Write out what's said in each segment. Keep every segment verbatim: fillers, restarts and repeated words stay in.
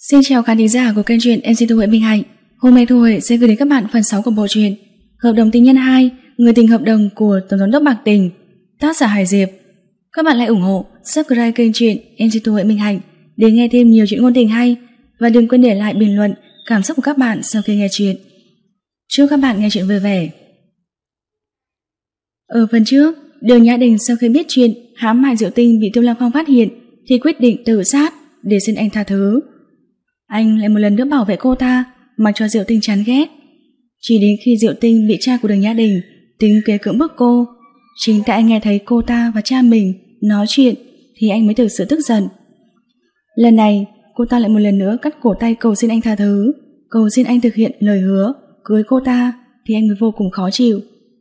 Xin chào khán thính giả của kênh truyện em xê Thu Huệ Minh Hạnh. Hôm nay Thu Huệ sẽ gửi đến các bạn phần sáu của bộ truyện Hợp đồng tình nhân hai, người tình hợp đồng của Tổng giám đốc Bạc Tình, tác giả Hải Diệp. Các bạn hãy ủng hộ, subscribe kênh truyện em xê Thu Huệ Minh Hạnh để nghe thêm nhiều chuyện ngôn tình hay, và đừng quên để lại bình luận cảm xúc của các bạn sau khi nghe truyện. Chúc các bạn nghe truyện vui vẻ. Ở phần trước, Đường Nhã Đình sau khi biết chuyện hãm hại Diệu Tinh bị Tiêu Lăng Phong phát hiện thì quyết định tự sát để xin anh tha thứ. Anh lại một lần nữa bảo vệ cô ta, mặc cho Diệu Tinh chán ghét. Chỉ đến khi Diệu Tinh bị cha của Đường Nhã Đình tính kế cưỡng bức cô, chính tại anh nghe thấy cô ta và cha mình nói chuyện thì anh mới thực sự tức giận. Lần này cô ta lại một lần nữa cắt cổ tay cầu xin anh tha thứ, cầu xin anh thực hiện lời hứa cưới cô ta, thì anh mới vô cùng khó chịu.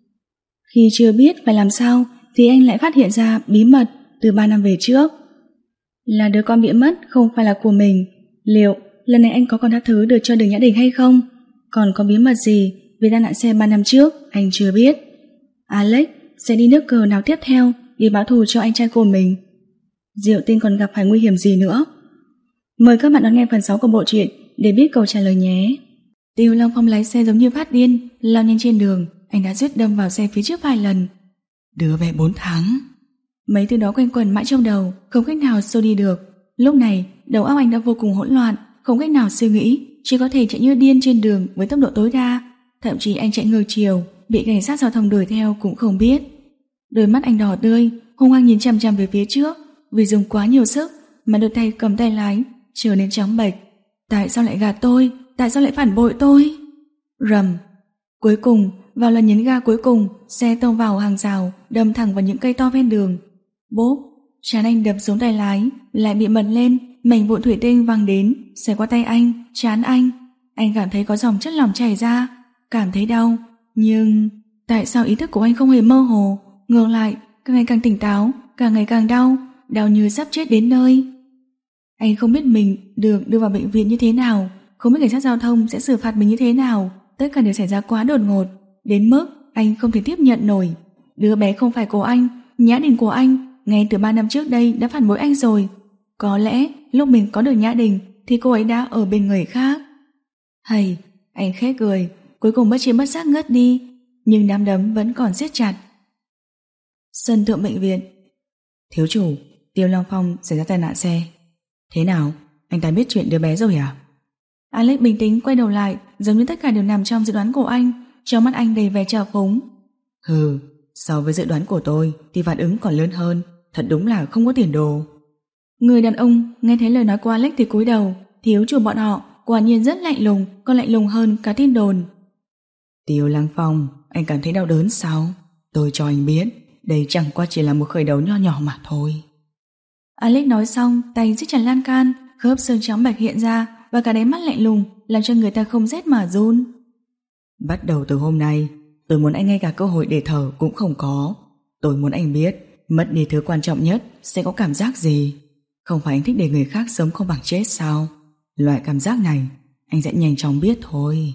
Khi chưa biết phải làm sao thì anh lại phát hiện ra bí mật từ ba năm về trước, là đứa con bị mất không phải là của mình. Liệu lần này anh có còn tha thứ được cho Đường Nhã Đình hay không? Còn có bí mật gì về tai nạn xe ba năm trước anh chưa biết. Alex sẽ đi nước cờ nào tiếp theo để báo thù cho anh trai của mình? Diệu Tinh còn gặp phải nguy hiểm gì nữa? Mời các bạn đón nghe phần sáu của bộ truyện để biết câu trả lời nhé. Tiêu Lăng Phong lái xe giống như phát điên, lao nhanh trên đường. Anh đã suýt đâm vào xe phía trước vài lần. Đứa bé bốn tháng. Mấy từ đó quanh quẩn mãi trong đầu, không cách nào xô đi được. Lúc này đầu óc anh đã vô cùng hỗn loạn, không cách nào suy nghĩ, chỉ có thể chạy như điên trên đường với tốc độ tối đa. Thậm chí anh chạy ngược chiều, bị cảnh sát giao thông đuổi theo cũng không biết. Đôi mắt anh đỏ tươi, hung hăng nhìn chằm chằm về phía trước. Vì dùng quá nhiều sức mà đôi tay cầm tay lái trở nên trắng bệch. Tại sao lại gạt tôi? Tại sao lại phản bội tôi? Rầm. Cuối cùng, vào lần nhấn ga cuối cùng, xe tông vào hàng rào, đâm thẳng vào những cây to ven đường. Bốp. Trán anh đập xuống tay lái, lại bị bật lên, mảnh vụn thủy tinh văng đến, xẹt qua tay anh, trán anh. Anh cảm thấy có dòng chất lỏng chảy ra, cảm thấy đau. Nhưng tại sao ý thức của anh không hề mơ hồ, ngược lại càng ngày càng tỉnh táo, càng ngày càng đau, đau như sắp chết đến nơi. Anh không biết mình được đưa vào bệnh viện như thế nào, không biết cảnh sát giao thông sẽ xử phạt mình như thế nào. Tất cả đều xảy ra quá đột ngột, đến mức anh không thể tiếp nhận nổi. Đứa bé không phải của anh, Nhã Đình của anh ngay từ ba năm trước đây đã phản bội anh rồi. Có lẽ lúc mình có được Nhã Đình thì cô ấy đã ở bên người khác. Hay, anh khẽ cười, cuối cùng bất chi bất giác ngất đi, nhưng nắm đấm vẫn còn siết chặt. Sân thượng bệnh viện. Thiếu chủ, Tiêu Lăng Phong xảy ra tai nạn xe. Thế nào, anh ta biết chuyện đứa bé rồi à? Alex bình tĩnh quay đầu lại, giống như tất cả đều nằm trong dự đoán của anh. Trong mắt anh đầy vẻ trào phúng. Hừ, so với dự đoán của tôi thì phản ứng còn lớn hơn. Thật đúng là không có tiền đồ. Người đàn ông nghe thấy lời nói của Alex thì cúi đầu. Thiếu chủ bọn họ quả nhiên rất lạnh lùng, còn lạnh lùng hơn cả tin đồn. Tiêu Lăng Phong, anh cảm thấy đau đớn sao? Tôi cho anh biết, đây chẳng qua chỉ là một khởi đầu nho nhỏ mà thôi. Alex nói xong, tay siết chặt lan can, khớp xương trắng bạch hiện ra, và cả đáy mắt lạnh lùng làm cho người ta không rét mà run. Bắt đầu từ hôm nay, tôi muốn anh ngay cả cơ hội để thở cũng không có. Tôi muốn anh biết mất đi thứ quan trọng nhất sẽ có cảm giác gì. Không phải anh thích để người khác sống không bằng chết sao? Loại cảm giác này anh sẽ nhanh chóng biết thôi.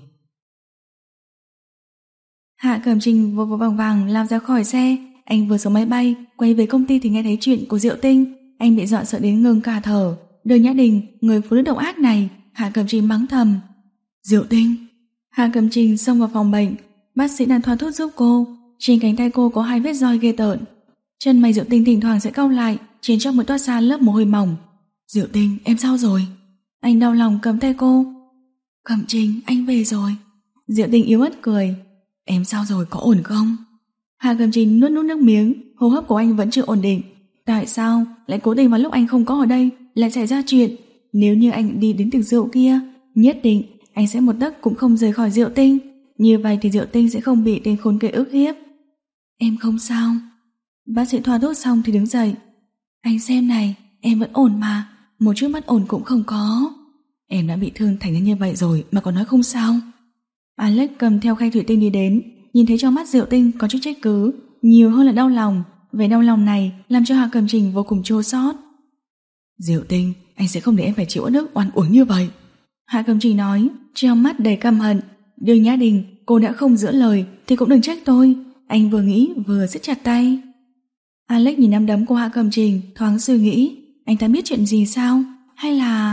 Hạ Cẩm Trình vội vội vàng vàng lao ra khỏi xe. Anh vừa xuống máy bay quay về công ty thì nghe thấy chuyện của Diệu Tinh. Anh bị dọa sợ đến ngừng cả thở. Đường Nhã Đình, người phụ nữ độc ác này. Hạ Cẩm Trình mắng thầm. Diệu Tinh. Hạ Cẩm Trình xông vào phòng bệnh. Bác sĩ đang thoa thuốc giúp cô. Trên cánh tay cô có hai vết roi ghê tởn. Chân mày Diệu Tinh thỉnh thoảng sẽ cau lại, trên trong mới toát ra lớp mồ hôi mỏng. Diệu Tinh, em sao rồi? Anh đau lòng cầm tay cô. Cẩm Trình, anh về rồi. Diệu Tinh yếu ớt cười. Em sao rồi, có ổn không? Hạ Cẩm Trình nuốt nuốt nước miếng, hô hấp của anh vẫn chưa ổn định. Tại sao lại cố tình vào lúc anh không có ở đây lại xảy ra chuyện? Nếu như anh đi đến tiệc rượu kia, nhất định anh sẽ một tấc cũng không rời khỏi Diệu Tinh. Như vậy thì Diệu Tinh sẽ không bị tên khốn kia ức hiếp. Em không sao. Bác sĩ thoa thuốc xong thì đứng dậy. Anh xem này, em vẫn ổn mà, một chút bất ổn cũng không có. Em đã bị thương thành ra như vậy rồi mà còn nói không sao. Alex cầm theo khay thủy tinh đi đến, nhìn thấy trong mắt Diệu Tinh có chút trách cứ, nhiều hơn là đau lòng. Vẻ đau lòng này làm cho Hạ Cẩm Trình vô cùng chua xót. Diệu Tinh, anh sẽ không để em phải chịu nước oan uổng như vậy. Hạ Cẩm Trình nói, trong mắt đầy căm hận. Đường Nhã Đình, cô đã không giữ lời thì cũng đừng trách tôi. Anh vừa nghĩ vừa siết chặt tay. Alex nhìn nắm đấm của Hạ Cẩm Trình, thoáng suy nghĩ. Anh ta biết chuyện gì sao? Hay là...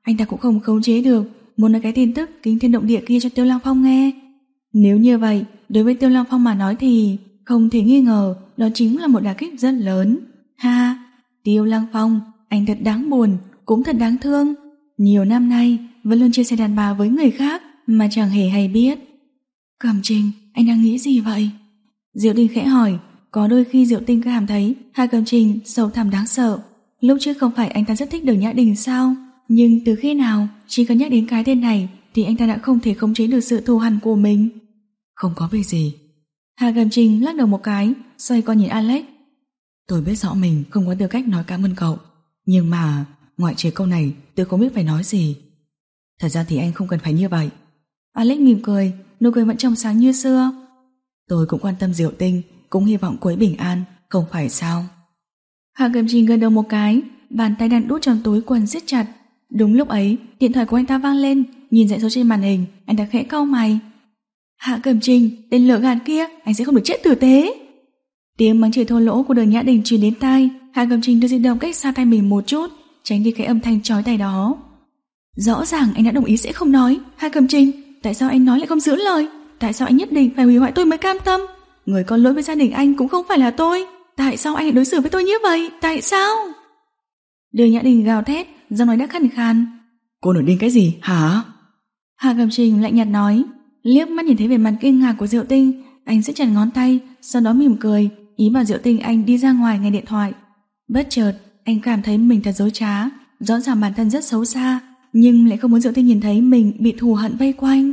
anh ta cũng không khống chế được muốn nói cái tin tức kinh thiên động địa kia cho Tiêu Lăng Phong nghe. Nếu như vậy, đối với Tiêu Lăng Phong mà nói thì không thể nghi ngờ đó chính là một đả kích rất lớn. Ha, Tiêu Lăng Phong, anh thật đáng buồn, cũng thật đáng thương. Nhiều năm nay vẫn luôn chia sẻ đàn bà với người khác mà chẳng hề hay biết. Cẩm Trình, anh đang nghĩ gì vậy? Diệu Tinh khẽ hỏi. Có đôi khi Diệu Tinh cảm thấy Hạ Cẩm Trình sâu thẳm đáng sợ. Lúc trước không phải anh ta rất thích Đường Nhã Đình sao? Nhưng từ khi nào chỉ cần nhắc đến cái tên này thì anh ta đã không thể khống chế được sự thù hằn của mình. Không có việc gì. Hạ Cẩm Trình lắc đầu một cái, xoay qua nhìn Alex. Tôi biết rõ mình không có tư cách nói cảm ơn cậu, nhưng mà ngoại trừ câu này tôi không biết phải nói gì. Thật ra thì anh không cần phải như vậy. Alex mỉm cười, nụ cười vẫn trong sáng như xưa. Tôi cũng quan tâm Diệu Tinh, cũng hy vọng cô ấy bình an, không phải sao? Hạ Cẩm Trình gật đầu một cái, bàn tay đang đút trong túi quần siết chặt. Đúng lúc ấy, điện thoại của anh ta vang lên, nhìn dãy số trên màn hình, anh ta khẽ cau mày. Hạ Cẩm Trình, tên lừa gạt kia, anh sẽ không được chết tử tế. Tiếng mắng chửi thô lỗ của Đường Nhã Đình truyền đến tai. Hạ Cẩm Trình đưa di động cách xa tay mình một chút, tránh đi cái âm thanh chói tai đó. Rõ ràng anh đã đồng ý sẽ không nói. Hạ Cẩm Trình, tại sao anh nói lại không giữ lời? Tại sao anh nhất định phải hủy hoại tôi mới cam tâm? Người có lỗi với gia đình anh cũng không phải là tôi. Tại sao anh lại đối xử với tôi như vậy? Tại sao? Đường Nhã Đình gào thét, giọng nói đã khàn khàn. Cô nổi điên cái gì hả? Hạ Cẩm Trình lạnh nhạt nói. Liếc mắt nhìn thấy vẻ mặt kinh ngạc của Diệu Tinh, anh siết chặt ngón tay, sau đó mỉm cười, ý bảo Diệu Tinh anh đi ra ngoài nghe điện thoại. Bất chợt, anh cảm thấy mình thật dối trá, rõ ràng bản thân rất xấu xa, nhưng lại không muốn Diệu Tinh nhìn thấy mình bị thù hận vây quanh.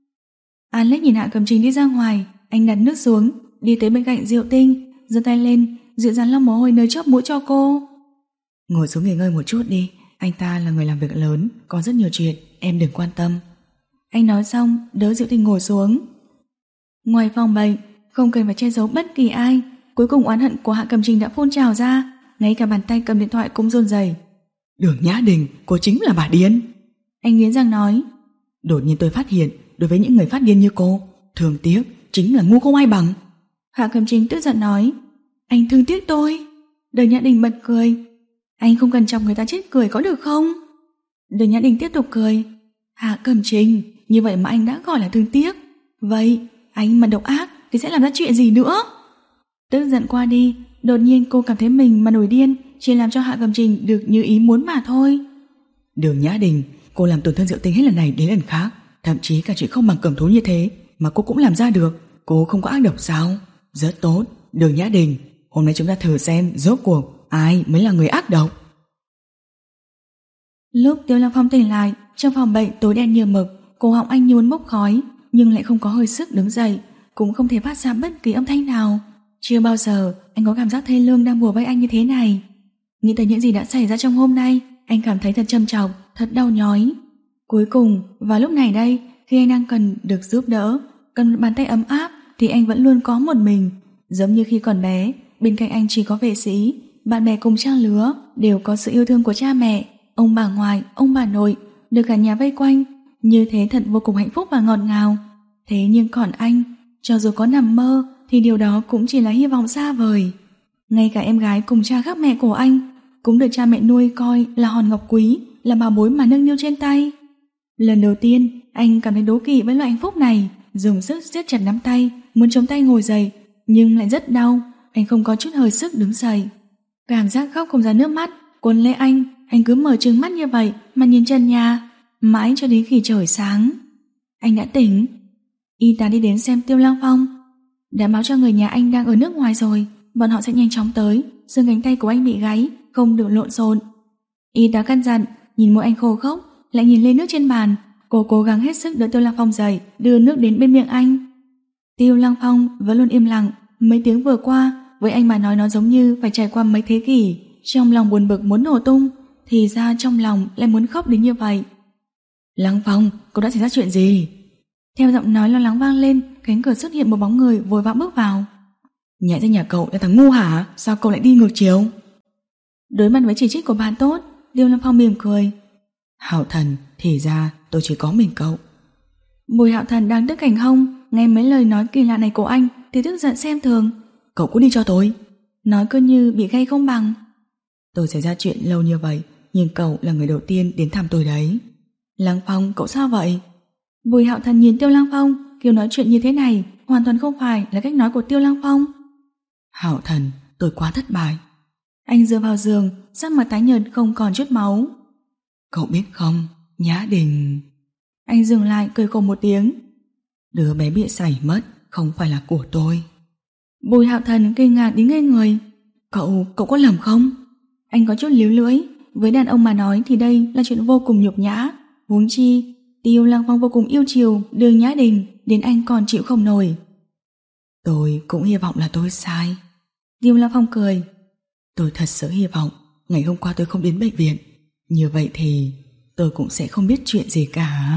Alex nhìn Hạ Cẩm Trình đi ra ngoài, anh đặt nước xuống, đi tới bên cạnh Diệu Tinh, giơ tay lên, dịu dàng lau mồ hôi nơi chóp mũi cho cô. Ngồi xuống nghỉ ngơi một chút đi, anh ta là người làm việc lớn, có rất nhiều chuyện, em đừng quan tâm. Anh nói xong, đỡ Diệu Tinh ngồi xuống. Ngoài phòng bệnh, không cần phải che giấu bất kỳ ai, cuối cùng oán hận của Hạ Cẩm Trình đã phun trào ra, ngay cả bàn tay cầm điện thoại cũng run rẩy. Đường Nhã Đình, cô chính là bà điên. Anh nghiến răng nói. Đột nhiên tôi phát hiện, đối với những người phát điên như cô, thương tiếc chính là ngu không ai bằng. Hạ Cẩm Trình tức giận nói. Anh thương tiếc tôi? Đường Nhã Đình bật cười. Anh không cần chọc người ta chết cười có được không? Đường Nhã Đình tiếp tục cười. Hạ Cẩm Trình, như vậy mà anh đã gọi là thương tiếc. Vậy anh mà độc ác thì sẽ làm ra chuyện gì nữa? Tức giận qua đi, đột nhiên cô cảm thấy mình mà nổi điên chỉ làm cho Hạ Cẩm Trình được như ý muốn mà thôi. Đường Nhã Đình, cô làm tổn thương Diệu Tinh hết lần này đến lần khác, thậm chí cả chuyện không bằng cầm thú như thế mà cô cũng làm ra được. Cô không có ác độc sao? Rất tốt. Đường Nhã Đình, hôm nay chúng ta thử xem rốt cuộc ai mới là người ác độc. Lúc Tiêu Lăng Phong tỉnh lại, trong phòng bệnh tối đen như mực, cổ họng anh như muốn bốc khói, nhưng lại không có hơi sức đứng dậy, cũng không thể phát ra bất kỳ âm thanh nào. Chưa bao giờ anh có cảm giác thê lương đang bủa vây anh như thế này. Nghĩ tới những gì đã xảy ra trong hôm nay, anh cảm thấy thật trầm trọng, thật đau nhói. Cuối cùng, vào lúc này đây, khi anh đang cần được giúp đỡ, cần một bàn tay ấm áp, thì anh vẫn luôn có một mình. Giống như khi còn bé, bên cạnh anh chỉ có vệ sĩ, bạn bè cùng trang lứa, đều có sự yêu thương của cha mẹ, ông bà ngoại, ông bà nội, được cả nhà vây quanh. Như thế thật vô cùng hạnh phúc và ngọt ngào. Thế nhưng còn anh, cho dù có nằm mơ, thì điều đó cũng chỉ là hy vọng xa vời. Ngay cả em gái cùng cha khác mẹ của anh cũng được cha mẹ nuôi coi là hòn ngọc quý, là bảo bối mà nâng niu trên tay. Lần đầu tiên anh cảm thấy đố kỵ với loại hạnh phúc này, dùng sức siết chặt nắm tay, muốn chống tay ngồi dậy, nhưng lại rất đau. Anh không có chút hơi sức đứng dậy. Cảm giác khóc không ra nước mắt cuốn lấy anh. Anh cứ mở trừng mắt như vậy mà nhìn trần nhà, mãi cho đến khi trời sáng. Anh đã tỉnh. Y tá đi đến xem Tiêu Lăng Phong, đã báo cho người nhà anh đang ở nước ngoài rồi, bọn họ sẽ nhanh chóng tới. Xương cánh tay của anh bị gáy, không được lộn xộn. Y tá căn dặn. Nhìn môi anh khô khốc, lại nhìn lên nước trên bàn, cô cố gắng hết sức đỡ Tiêu Lăng Phong dậy, đưa nước đến bên miệng anh. Tiêu Lăng Phong vẫn luôn im lặng. Mấy tiếng vừa qua với anh mà nói nó giống như phải trải qua mấy thế kỷ. Trong lòng buồn bực muốn nổ tung, thì ra trong lòng lại muốn khóc đến như vậy. Lăng Phong, cô đã xảy ra chuyện gì? Theo giọng nói lo lắng vang lên, cánh cửa xuất hiện một bóng người vội vã bước vào. Nhảy ra nhà cậu là thằng ngu hả? Sao cậu lại đi ngược chiều? Đối mặt với chỉ trích của bạn tốt, Tiêu Lăng Phong mỉm cười. Hạo Thần, thì ra tôi chỉ có mình cậu. Bùi Hạo Thần đang tức cảnh hông, nghe mấy lời nói kỳ lạ này của anh thì tức giận xem thường. Cậu cứ đi cho tôi. Nói cứ như bị gay không bằng. Tôi xảy ra chuyện lâu như vậy, nhưng cậu là người đầu tiên đến thăm tôi đấy. Lăng Phong, cậu sao vậy? Bùi Hạo Thần nhìn Tiêu Lăng Phong, kiểu nói chuyện như thế này hoàn toàn không phải là cách nói của Tiêu Lăng Phong. Hạo Thần, tôi quá thất bại. Anh dựa vào giường, sắc mặt tái nhợt không còn chút máu. Cậu biết không, Nhã Đình... Anh dừng lại cười khổ một tiếng. Đứa bé bị sảy mất không phải là của tôi. Bùi Hạo Thần kinh ngạc đến ngây người. Cậu, cậu có lầm không? Anh có chút líu lưỡi. Với đàn ông mà nói thì đây là chuyện vô cùng nhục nhã. Huống chi Tiêu Lăng Phong vô cùng yêu chiều Đường Nhã Đình đến anh còn chịu không nổi. Tôi cũng hy vọng là tôi sai. Tiêu Lăng Phong cười. Tôi thật sự hy vọng ngày hôm qua tôi không đến bệnh viện. Như vậy thì tôi cũng sẽ không biết chuyện gì cả.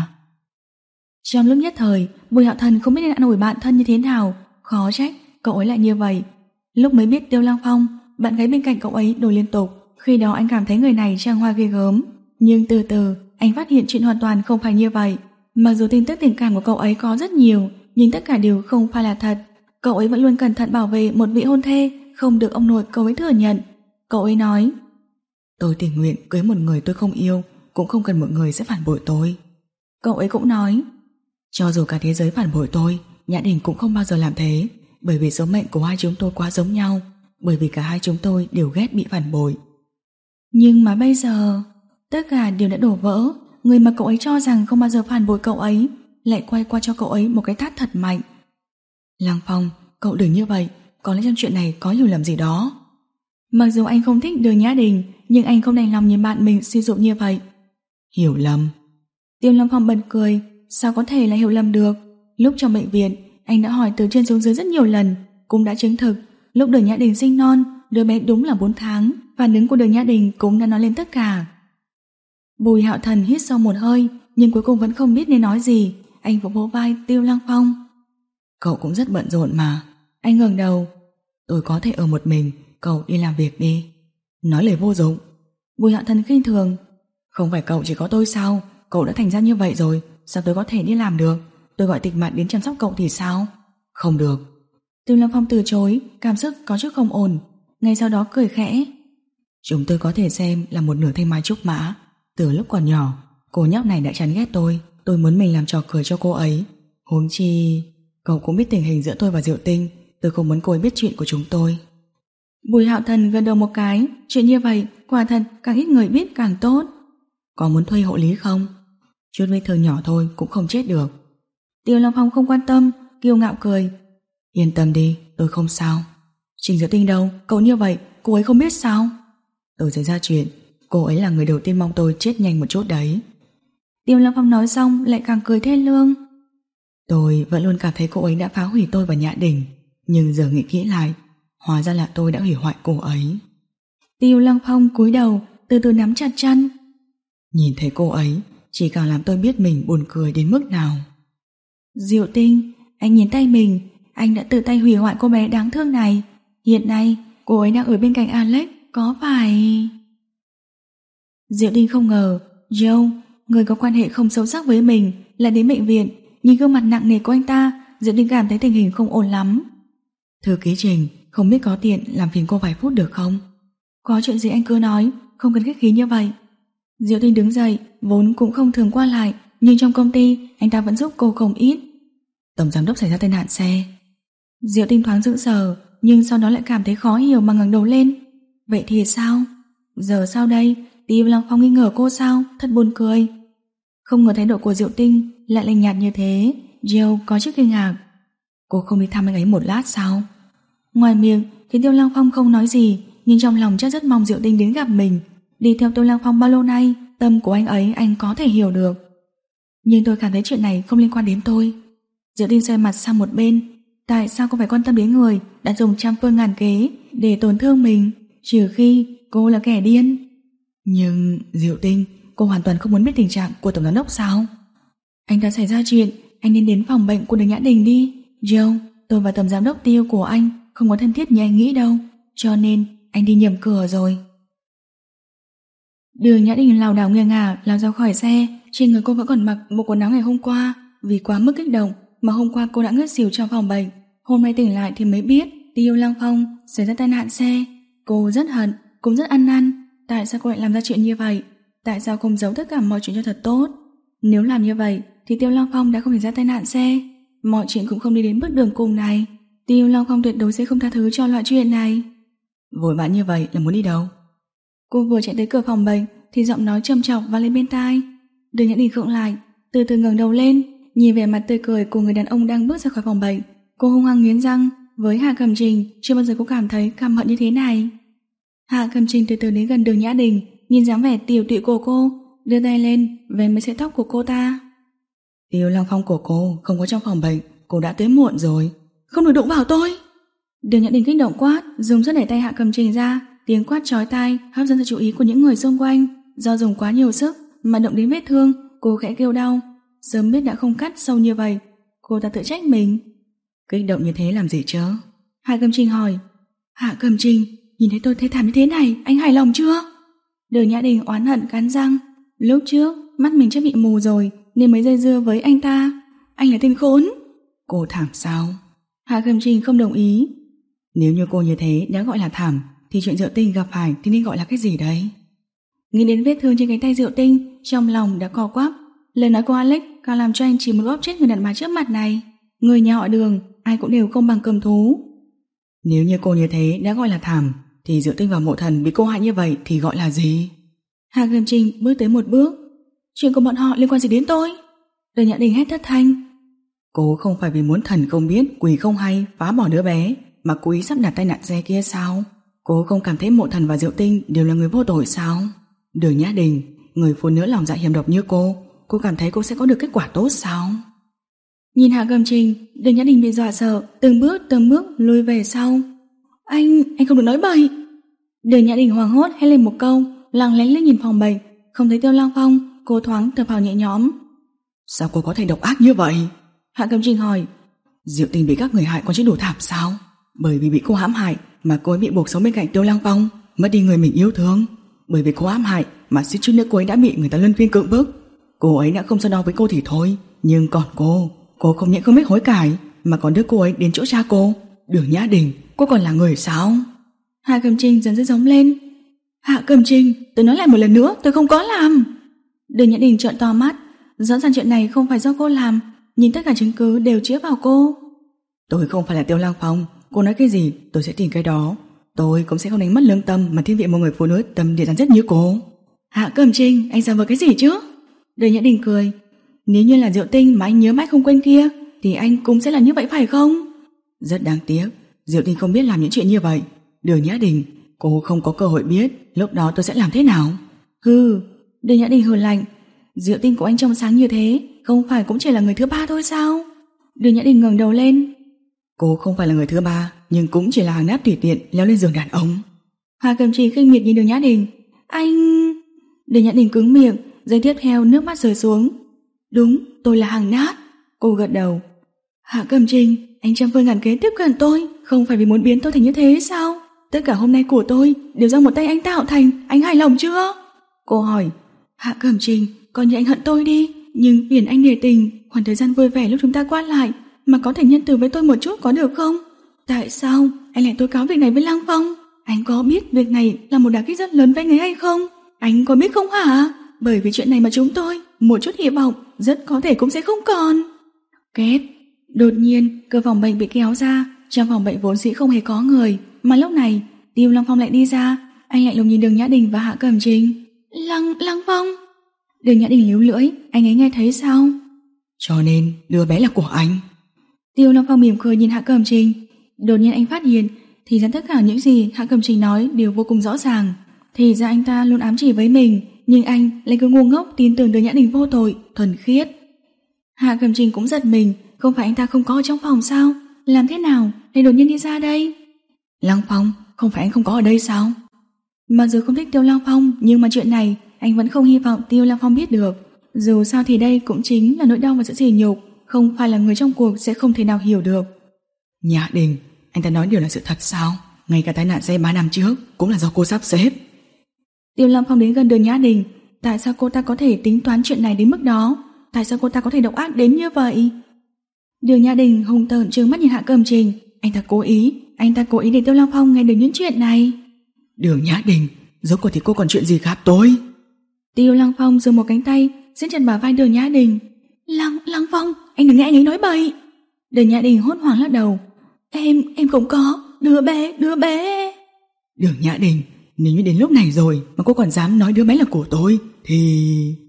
Trong lúc nhất thời, Bùi Hạo Thần không biết nên ăn ủi bạn thân như thế nào. Khó trách cậu ấy lại như vậy. Lúc mới biết Tiêu Lăng Phong, bạn gái bên cạnh cậu ấy đổi liên tục. Khi đó anh cảm thấy người này trang hoa ghê gớm. Nhưng từ từ anh phát hiện chuyện hoàn toàn không phải như vậy. Mặc dù tin tức tình cảm của cậu ấy có rất nhiều, nhưng tất cả đều không phải là thật. Cậu ấy vẫn luôn cẩn thận bảo vệ một vị hôn thê, không được ông nội cậu ấy thừa nhận. Cậu ấy nói: tôi tình nguyện cưới một người tôi không yêu, cũng không cần một người sẽ phản bội tôi. Cậu ấy cũng nói: cho dù cả thế giới phản bội tôi, Nhã Đình cũng không bao giờ làm thế. Bởi vì số mệnh của hai chúng tôi quá giống nhau. Bởi vì cả hai chúng tôi đều ghét bị phản bội. Nhưng mà bây giờ tất cả đều đã đổ vỡ. Người mà cậu ấy cho rằng không bao giờ phản bội cậu ấy lại quay qua cho cậu ấy một cái tát thật mạnh. Lăng Phong, cậu đừng như vậy. Có lẽ trong chuyện này có hiểu lầm gì đó. Mặc dù anh không thích Đường Nhã Đình, nhưng anh không đành lòng nhìn bạn mình suy sụp như vậy. Hiểu lầm? Tiêu Lăng Phong bật cười. Sao có thể là hiểu lầm được? Lúc trong bệnh viện, anh đã hỏi từ trên xuống dưới rất nhiều lần, cũng đã chứng thực. Lúc Đường Nhã Đình sinh non, đứa bé đúng là bốn tháng. Phản ứng của Đường Nhã Đình cũng đã nói lên tất cả. Bùi Hạo Thần hít sâu một hơi, nhưng cuối cùng vẫn không biết nên nói gì. Anh vỗ vỗ vai Tiêu Lăng Phong. Cậu cũng rất bận rộn mà. Anh ngẩng đầu. Tôi có thể ở một mình, cậu đi làm việc đi. Nói lời vô dụng. Bùi Hạo Thần khinh thường. Không phải cậu chỉ có tôi sao? Cậu đã thành ra như vậy rồi, sao tôi có thể đi làm được? Tôi gọi Tịch Mạn đến chăm sóc cậu thì sao? Không được. Tiêu Lăng Phong từ chối, cảm xúc có chút không ổn. Ngay sau đó cười khẽ. Chúng tôi có thể xem là một nửa thanh mai trúc mã. Từ lúc còn nhỏ, cô nhóc này đã chán ghét tôi. Tôi muốn mình làm trò cười cho cô ấy. Huống chi cậu cũng biết tình hình giữa tôi và Diệu Tinh. Tôi không muốn cô ấy biết chuyện của chúng tôi. Bùi Hạo Thần gật đầu một cái. Chuyện như vậy quả thật càng ít người biết càng tốt. Có muốn thuê hộ lý không? Chút vết thương nhỏ thôi cũng không chết được. Tiêu Lăng Phong không quan tâm, kiêu ngạo cười. Yên tâm đi, tôi không sao. Trình Diệu Tinh đâu? Cậu như vậy, cô ấy không biết sao? Tôi xảy ra chuyện, cô ấy là người đầu tiên mong tôi chết nhanh một chút đấy. Tiêu Lăng Phong nói xong lại càng cười thê lương. Tôi vẫn luôn cảm thấy cô ấy đã phá hủy tôi và Nhã Đình, nhưng giờ nghĩ kỹ lại, hóa ra là tôi đã hủy hoại cô ấy. Tiêu Lăng Phong cúi đầu, từ từ nắm chặt chân. Nhìn thấy cô ấy chỉ càng làm tôi biết mình buồn cười đến mức nào. Diệu Tinh, anh nhìn tay mình. Anh đã tự tay hủy hoại cô bé đáng thương này. Hiện nay cô ấy đang ở bên cạnh Alex, có phải... Diệu Tinh không ngờ Joe, người có quan hệ không sâu sắc với mình, lại đến bệnh viện. Nhìn gương mặt nặng nề của anh ta, Diệu Tinh cảm thấy tình hình không ổn lắm. Thư ký Trình, không biết có tiện làm phiền cô vài phút được không? Có chuyện gì anh cứ nói, không cần khách khí như vậy. Diệu Tinh đứng dậy, vốn cũng không thường qua lại, nhưng trong công ty anh ta vẫn giúp cô không ít. Tổng giám đốc xảy ra tai nạn xe. Diệu Tinh thoáng sững sờ, nhưng sau đó lại cảm thấy khó hiểu mà ngẩng đầu lên. Vậy thì sao? Giờ sao đây? Tiêu Lăng Phong nghi ngờ cô sao? Thật buồn cười. Không ngờ thái độ của Diệu Tinh lại lạnh nhạt như thế. Jill có chút kinh ngạc. Cô không đi thăm anh ấy một lát sao? Ngoài miệng thì Tiêu Lăng Phong không nói gì, nhưng trong lòng chắc rất mong Diệu Tinh đến gặp mình. Đi theo Tiêu Lăng Phong bao lâu nay, tâm của anh ấy anh có thể hiểu được. Nhưng tôi cảm thấy chuyện này không liên quan đến tôi. Diệu Tinh xoay mặt sang một bên. Tại sao cô phải quan tâm đến người đã dùng trăm phương ngàn kế để tổn thương mình, trừ khi cô là kẻ điên? Nhưng Diệu Tinh, cô hoàn toàn không muốn biết tình trạng của tổng giám đốc sao? Anh đã xảy ra chuyện, anh nên đến phòng bệnh của Đường Nhã Đình đi. Joe, tôi và tổng giám đốc Tiêu của anh không có thân thiết như anh nghĩ đâu, cho nên anh đi nhầm cửa rồi. Đường Nhã Đình lảo đảo nghiêng ngả lao ra khỏi xe. Trên người cô vẫn còn mặc bộ quần áo ngày hôm qua. Vì quá mức kích động mà hôm qua cô đã ngất xỉu trong phòng bệnh. Hôm nay tỉnh lại thì mới biết Tiêu Lăng Phong xảy ra tai nạn xe. Cô rất hận, cũng rất ăn năn. tại sao cô lại làm ra chuyện như vậy? Tại sao không giấu tất cả mọi chuyện cho thật tốt? Nếu làm như vậy thì Tiêu Lăng Phong đã không xảy ra tai nạn xe, mọi chuyện cũng không đi đến bước đường cùng này. Tiêu Lăng Phong tuyệt đối sẽ không tha thứ cho loại chuyện này. Vội vã như vậy là muốn đi đâu? Cô vừa chạy tới cửa phòng bệnh thì giọng nói trầm trọng vang lên bên tai. Đường Nhã Đình khựng lại, từ từ ngẩng đầu lên, nhìn vẻ mặt tươi cười của người đàn ông đang bước ra khỏi phòng bệnh. Cô hung hăng nghiến răng, với Hạ Cẩm Trình chưa bao giờ cô cảm thấy căm hận như thế này. Hạ Cẩm Trình từ từ đến gần Đường Nhã Đình, nhìn dáng vẻ tiều tụy của cô, đưa tay lên vén mấy sợi tóc của cô ta. Tiêu Lăng Phong của cô không có trong phòng bệnh, cô đã tới muộn rồi. Không được đụng vào tôi! Đường Nhã Đình kích động quát, dùng sức đẩy tay Hạ Cẩm Trình ra, tiếng quát chói tai hấp dẫn sự chú ý của những người xung quanh. Do dùng quá nhiều sức mà động đến vết thương, cô khẽ kêu đau. Sớm biết đã không cắt sâu như vậy, cô ta tự trách mình. Kích động như thế làm gì chứ? Hạ Cẩm Trình hỏi. Hạ Cẩm Trình, nhìn thấy tôi thê thảm như thế này, anh hài lòng chưa? Đường Nhã Đình oán hận cắn răng. Lúc trước mắt mình chắc bị mù rồi nên mới dây dưa với anh ta. Anh là tên khốn. Cô thảm sao? Hạ Cẩm Trình không đồng ý. Nếu như cô như thế đã gọi là thảm thì chuyện Diệu Tinh gặp phải thì nên gọi là cái gì đấy? Nghĩ đến vết thương trên cánh tay Diệu Tinh, trong lòng đã co quắp. Lời nói của Alex càng làm cho anh chỉ muốn bóp chết người đàn bà trước mặt này. Người nhà họ Đường ai cũng đều không bằng cầm thú. Nếu như cô như thế đã gọi là thảm thì Diệu Tinh và Mộ Thần bị cô hại như vậy thì gọi là gì? Hạ Cẩm Trình bước tới một bước. Chuyện của bọn họ liên quan gì đến tôi? Đường Nhã Đình hét thất thanh. Cô không phải vì muốn thần không biết quỷ không hay phá bỏ đứa bé mà cố ý sắp đặt tai nạn xe kia sao? Cô không cảm thấy Mộ Thần và Diệu Tinh đều là người vô tội sao? Đường Nhã Đình, người phụ nữ lòng dạ hiểm độc như cô, cô cảm thấy cô sẽ có được kết quả tốt sao? Nhìn Hạ Cẩm Trình, Đường Nhã Đình bị dọa sợ, từng bước từng bước lùi về sau. Anh, anh không được nói bậy. Đường Nhã Đình hoảng hốt hét lên một câu, lặng lẽ lên nhìn phòng bệnh, không thấy Tiêu Lăng Phong, cô thoáng thở phào nhẹ nhõm. Sao cô có thể độc ác như vậy? Hạ Cẩm Trình hỏi. Diệu Tinh bị các người hại còn chưa đủ thảm sao? Bởi vì bị cô hãm hại mà cô ấy bị buộc sống bên cạnh Tiêu Lăng Phong, mất đi người mình yêu thương. Bởi vì cô hãm hại mà suýt chút nữa cô ấy đã bị người ta luân phiên cưỡng bức. Cô ấy đã không so đo với cô thì thôi, nhưng còn cô, cô không những không biết hối cải mà còn đưa cô ấy đến chỗ cha cô. Đường Nhã Đình, cô còn là người sao? Hạ Cẩm Trình dần dần giống lên. Hạ Cẩm Trình, tôi nói lại một lần nữa, tôi không có làm. Đường Nhã Đình trợn to mắt, rõ ràng chuyện này không phải do cô làm, nhưng tất cả chứng cứ đều chĩa vào cô. Tôi không phải là Tiêu Lăng Phong, cô nói cái gì tôi sẽ tìm cái đó. Tôi cũng sẽ không đánh mất lương tâm mà thiên vị một người phụ nữ tâm địa gián dứt như cô. Hạ Cẩm Trình, anh giả vờ cái gì chứ? Đường Nhã Đình cười. Nếu như là Diệu Tinh mà anh nhớ mãi không quên kia thì anh cũng sẽ là như vậy phải không? Rất đáng tiếc, Diệu Tinh không biết làm những chuyện như vậy. Đường Nhã Đình, cô không có cơ hội biết lúc đó tôi sẽ làm thế nào. Hừ, Đường Nhã Đình hừ lạnh. Diệu Tinh của anh trong sáng như thế, không phải cũng chỉ là người thứ ba thôi sao? Đường Nhã Đình ngẩng đầu lên. Cô không phải là người thứ ba, nhưng cũng chỉ là hàng nát tùy tiện leo lên giường đàn ông. Hạ Cẩm Trình khinh miệt nhìn Đường Nhã Đình. Anh... Đường Nhã Đình cứng miệng, giây tiếp theo nước mắt rơi xuống. Đúng, tôi là hàng nát. Cô gật đầu. Hạ Cẩm Trình, anh trăm phương ngàn kế tiếp cận tôi, không phải vì muốn biến tôi thành như thế sao? Tất cả hôm nay của tôi đều do một tay anh tạo thành, anh hài lòng chưa? Cô hỏi. Hạ Cẩm Trình, coi như anh hận tôi đi, nhưng phiền anh nể tình, khoảng thời gian vui vẻ lúc chúng ta qua lại mà có thể nhân từ với tôi một chút có được không? Tại sao anh lại tố cáo việc này với Lăng Phong? Anh có biết việc này là một đả kích rất lớn với anh ấy hay không? Anh có biết không hả? Bởi vì chuyện này mà chúng tôi một chút hy vọng rất có thể cũng sẽ không còn. Két. Đột nhiên cửa phòng bệnh bị kéo ra. Trong phòng bệnh vốn dĩ không hề có người, mà lúc này Tiêu Lăng Phong lại đi ra. Anh lạnh lùng nhìn Đường Nhã Đình và Hạ Cẩm Trình. Lăng, Lăng Phong. Đường Nhã Đình líu lưỡi. Anh ấy nghe thấy sao? Cho nên đứa bé là của anh. Tiêu Lăng Phong mỉm cười nhìn Hạ Cẩm Trình. Đột nhiên anh phát hiện thì ra tất cả những gì Hạ Cẩm Trình nói đều vô cùng rõ ràng. Thì ra anh ta luôn ám chỉ với mình, nhưng anh lại cứ ngu ngốc tin tưởng Đường Nhã Đình vô tội, thuần khiết. Hạ Cẩm Trình cũng giật mình, không phải anh ta không có ở trong phòng sao? Làm thế nào để đột nhiên đi ra đây? Lăng Phong, không phải anh không có ở đây sao? Mặc dù không thích Tiêu Lăng Phong, nhưng mà chuyện này anh vẫn không hy vọng Tiêu Lăng Phong biết được. Dù sao thì đây cũng chính là nỗi đau và sự sỉ nhục, không phải là người trong cuộc sẽ không thể nào hiểu được. Nhã Đình, anh ta nói điều là sự thật sao? Ngay cả tai nạn xe ba năm trước cũng là do cô sắp xếp. Tiêu Lăng Phong đến gần Đường Nhã Đình. Tại sao cô ta có thể tính toán chuyện này đến mức đó? Tại sao cô ta có thể độc ác đến như vậy? Đường Nhã Đình hung tợn trừng mắt nhìn Hạ Cẩm Trình. Anh ta cố ý, anh ta cố ý để Tiêu Lăng Phong nghe được những chuyện này. Đường Nhã Đình, Rốt cuộc thì cô còn chuyện gì gạt tôi? Tiêu Lăng Phong giơ một cánh tay siết chặt bả vai Đường Nhã Đình. Lăng, Lăng Phong, anh đừng nghe anh ấy nói bậy. Đường Nhã Đình hốt hoảng lắc đầu. Em, em không có, đứa bé, đứa bé. Đường Nhã Đình, nếu như đến lúc này rồi mà cô còn dám nói đứa bé là của tôi thì...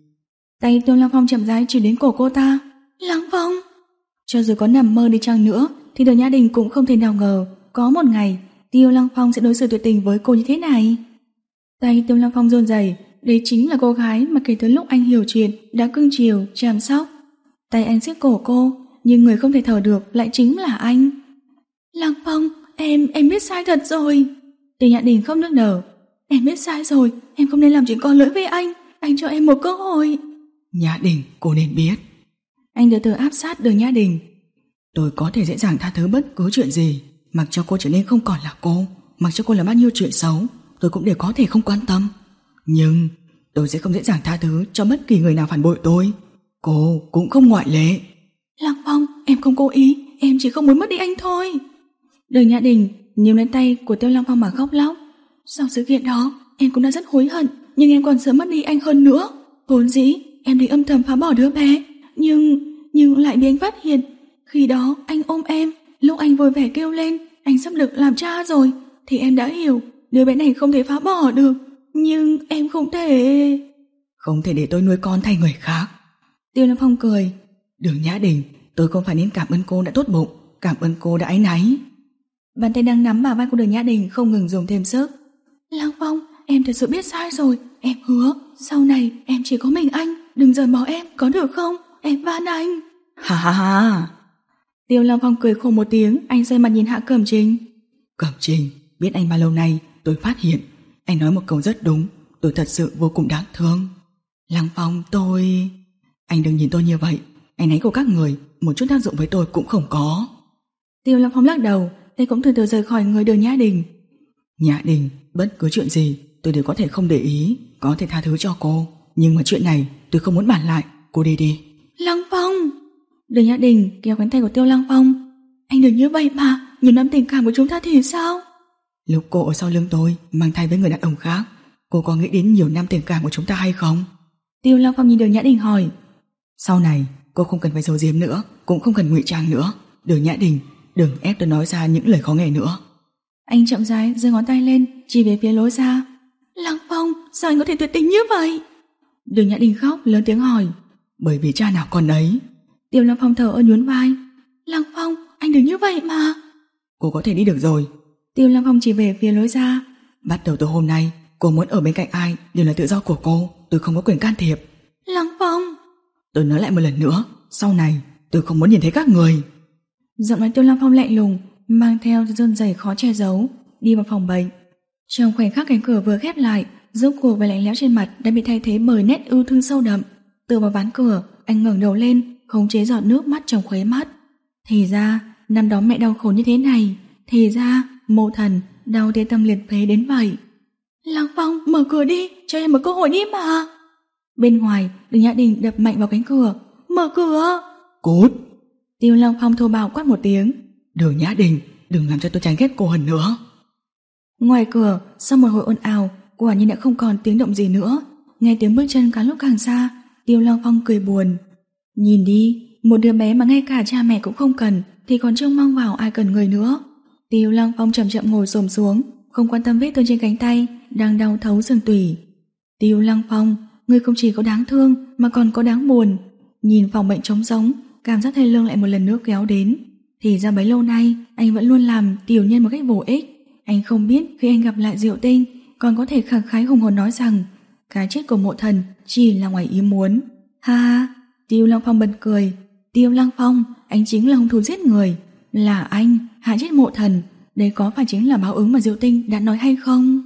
Tay Tiêu Lăng Phong chậm rãi chỉ đến cổ cô ta. Lăng Phong. Cho dù có nằm mơ đi chăng nữa thì Đường Nhã Đình cũng không thể nào ngờ có một ngày Tiêu Lăng Phong sẽ đối xử tuyệt tình với cô như thế này. Tay Tiêu Lăng Phong run rẩy. Đây chính là cô gái mà kể từ lúc anh hiểu chuyện đã cưng chiều, chăm sóc. Tay anh siết cổ cô, nhưng người không thể thở được lại chính là anh. Lăng Phong, em, em biết sai thật rồi. Tiêu Nhã Đình khóc nức nở. Em biết sai rồi, em không nên làm chuyện con lỗi với anh. Anh cho em một cơ hội. Nhã Đình, cô nên biết. Anh từ từ áp sát Đường Nhã Đình. Tôi có thể dễ dàng tha thứ bất cứ chuyện gì, mặc cho cô trở nên không còn là cô, mặc cho cô làm bao nhiêu chuyện xấu, tôi cũng đều có thể không quan tâm. Nhưng tôi sẽ không dễ dàng tha thứ cho bất kỳ người nào phản bội tôi. Cô cũng không ngoại lệ. Lăng Phong, em không cố ý, em chỉ không muốn mất đi anh thôi. Đường Nhã Đình níu lấy tay của Tiêu Lăng Phong mà khóc lóc. Sau sự kiện đó, em cũng đã rất hối hận, nhưng em còn sợ mất đi anh hơn nữa. Vốn dĩ em định âm thầm phá bỏ đứa bé, nhưng nhưng lại bị anh phát hiện. Khi đó anh ôm em, lúc anh vui vẻ kêu lên anh sắp được làm cha rồi, thì em đã hiểu đứa bé này không thể phá bỏ được. Nhưng em không thể... Không thể để tôi nuôi con thay người khác. Tiêu Lăng Phong cười. Đường Nhã Đình, tôi không phải nên cảm ơn cô đã tốt bụng, cảm ơn cô đã áy náy. Bàn tay đang nắm bả vai của Đường Nhã Đình không ngừng dùng thêm sức. Lăng Phong, em thật sự biết sai rồi. Em hứa, sau này em chỉ có mình anh. Đừng rời bỏ em, có được không? Em van anh. Ha ha ha. Tiêu Lăng Phong cười khổ một tiếng. Anh xoay mặt nhìn Hạ Cẩm Trình. Cẩm Trình, biết anh bao lâu nay tôi phát hiện anh nói một câu rất đúng. Tôi thật sự vô cùng đáng thương. Lăng Phong, tôi... Anh đừng nhìn tôi như vậy. Anh ấy của các người một chút tác dụng với tôi cũng không có. Tiêu Lăng Phong lắc đầu. Tay cũng từ từ rời khỏi người Đường Nhã Đình. Nhã Đình, bất cứ chuyện gì tôi đều có thể không để ý, có thể tha thứ cho cô, nhưng mà chuyện này tôi không muốn bàn lại. Cô đi đi. Lăng Phong. Đường Nhã Đình kéo cánh tay của Tiêu Lăng Phong. Anh đừng như vậy mà, nhiều năm tình cảm của chúng ta thì sao? Lúc cô ở sau lưng tôi mang thai với người đàn ông khác, cô có nghĩ đến nhiều năm tình cảm của chúng ta hay không? Tiêu Lăng Phong nhìn Đường Nhã Đình hỏi. Sau này cô không cần phải giấu giếm nữa, cũng không cần ngụy trang nữa. Đường Nhã Đình, đừng ép tôi nói ra những lời khó nghe nữa. Anh chậm rãi giơ ngón tay lên chỉ về phía lối ra. Lăng Phong, sao anh có thể tuyệt tình như vậy? Đường Nhã Đình khóc lớn tiếng hỏi. Bởi vì cha nào con ấy. Tiêu Lăng Phong thở ơ nhún vai. Lăng Phong, anh đừng như vậy mà. Cô có thể đi được rồi. Tiêu Lăng Phong chỉ về phía lối ra. Bắt đầu từ hôm nay, cô muốn ở bên cạnh ai đều là tự do của cô, tôi không có quyền can thiệp. Lăng Phong. Tôi nói lại một lần nữa, sau này tôi không muốn nhìn thấy các người. Giọng nói Tiêu Lăng Phong lạnh lùng, mang theo run rẩy khó che giấu, đi vào phòng bệnh. Trong khoảnh khắc cánh cửa vừa khép lại, rốt cuộc vẻ lạnh lẽo trên mặt đã bị thay thế bởi nét ưu thương sâu đậm. Tựa vào ván cửa, anh ngẩng đầu lên, khống chế giọt nước mắt trong khuấy mắt. Thì ra, năm đó mẹ đau khổ như thế này. Thì ra, mộ thần đau đến tâm liệt phế đến vậy. Lăng Phong, mở cửa đi, cho em một cơ hội đi mà. Bên ngoài, Đường Nhã Đình đập mạnh vào cánh cửa. Mở cửa. Cút. Tiêu Lăng Phong thô bạo quát một tiếng. Đường Nhã Đình, đừng làm cho tôi chán ghét cô hơn nữa. Ngoài cửa, sau một hồi ồn ào, quả nhiên đã không còn tiếng động gì nữa. Nghe tiếng bước chân càng lúc càng xa, Tiêu Lăng Phong cười buồn. Nhìn đi, một đứa bé mà ngay cả cha mẹ cũng không cần thì còn trông mong vào ai cần người nữa. Tiêu Lăng Phong chậm chậm ngồi xổm xuống, không quan tâm vết thương trên cánh tay đang đau thấu xương tủy. Tiêu Lăng Phong, ngươi không chỉ có đáng thương mà còn có đáng buồn. Nhìn phòng bệnh trống rỗng, cảm giác thê lương lại một lần nữa kéo đến. Thì ra bấy lâu nay anh vẫn luôn làm tiểu nhân một cách vô ích. Anh không biết khi anh gặp lại Diệu Tinh còn có thể khẳng khái hùng hồn nói rằng cái chết của mộ thần chỉ là ngoài ý muốn. Ha ha. Tiêu Lăng Phong bật cười. Tiêu Lăng Phong, anh chính là hung thủ giết người. Là anh hại chết mộ thần. Đây có phải chính là báo ứng mà Diệu Tinh đã nói hay không?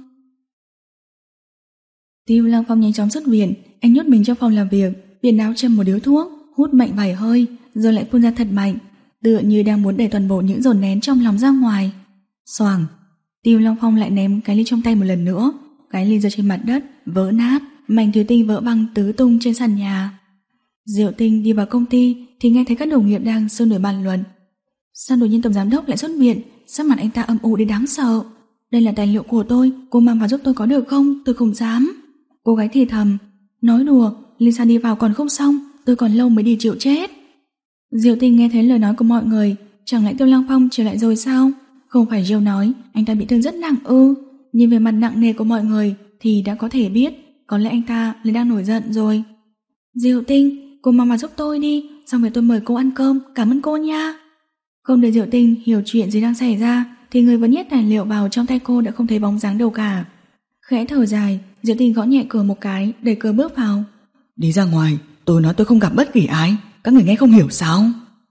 Tiêu Lăng Phong nhanh chóng xuất viện. Anh nhốt mình trong phòng làm việc, viền áo châm một điếu thuốc, hút mạnh vài hơi, rồi lại phun ra thật mạnh, tựa như đang muốn đẩy toàn bộ những dồn nén trong lòng ra ngoài. Xoàng. Tiêu Lăng Phong lại ném cái ly trong tay một lần nữa. Cái ly rơi trên mặt đất, vỡ nát, mảnh thủy tinh vỡ văng tứ tung trên sàn nhà. Diệu Tinh đi vào công ty thì nghe thấy các đồng nghiệp đang sôi nổi bàn luận. Sao đột nhiên tổng giám đốc lại xuất viện? Sắc mặt anh ta âm u đến đáng sợ. Đây là tài liệu của tôi, cô mang vào giúp tôi có được không? Tôi không dám. Cô gái thì thầm. Nói đùa, Lisa đi vào còn không xong, tôi còn lâu mới đi chịu chết. Diệu Tinh nghe thấy lời nói của mọi người. Chẳng lẽ Tiêu Lăng Phong trở lại rồi sao? Không phải Jill nói anh ta bị thương rất nặng ư? Nhìn về mặt nặng nề của mọi người thì đã có thể biết có lẽ anh ta lại đang nổi giận rồi. Diệu Tinh, cô mang vào giúp tôi đi, xong rồi tôi mời cô ăn cơm, cảm ơn cô nha. Không đợi Diệu Tinh hiểu chuyện gì đang xảy ra thì người vẫn nhét tài liệu vào trong tay cô đã không thấy bóng dáng đâu cả. Khẽ thở dài, Diệu Tinh gõ nhẹ cửa một cái, đẩy cửa bước vào. Đi ra ngoài, tôi nói tôi không gặp bất kỳ ai, các người nghe không hiểu sao?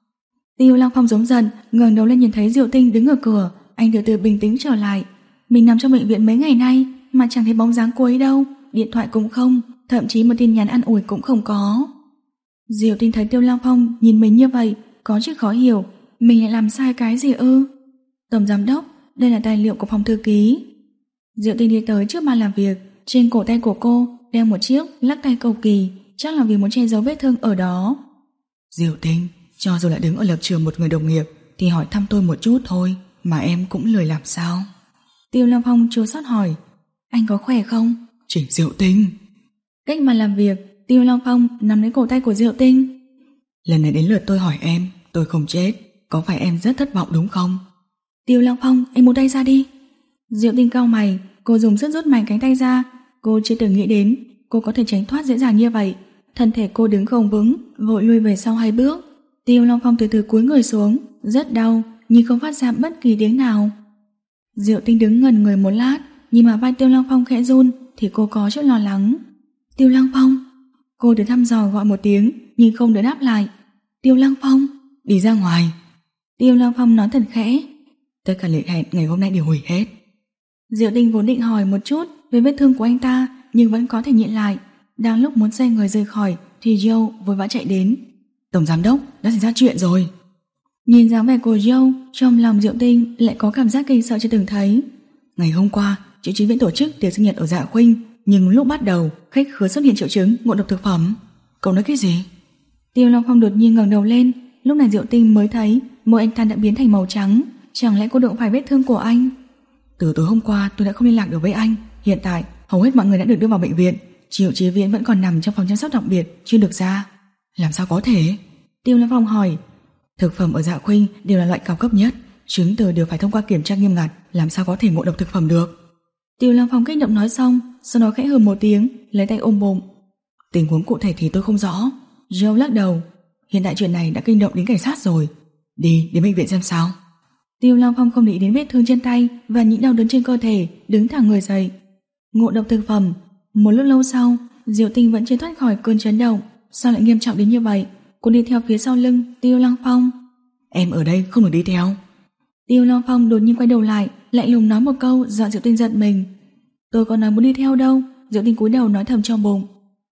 Tiêu Lăng Phong giống giận, ngẩng đầu lên nhìn thấy Diệu Tinh đứng ở cửa, anh từ từ bình tĩnh trở lại. Mình nằm trong bệnh viện mấy ngày nay mà chẳng thấy bóng dáng cô ấy đâu, điện thoại cũng không, thậm chí một tin nhắn an ủi cũng không có. Diệu Tinh thấy Tiêu Lăng Phong nhìn mình như vậy, có chút khó hiểu, mình lại làm sai cái gì ư? Tổng giám đốc, đây là tài liệu của phòng thư ký. Diệu Tinh đi tới trước bàn làm việc, trên cổ tay của cô đeo một chiếc lắc tay cầu kỳ, chắc là vì muốn che giấu vết thương ở đó. Diệu Tinh, cho dù là đứng ở lập trường một người đồng nghiệp thì hỏi thăm tôi một chút thôi, mà em cũng lười làm sao? Tiêu Lăng Phong chua xót hỏi, anh có khỏe không? Chỉ Diệu Tinh. Cách mà làm việc, Tiêu Lăng Phong nắm lấy cổ tay của Diệu Tinh. Lần này đến lượt tôi hỏi em, tôi không chết, có phải em rất thất vọng đúng không? Tiêu Lăng Phong, anh buông tay ra đi. Diệu Tinh cau mày, cô dùng sức rút mạnh cánh tay ra. Cô chưa từng nghĩ đến cô có thể tránh thoát dễ dàng như vậy. Thân thể cô đứng không vững, vội lui về sau hai bước. Tiêu Lăng Phong từ từ cúi người xuống, rất đau nhưng không phát ra bất kỳ tiếng nào. Diệu Tinh đứng ngẩn người một lát, nhìn mà vai Tiêu Lăng Phong khẽ run thì cô có chút lo lắng. Tiêu Lăng Phong. Cô được thăm dò gọi một tiếng nhưng không được đáp lại. Tiêu Lăng Phong. Đi ra ngoài. Tiêu Lăng Phong nói thật khẽ. Tất cả lịch hẹn ngày hôm nay đều hủy hết. Diệu Tinh vốn định hỏi một chút về vết thương của anh ta nhưng vẫn có thể nhịn lại. Đang lúc muốn xoay người rời khỏi thì Joe vội vã chạy đến. Tổng giám đốc, đã xảy ra chuyện rồi. Nhìn dáng vẻ của Joe, trong lòng Diệu Tinh lại có cảm giác kinh sợ chưa từng thấy. Ngày hôm qua, Triệu Chí Viễn tổ chức tiệc sinh nhật ở Dạ Khuynh, nhưng lúc bắt đầu, khách khứa xuất hiện triệu chứng ngộ độc thực phẩm. Cậu nói cái gì? Tiêu Long Phong đột nhiên ngẩng đầu lên, lúc này Diệu Tinh mới thấy môi anh ta đã biến thành màu trắng. Chẳng lẽ cô đụng phải vết thương của anh? Từ tối hôm qua tôi đã không liên lạc được với anh. Hiện tại hầu hết mọi người đã được đưa vào bệnh viện. Triệu Chí Viễn vẫn còn nằm trong phòng chăm sóc đặc biệt, chưa được ra. Làm sao có thể? Tiêu Long Phong hỏi. Thực phẩm ở Dạ Khuynh đều là loại cao cấp nhất, chứng từ đều phải thông qua kiểm tra nghiêm ngặt, làm sao có thể ngộ độc thực phẩm được? Tiêu Long Phong kích động nói xong, sau đó khẽ hừ một tiếng, lấy tay ôm bụng. Tình huống cụ thể thì tôi không rõ. Joe lắc đầu. Hiện tại chuyện này đã kinh động đến cảnh sát rồi. Đi đến bệnh viện xem sao. Tiêu Long Phong không để ý đến vết thương trên tay và những đau đớn trên cơ thể, đứng thẳng người dậy. Ngộ độc thực phẩm. Một lúc lâu sau, Diệu Tinh vẫn chưa thoát khỏi cơn chấn động. Sao lại nghiêm trọng đến như vậy? Cô đi theo phía sau lưng Tiêu Long Phong. Em ở đây không được đi theo. Tiêu Long Phong đột nhiên quay đầu lại, lạnh lùng nói một câu dọa Diệu Tinh giận mình. Tôi có nói muốn đi theo đâu. Diệu Tinh cúi đầu nói thầm trong bụng.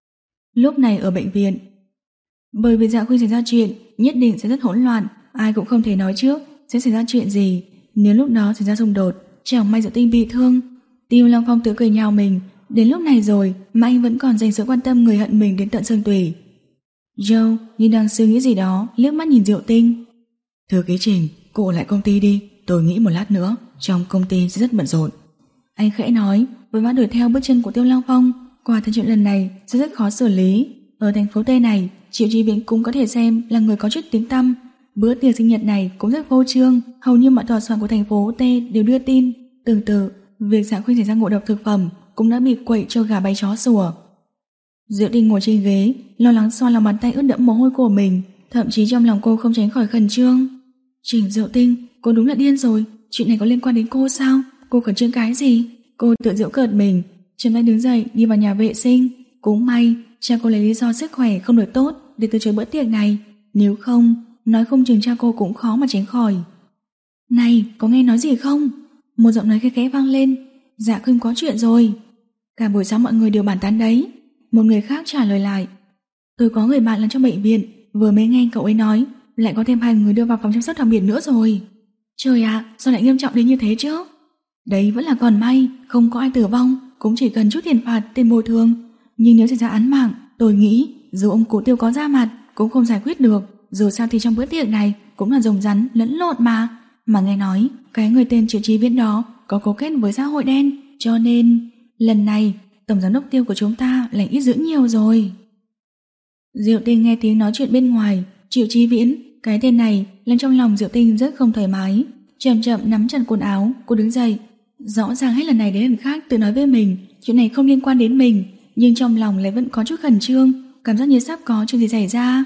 Lúc này ở bệnh viện, bởi vì Dạ Khuynh xảy ra chuyện, nhất định sẽ rất hỗn loạn. Ai cũng không thể nói trước sẽ xảy ra chuyện gì. Nếu lúc đó xảy ra xung đột, chẳng may Diệu Tinh bị thương. Tiêu Long Phong tự cười nhạo mình. Đến lúc này rồi mà anh vẫn còn dành sự quan tâm người hận mình đến tận xương tủy. Joe như đang suy nghĩ gì đó, liếc mắt nhìn Diệu Tinh. Thư ký Trình, cô ở lại công ty đi. Tôi nghĩ một lát nữa trong công ty sẽ rất bận rộn. Anh khẽ nói, với vã đuổi theo bước chân của Tiêu Long Phong. Quả thật chuyện lần này sẽ rất khó xử lý. Ở thành phố T này, Triệu Chí Viễn cũng có thể xem là người có chút tiếng tăm. Bữa tiệc sinh nhật này cũng rất vô trương, hầu như mọi tòa soạn của thành phố T đều đưa tin. Tương tự, việc Dạ Khuynh xảy ra ngộ độc thực phẩm cũng đã bị quậy cho gà bay chó sủa. Diệu Tinh ngồi trên ghế, lo lắng xoa lòng bàn tay ướt đẫm mồ hôi của mình, thậm chí trong lòng cô không tránh khỏi khẩn trương. Trình Diệu Tinh, cô đúng là điên rồi, chuyện này có liên quan đến cô sao? Cô khẩn trương cái gì? Cô tự giễu cợt mình, chậm rãi đứng dậy đi vào nhà vệ sinh. Cũng may, cha cô lấy lý do sức khỏe không được tốt để từ chối bữa tiệc này, nếu không, nói không chừng cha cô cũng khó mà tránh khỏi. Này, có nghe nói gì không? Một giọng nói khẽ khẽ vang lên. Dạ Khuynh có chuyện rồi. Cả buổi sáng mọi người đều bàn tán đấy. Một người khác trả lời lại. Tôi có người bạn làm trong bệnh viện, vừa mới nghe cậu ấy nói lại có thêm hai người đưa vào phòng chăm sóc đặc biệt nữa rồi. Trời ạ, à, sao lại nghiêm trọng đến như thế chứ? Đấy vẫn là còn may, không có ai tử vong, cũng chỉ cần chút tiền phạt, tiền bồi thường. Nhưng nếu xảy ra án mạng, tôi nghĩ dù ông cụ Tiêu có ra mặt cũng không giải quyết được. Dù sao thì trong bữa tiệc này cũng là rồng rắn lẫn lộn mà. Mà nghe nói cái người tên Triệu Chí Viễn đó có cấu kết với xã hội đen, cho nên lần này tổng giám đốc Tiêu của chúng ta lại ít dữ nhiều rồi. Diệu Tinh nghe tiếng nói chuyện bên ngoài. Triệu Chí Viễn, cái tên này làm trong lòng Diệu Tinh rất không thoải mái. Chậm chậm nắm chặt quần áo, cô đứng dậy. Rõ ràng hết lần này đến lần khác tự nói với mình chuyện này không liên quan đến mình, nhưng trong lòng lại vẫn có chút khẩn trương, cảm giác như sắp có chuyện gì xảy ra.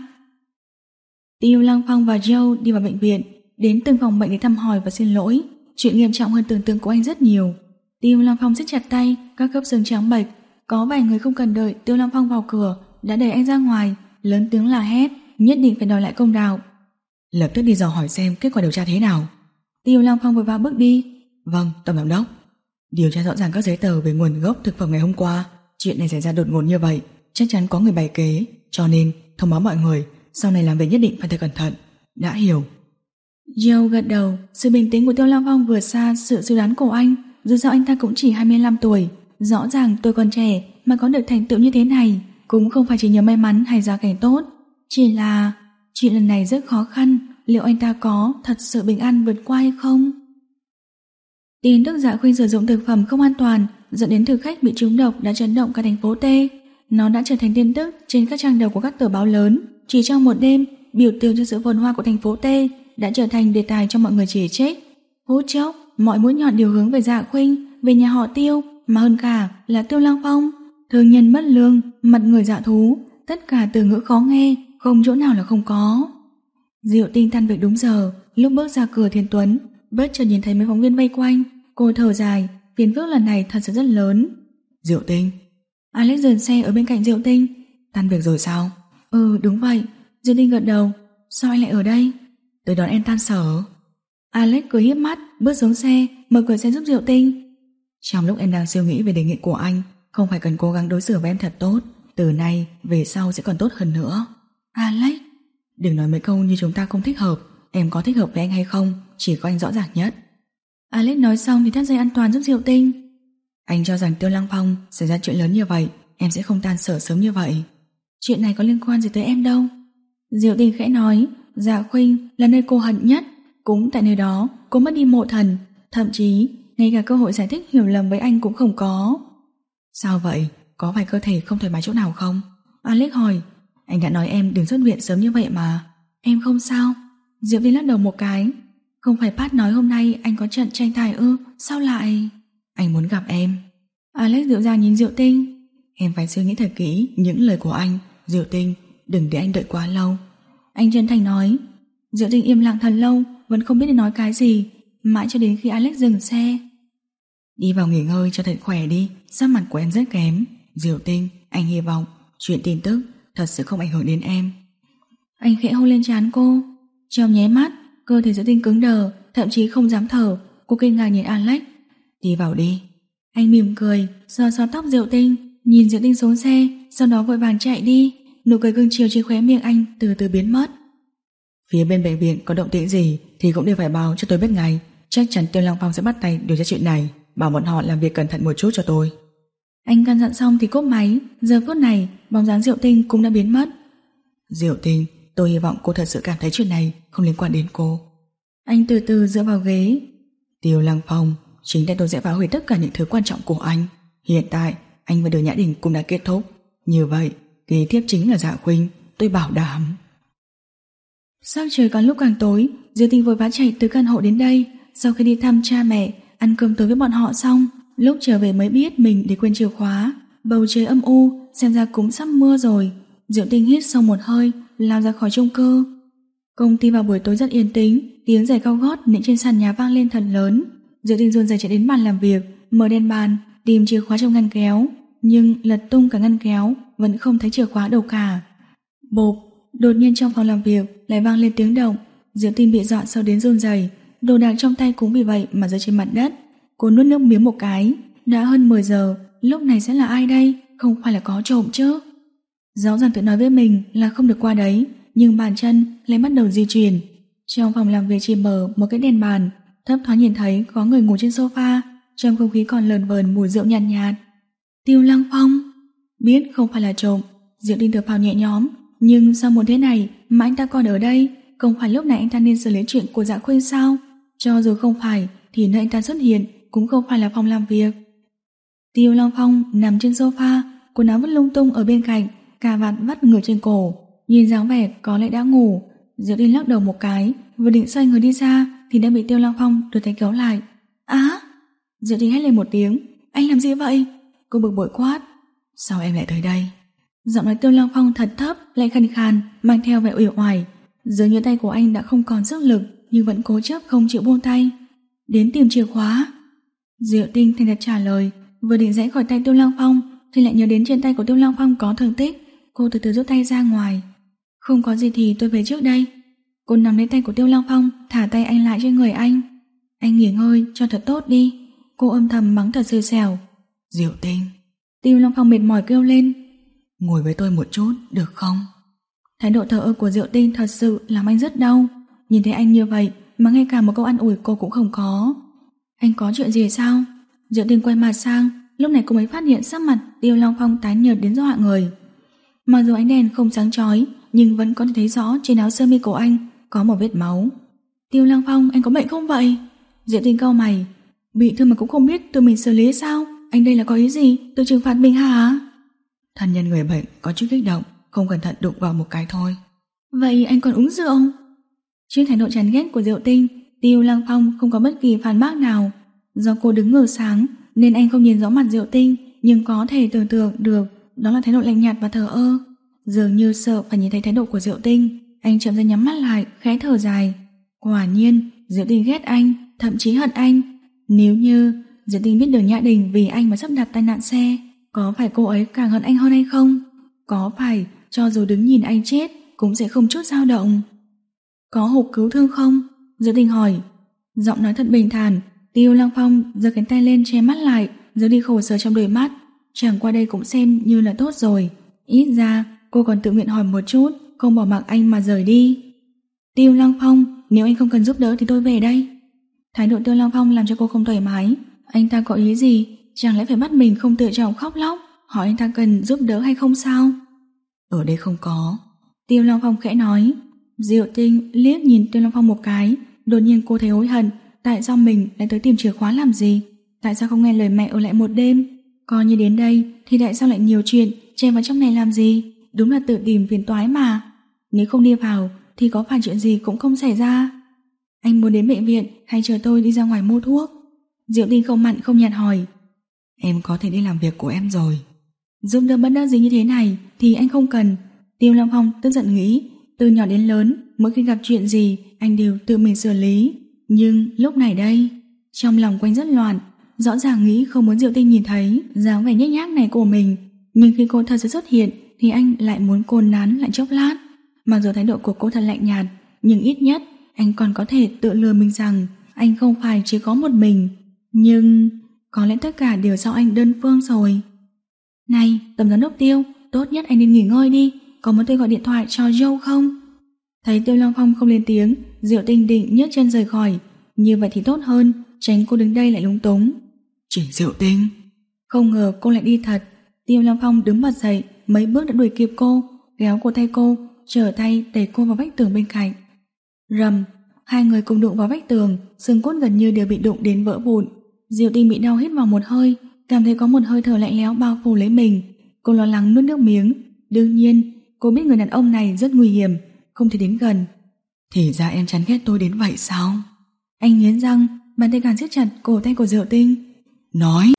Tiêu Lăng Phong và Joe đi vào bệnh viện, đến từng phòng bệnh để thăm hỏi và xin lỗi. Chuyện nghiêm trọng hơn tưởng tượng của anh rất nhiều. Tiêu Lăng Phong siết chặt tay, các khớp xương trắng bệch. Có vài người không cần đợi Tiêu Lăng Phong vào cửa đã đẩy anh ra ngoài, lớn tiếng là hét, nhất định phải đòi lại công đạo. Lập tức đi dò hỏi xem kết quả điều tra thế nào. Tiêu Lăng Phong vội vã bước đi. Vâng, tổng giám đốc. Điều tra rõ ràng các giấy tờ về nguồn gốc thực phẩm ngày hôm qua. Chuyện này xảy ra đột ngột như vậy, chắc chắn có người bày kế, cho nên thông báo mọi người sau này làm việc nhất định phải thật cẩn thận. Đã hiểu. Joe gật đầu. Sự bình tĩnh của Tiêu Lăng Phong vượt xa sự suy đoán của anh. Dù sao anh ta cũng chỉ hai mươi lăm tuổi. Rõ ràng tôi còn trẻ mà có được thành tựu như thế này cũng không phải chỉ nhờ may mắn hay gia cảnh tốt. Chỉ là chuyện lần này rất khó khăn. Liệu anh ta có thật sự bình an vượt qua hay không? Tin tức Dạ Khuynh sử dụng thực phẩm không an toàn dẫn đến thực khách bị trúng độc đã chấn động cả thành phố T. Nó đã trở thành tin tức trên các trang đầu của các tờ báo lớn. Chỉ trong một đêm, biểu tượng cho sự phồn hoa của thành phố T đã trở thành đề tài cho mọi người chỉ trích. Phút chốc, mọi mũi nhọn đều hướng về Dạ Khuynh, về nhà họ Tiêu, mà hơn cả là Tiêu Lăng Phong. Thương nhân mất lương, mặt người dạ thú, tất cả từ ngữ khó nghe, không chỗ nào là không có. Diệu Tinh tan việc đúng giờ, lúc bước ra cửa Thiên Tuấn, bất chợt nhìn thấy mấy phóng viên vây quanh. Cô thở dài, phiền phức lần này thật sự rất lớn. Diệu Tinh. Alex dừng xe ở bên cạnh Diệu Tinh. Tan việc rồi sao? Ừ, đúng vậy. Diệu Tinh gật đầu. Sao anh lại ở đây? Tới đón em tan sở. Alex cười híp mắt, bước xuống xe, mở cửa xe giúp Diệu Tinh. Trong lúc em đang suy nghĩ về đề nghị của anh, không phải cần cố gắng đối xử với em thật tốt, từ nay về sau sẽ còn tốt hơn nữa. Alex, đừng nói mấy câu như chúng ta không thích hợp. Em có thích hợp với anh hay không, chỉ có anh rõ ràng nhất. Alex nói xong thì thắt dây an toàn giúp Diệu Tinh. Anh cho rằng Tiêu Lăng Phong xảy ra chuyện lớn như vậy, em sẽ không tan sở sớm như vậy. Chuyện này có liên quan gì tới em đâu. Diệu Tinh khẽ nói. Dạ Khuynh là nơi cô hận nhất. Cũng tại nơi đó cô mất đi mộ thần, thậm chí ngay cả cơ hội giải thích hiểu lầm với anh cũng không có. Sao vậy? Có phải cơ thể không thoải mái chỗ nào không? Alex hỏi. Anh đã nói em đừng xuất viện sớm như vậy mà. Em không sao. Diệu Tinh lắc đầu một cái. Không phải Pat nói hôm nay anh có trận tranh tài ư? Sao lại? Anh muốn gặp em. Alex dịu dàng nhìn Diệu Tinh. Em phải suy nghĩ thật kỹ những lời của anh. Diệu Tinh, đừng để anh đợi quá lâu. Anh chân thành nói. Diệu Tinh im lặng thật lâu, vẫn không biết nên nói cái gì, mãi cho đến khi Alex dừng xe. Đi vào nghỉ ngơi cho thật khỏe đi, sắc mặt của em rất kém. Diệu Tinh, anh hy vọng chuyện tin tức thật sự không ảnh hưởng đến em. Anh khẽ hôn lên trán cô. Trong nháy mắt, cơ thể Diệu Tinh cứng đờ, thậm chí không dám thở. Cô kinh ngạc nhìn Alex. Đi vào đi. Anh mỉm cười, xoa xoa tóc Diệu Tinh, nhìn Diệu Tinh xuống xe, sau đó vội vàng chạy đi. Nụ cười cưng chiều trên khóe miệng anh từ từ biến mất. Phía bên bệnh viện có động tĩnh gì thì cũng đều phải báo cho tôi biết ngay. Chắc chắn Tiêu Lăng Phong sẽ bắt tay điều tra chuyện này, bảo bọn họ làm việc cẩn thận một chút cho tôi. Anh căn dặn xong thì cúp máy. Giờ phút này bóng dáng Diệu Tinh cũng đã biến mất. Diệu Tinh, tôi hy vọng cô thật sự cảm thấy chuyện này không liên quan đến cô. Anh từ từ dựa vào ghế. Tiêu Lăng Phong, chính tay tôi sẽ phá hủy tất cả những thứ quan trọng của anh. Hiện tại anh và Đường Nhã Đình cũng đã kết thúc. Như vậy kế tiếp chính là Dạ Khuynh, tôi bảo đảm. Sắc trời càng lúc càng tối, Diệu Tinh vội vã chạy từ căn hộ đến đây. Sau khi đi thăm cha mẹ, ăn cơm tối với bọn họ xong, lúc trở về mới biết mình để quên chìa khóa. Bầu trời âm u, xem ra cũng sắp mưa rồi. Diệu Tinh hít sâu một hơi, lao ra khỏi chung cư. Công ty vào buổi tối rất yên tĩnh, tiếng giày cao gót nện trên sàn nhà vang lên thật lớn. Diệu Tinh run rẩy chạy đến bàn làm việc, mở đèn bàn, tìm chìa khóa trong ngăn kéo, nhưng lật tung cả ngăn kéo, vẫn không thấy chìa khóa đâu cả. Bộp, đột nhiên trong phòng làm việc lại vang lên tiếng động. Diệu Tinh bị dọa sâu đến run rẩy, đồ đạc trong tay cũng vì vậy mà rơi trên mặt đất. Cô nuốt nước miếng một cái. Đã hơn mười giờ, lúc này sẽ là ai đây? Không phải là có trộm chứ? Rõ ràng tự nói với mình là không được qua đấy, nhưng bàn chân lại bắt đầu di chuyển. Trong phòng làm việc chỉ mở một cái đèn bàn, thấp thoáng nhìn thấy có người ngủ trên sofa, trong không khí còn lờn vờn mùi rượu nhàn nhạt, nhạt. Tiêu Lăng Phong. Biết không phải là trộm, Diệu Tinh thở phào nhẹ nhõm, nhưng sao muốn thế này mà anh ta còn ở đây? Không phải lúc này anh ta nên xử lý chuyện của Dạ Khuynh sao? Cho dù không phải thì nơi anh ta xuất hiện cũng không phải là phòng làm việc. Tiêu Long Phong nằm trên sofa, quần áo vứt lung tung ở bên cạnh, cà vạt vắt ngược trên cổ, nhìn dáng vẻ có lẽ đã ngủ. Diệu Tinh lắc đầu một cái, vừa định xoay người đi ra thì đã bị Tiêu Long Phong đưa tay kéo lại. Á! Diệu Tinh hét lên một tiếng. Anh làm gì vậy? Cô bực bội quát. Sao em lại tới đây? Giọng nói Tiêu Long Phong thật thấp, lại khàn khàn, mang theo vẻ uể oải. Dường như tay của anh đã không còn sức lực, nhưng vẫn cố chấp không chịu buông tay. Đến tìm chìa khóa. Diệu Tinh thành thật trả lời. Vừa định giãy khỏi tay Tiêu Long Phong thì lại nhớ đến trên tay của Tiêu Long Phong có thương tích. Cô từ từ rút tay ra ngoài. Không có gì thì tôi về trước đây. Cô nắm lấy tay của Tiêu Long Phong, thả tay anh lại trên người anh. Anh nghỉ ngơi cho thật tốt đi. Cô âm thầm mắng thật xui xẻo. Diệu Tinh. Tiêu Long Phong mệt mỏi kêu lên. Ngồi với tôi một chút được không? Thái độ thờ ơ của Diệu Tinh thật sự làm anh rất đau. Nhìn thấy anh như vậy mà ngay cả một câu an ủi cô cũng không có. Anh có chuyện gì sao? Diệu Tinh quay mặt sang, lúc này cô mới phát hiện sắc mặt Tiêu Long Phong tái nhợt đến dọa người. Mặc dù ánh đèn không sáng chói, nhưng vẫn có thể thấy rõ trên áo sơ mi của anh có một vết máu. Tiêu Long Phong, anh có bệnh không vậy? Diệu Tinh cau mày. Bị thương mà cũng không biết tự mình xử lý sao? Anh đây là có ý gì? Tự trừng phạt mình hả? Thân nhân người bệnh có chút kích động, không cẩn thận đụng vào một cái thôi. Vậy anh còn uống rượu? Trước thái độ chán ghét của Diệu Tinh, Tiêu Long Phong không có bất kỳ phản bác nào. Do cô đứng ngược sáng nên anh không nhìn rõ mặt Diệu Tinh, nhưng có thể tưởng tượng được đó là thái độ lạnh nhạt và thờ ơ. Dường như sợ phải nhìn thấy thái độ của Diệu Tinh, anh chậm rãi nhắm mắt lại, khẽ thở dài. Quả nhiên, Diệu Tinh ghét anh, thậm chí hận anh. Nếu như Diệu Tinh biết được Nhã Đình vì anh mà sắp đặt tai nạn xe, có phải cô ấy càng hận anh hơn hay không? Có phải cho dù đứng nhìn anh chết cũng sẽ không chút dao động? Có hộp cứu thương không? Diệu Tinh hỏi. Giọng nói thật bình thản. Tiêu Long Phong giơ cánh tay lên che mắt lại, giấu đi khổ sở trong đôi mắt. Chẳng qua đây cũng xem như là tốt rồi. Ít ra cô còn tự nguyện hỏi một chút, không bỏ mặc anh mà rời đi. Tiêu Long Phong, nếu anh không cần giúp đỡ thì tôi về đây. Thái độ Tiêu Long Phong làm cho cô không thoải mái. Anh ta có ý gì? Chẳng lẽ phải bắt mình không tự trọng khóc lóc hỏi anh ta cần giúp đỡ hay không sao? Ở đây không có. Tiêu Long Phong khẽ nói. Diệu Tinh liếc nhìn Tiêu Long Phong một cái. Đột nhiên cô thấy hối hận. Tại sao mình lại tới tìm chìa khóa làm gì? Tại sao không nghe lời mẹ ở lại một đêm? Coi như đến đây thì tại sao lại nhiều chuyện chen vào trong này làm gì? Đúng là tự tìm phiền toái mà. Nếu không đi vào thì có phải chuyện gì cũng không xảy ra. Anh muốn đến bệnh viện hay chờ tôi đi ra ngoài mua thuốc? Diệu Tinh không mặn không nhạt hỏi. Em có thể đi làm việc của em rồi. Giúp đỡ bất đắc dĩ như thế này thì anh không cần. Tiêu Long Phong tức giận nghĩ. Từ nhỏ đến lớn, mỗi khi gặp chuyện gì anh đều tự mình xử lý. Nhưng lúc này đây, trong lòng quanh rất loạn. Rõ ràng nghĩ không muốn Diệu Tinh nhìn thấy dáng vẻ nhếch nhác này của mình, nhưng khi cô thật sự xuất hiện thì anh lại muốn cô nán lại chốc lát. Mặc dù thái độ của cô thật lạnh nhạt, nhưng ít nhất anh còn có thể tự lừa mình rằng anh không phải chỉ có một mình. Nhưng có lẽ tất cả đều do anh đơn phương rồi. Này, tổng giám đốc Tiêu, tốt nhất anh nên nghỉ ngơi đi. Có muốn tôi gọi điện thoại cho Joe không? Thấy Tiêu Long Phong không lên tiếng, Diệu Tinh định nhấc chân rời khỏi. Như vậy thì tốt hơn, tránh cô đứng đây lại lúng túng. Trình Diệu Tinh. Không ngờ cô lại đi thật. Tiêu Long Phong đứng bật dậy, mấy bước đã đuổi kịp cô, kéo cổ tay cô, trở tay đẩy cô vào vách tường bên cạnh. Rầm, hai người cùng đụng vào vách tường, xương cốt gần như đều bị đụng đến vỡ vụn. Diệu Tinh bị đau hít vào một hơi, cảm thấy có một hơi thở lạnh lẽo bao phủ lấy mình. Cô lo lắng nuốt nước miếng. Đương nhiên, cô biết người đàn ông này rất nguy hiểm, không thể đến gần. Thì ra em chán ghét tôi đến vậy sao? Anh nghiến răng, bàn tay càng siết chặt cổ tay của Diệu Tinh. Nói.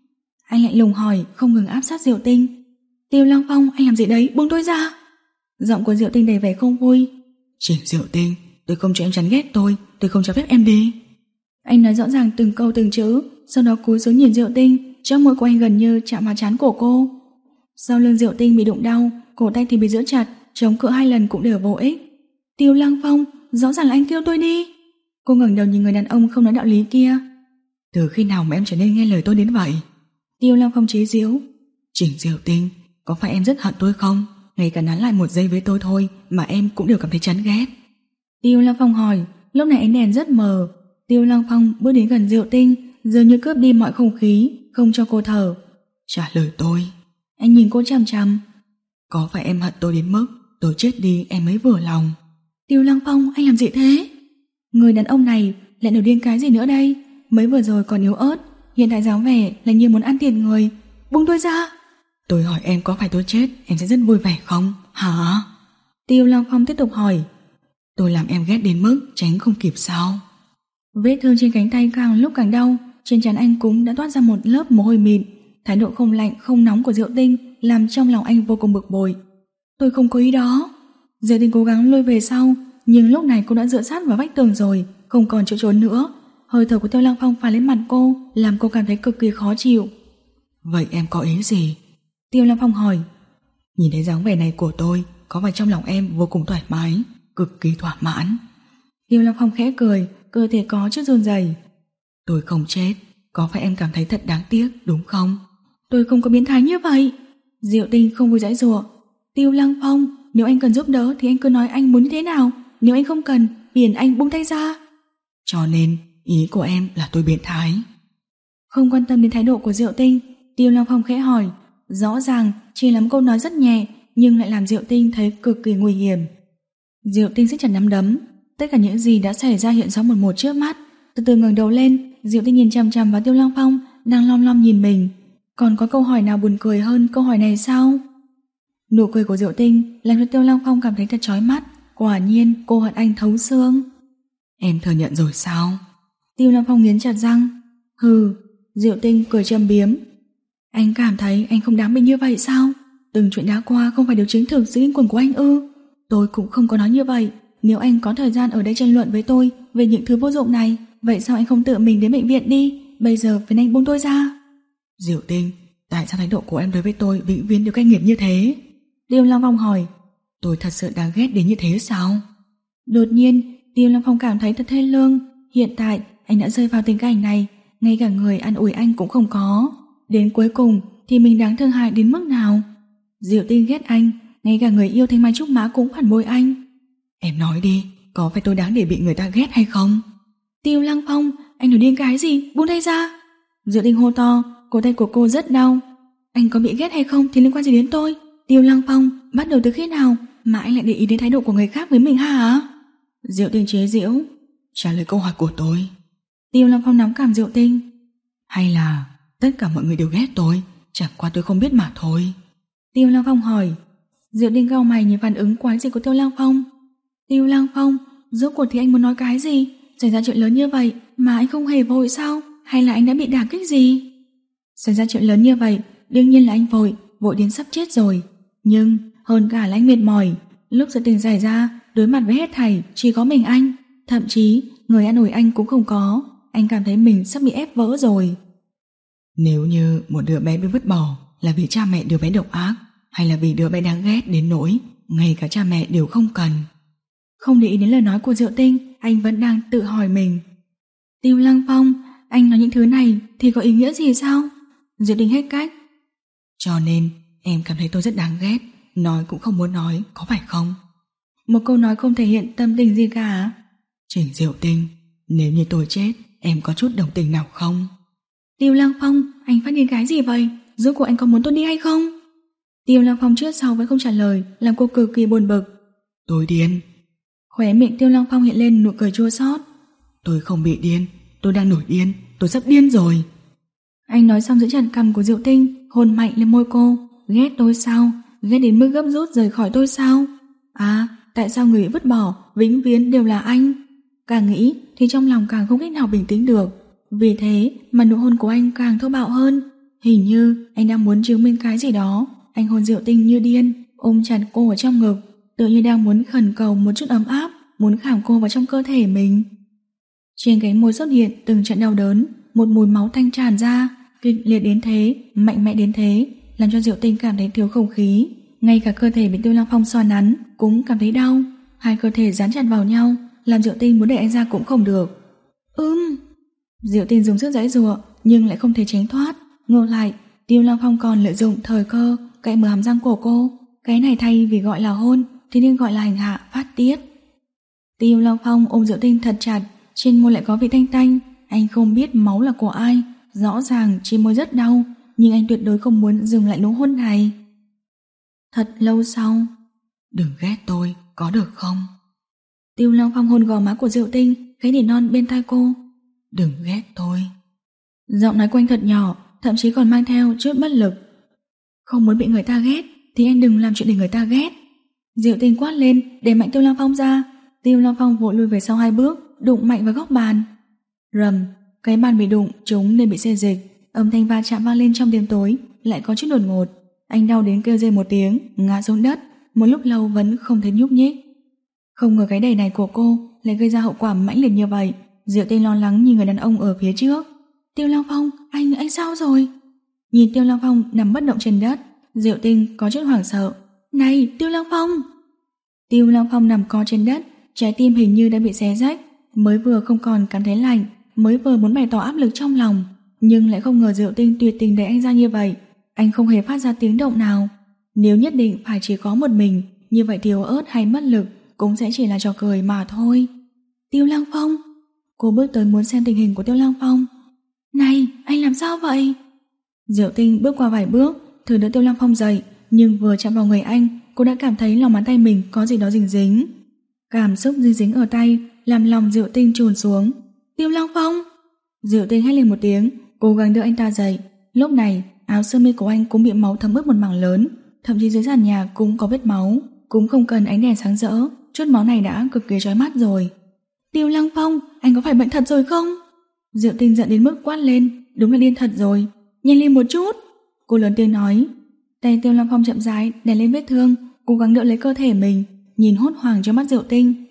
Anh lạnh lùng hỏi, không ngừng áp sát Diệu Tinh. Tiêu Long Phong, anh làm gì đấy, buông tôi ra. Giọng của Diệu Tinh đầy vẻ không vui. Trình Diệu Tinh, tôi không cho em chán ghét tôi, tôi không cho phép em đi. Anh nói rõ ràng từng câu từng chữ, sau đó cúi xuống nhìn Diệu Tinh, trong môi của anh gần như chạm vào trán cổ cô. Sau lưng Diệu Tinh bị đụng đau, cổ tay thì bị giữ chặt, chống cự hai lần cũng đều vô ích. Tiêu Long Phong, rõ ràng là anh kêu tôi đi. Cô ngẩng đầu nhìn người đàn ông không nói đạo lý kia. Từ khi nào mà em trở nên nghe lời tôi đến vậy? Tiêu Long Phong chế giễu. Trình Diệu Tinh, có phải em rất hận tôi không? Ngay cả nán lại một giây với tôi thôi mà em cũng đều cảm thấy chán ghét. Tiêu Long Phong hỏi. Lúc này ánh đèn rất mờ. Tiêu Long Phong bước đến gần Diệu Tinh, dường như cướp đi mọi không khí, không cho cô thở. Trả lời tôi. Anh nhìn cô chằm chằm. Có phải em hận tôi đến mức tôi chết đi em mới vừa lòng? Tiêu Long Phong, anh làm gì thế? Người đàn ông này lại nổi điên cái gì nữa đây? mới vừa rồi còn yếu ớt, hiện tại dáng vẻ là như muốn ăn thịt người. Buông tôi ra. Tôi hỏi em có phải tôi chết em sẽ rất vui vẻ không? Hả? Tiêu Lăng Phong tiếp tục hỏi. Tôi làm em ghét đến mức tránh không kịp sao? Vết thương trên cánh tay càng lúc càng đau, trên trán anh cũng đã toát ra một lớp mồ hôi mịn. Thái độ không lạnh không nóng của Diệu Tinh làm trong lòng anh vô cùng bực bội. Tôi không có ý đó. Diệu Tinh cố gắng lùi về sau, nhưng lúc này cô đã dựa sát vào vách tường rồi, không còn chỗ trốn nữa. Hơi thở của Tiêu Lăng Phong phả lên mặt cô, làm cô cảm thấy cực kỳ khó chịu. Vậy em có ý gì? Tiêu Lăng Phong hỏi. Nhìn thấy dáng vẻ này của tôi, có phải trong lòng em vô cùng thoải mái, cực kỳ thỏa mãn? Tiêu Lăng Phong khẽ cười, cơ thể có chút run rẩy. Tôi không chết, có phải em cảm thấy thật đáng tiếc đúng không? Tôi không có biến thái như vậy. Diệu Tinh không vui giãy giụa. Tiêu Lăng Phong, nếu anh cần giúp đỡ thì anh cứ nói anh muốn như thế nào, nếu anh không cần, biển anh buông tay ra. Cho nên ý của em là tôi biến thái? Không quan tâm đến thái độ của Diệu Tinh, Tiêu Lăng Phong khẽ hỏi. Rõ ràng chỉ là một câu nói rất nhẹ, nhưng lại làm Diệu Tinh thấy cực kỳ nguy hiểm. Diệu Tinh siết chặt nắm đấm, tất cả những gì đã xảy ra hiện rõ một một trước mắt. Từ từ ngẩng đầu lên, Diệu Tinh nhìn chằm chằm vào Tiêu Lăng Phong đang lom lom nhìn mình. Còn có câu hỏi nào buồn cười hơn câu hỏi này sao? Nụ cười của Diệu Tinh làm cho Tiêu Lăng Phong cảm thấy thật chói mắt. Quả nhiên cô hận anh thấu xương. Em thừa nhận rồi sao? Tiêu Lăng Phong nghiến chặt răng. Hừ. Diệu Tinh cười châm biếm. Anh cảm thấy anh không đáng bị như vậy sao? Từng chuyện đã qua không phải điều chứng thực sự điên cuồng của anh ư? Tôi cũng không có nói như vậy. Nếu anh có thời gian ở đây tranh luận với tôi về những thứ vô dụng này, vậy sao anh không tự mình đến bệnh viện đi? Bây giờ phiền anh buông tôi ra. Diệu Tinh, tại sao thái độ của em đối với tôi vĩnh viễn đều cay nghiệt như thế? Tiêu Lăng Phong hỏi. Tôi thật sự đáng ghét đến như thế sao? Đột nhiên Tiêu Lăng Phong cảm thấy thật thê lương. Hiện tại anh đã rơi vào tình cảnh này, ngay cả người an ủi anh cũng không có. Đến cuối cùng thì mình đáng thương hại đến mức nào? Diệu Tinh ghét anh, ngay cả người yêu Thanh Mai Trúc Mã cũng phản bội anh. Em nói đi, có phải tôi đáng để bị người ta ghét hay không? Tiêu Lăng Phong, anh nói điên cái gì? Buông tay ra. Diệu Tinh hô to, cổ tay của cô rất đau. Anh có bị ghét hay không thì liên quan gì đến tôi? Tiêu Lăng Phong, bắt đầu từ khi nào mà anh lại để ý đến thái độ của người khác với mình hả? Diệu Tinh chế giễu. Trả lời câu hỏi của tôi. Tiêu Lăng Phong nắm cằm Diệu Tinh. Hay là tất cả mọi người đều ghét tôi, chẳng qua tôi không biết mà thôi. Tiêu Lăng Phong hỏi. Diệu Tinh cau mày nhìn phản ứng quái dị của Tiêu Lăng Phong. Tiêu Lăng Phong, rốt cuộc thì anh muốn nói cái gì? Xảy ra chuyện lớn như vậy mà anh không hề vội sao? Hay là anh đã bị đả kích gì? Xảy ra chuyện lớn như vậy, đương nhiên là anh vội, vội đến sắp chết rồi. Nhưng hơn cả là anh mệt mỏi. Lúc sự tình xảy ra, đối mặt với hết thảy chỉ có mình anh. Thậm chí người an ủi anh cũng không có. Anh cảm thấy mình sắp bị ép vỡ rồi. Nếu như một đứa bé bị vứt bỏ là vì cha mẹ đứa bé độc ác, hay là vì đứa bé đáng ghét đến nỗi ngay cả cha mẹ đều không cần? Không để ý đến lời nói của Diệu Tinh, anh vẫn đang tự hỏi mình. Tiêu Lăng Phong, anh nói những thứ này thì có ý nghĩa gì sao? Diệu Tinh hết cách. Cho nên em cảm thấy tôi rất đáng ghét, nói cũng không muốn nói, có phải không? Một câu nói không thể hiện tâm tình gì cả. Trình Diệu Tinh, nếu như tôi chết, em có chút đồng tình nào không? Tiêu Lăng Phong, anh phát điên cái gì vậy? Rốt cuộc anh có muốn tôi đi hay không? Tiêu Lăng Phong trước sau vẫn không trả lời, làm cô cực kỳ buồn bực. Tôi điên. Khóe miệng Tiêu Lăng Phong hiện lên nụ cười chua xót. Tôi không bị điên, tôi đang nổi điên, tôi sắp điên rồi. Anh nói xong giữ chặt cằm của Diệu Tinh, hôn mạnh lên môi cô. Ghét tôi sao? Ghét đến mức gấp rút rời khỏi tôi sao? À, tại sao người bị vứt bỏ vĩnh viễn đều là anh? Càng nghĩ thì trong lòng càng không cách nào bình tĩnh được. Vì thế mà nụ hôn của anh càng thô bạo hơn. Hình như anh đang muốn chứng minh cái gì đó. Anh hôn Diệu Tinh như điên, ôm chặt cô ở trong ngực, tự như đang muốn khẩn cầu một chút ấm áp, muốn khảm cô vào trong cơ thể mình. Trên cánh môi xuất hiện từng trận đau đớn, một mùi máu tanh tràn ra, kịch liệt đến thế, mạnh mẽ đến thế, làm cho Diệu Tinh cảm thấy thiếu không khí. Ngay cả cơ thể bị Tiêu Lăng Phong xoa nắn cũng cảm thấy đau. Hai cơ thể dán chặt vào nhau, làm Diệu Tinh muốn đẩy anh ra cũng không được. Ưm. Diệu Tinh dùng sức giãy giụa nhưng lại không thể tránh thoát. Ngược lại, Tiêu Lăng Phong còn lợi dụng thời cơ cạy mở hàm răng của cô. Cái này thay vì gọi là hôn thì nên gọi là hành hạ phát tiết. Tiêu Lăng Phong ôm Diệu Tinh thật chặt, trên môi lại có vị tanh tanh. Anh không biết máu là của ai, rõ ràng trên môi rất đau, nhưng anh tuyệt đối không muốn dừng lại nụ hôn này. Thật lâu sau, đừng ghét tôi, có được không? Tiêu Lăng Phong hôn gò má của Diệu Tinh, cái nỉ non bên tai cô. Đừng ghét tôi. Giọng nói của anh thật nhỏ, thậm chí còn mang theo chút bất lực. Không muốn bị người ta ghét thì anh đừng làm chuyện để người ta ghét. Diệu Tinh quát lên, để mạnh Tiêu Lăng Phong ra. Tiêu Lăng Phong vội lùi về sau hai bước, đụng mạnh vào góc bàn. Rầm, cái bàn bị đụng trúng nên bị xê dịch. Âm thanh va chạm vang lên trong đêm tối, lại có chút đột ngột. Anh đau đến kêu rên một tiếng, ngã xuống đất, một lúc lâu vẫn không thấy nhúc nhích. Không ngờ cái đẩy này của cô lại gây ra hậu quả mãnh liệt như vậy. Diệu Tinh lo lắng nhìn người đàn ông ở phía trước. Tiêu Lăng Phong, anh, anh sao rồi? Nhìn Tiêu Lăng Phong nằm bất động trên đất, Diệu Tinh có chút hoảng sợ. Này, Tiêu Lăng Phong! Tiêu Lăng Phong nằm co trên đất, trái tim hình như đã bị xé rách, mới vừa không còn cảm thấy lạnh, mới vừa muốn bày tỏ áp lực trong lòng, nhưng lại không ngờ Diệu Tinh tuyệt tình đẩy anh ra như vậy. Anh không hề phát ra tiếng động nào. Nếu nhất định phải chỉ có một mình, như vậy thiếu ớt hay mất lực cũng sẽ chỉ là trò cười mà thôi. Tiêu Lăng Phong! Cô bước tới muốn xem tình hình của Tiêu Lăng Phong. Này, anh làm sao vậy? Diệu Tinh bước qua vài bước, thử đỡ Tiêu Lăng Phong dậy, nhưng vừa chạm vào người anh, cô đã cảm thấy lòng bàn tay mình có gì đó dính dính. Cảm xúc dính dính ở tay làm lòng Diệu Tinh trùn xuống. Tiêu Lăng Phong! Diệu Tinh hét lên một tiếng, cố gắng đỡ anh ta dậy. Lúc này, áo sơ mi của anh cũng bị máu thấm ướt một mảng lớn, thậm chí dưới sàn nhà cũng có vết máu, cũng không cần ánh đèn sáng rỡ, chút máu này đã cực kỳ chói mắt rồi. Tiêu Lăng Phong, anh có phải bệnh thật rồi không? Diệu Tinh giận đến mức quát lên, đúng là điên thật rồi, nhanh lên một chút. Cô lớn tiếng nói. Tay Tiêu Lăng Phong chậm rãi đè lên vết thương, cố gắng đỡ lấy cơ thể mình, nhìn hốt hoảng cho mắt Diệu Tinh.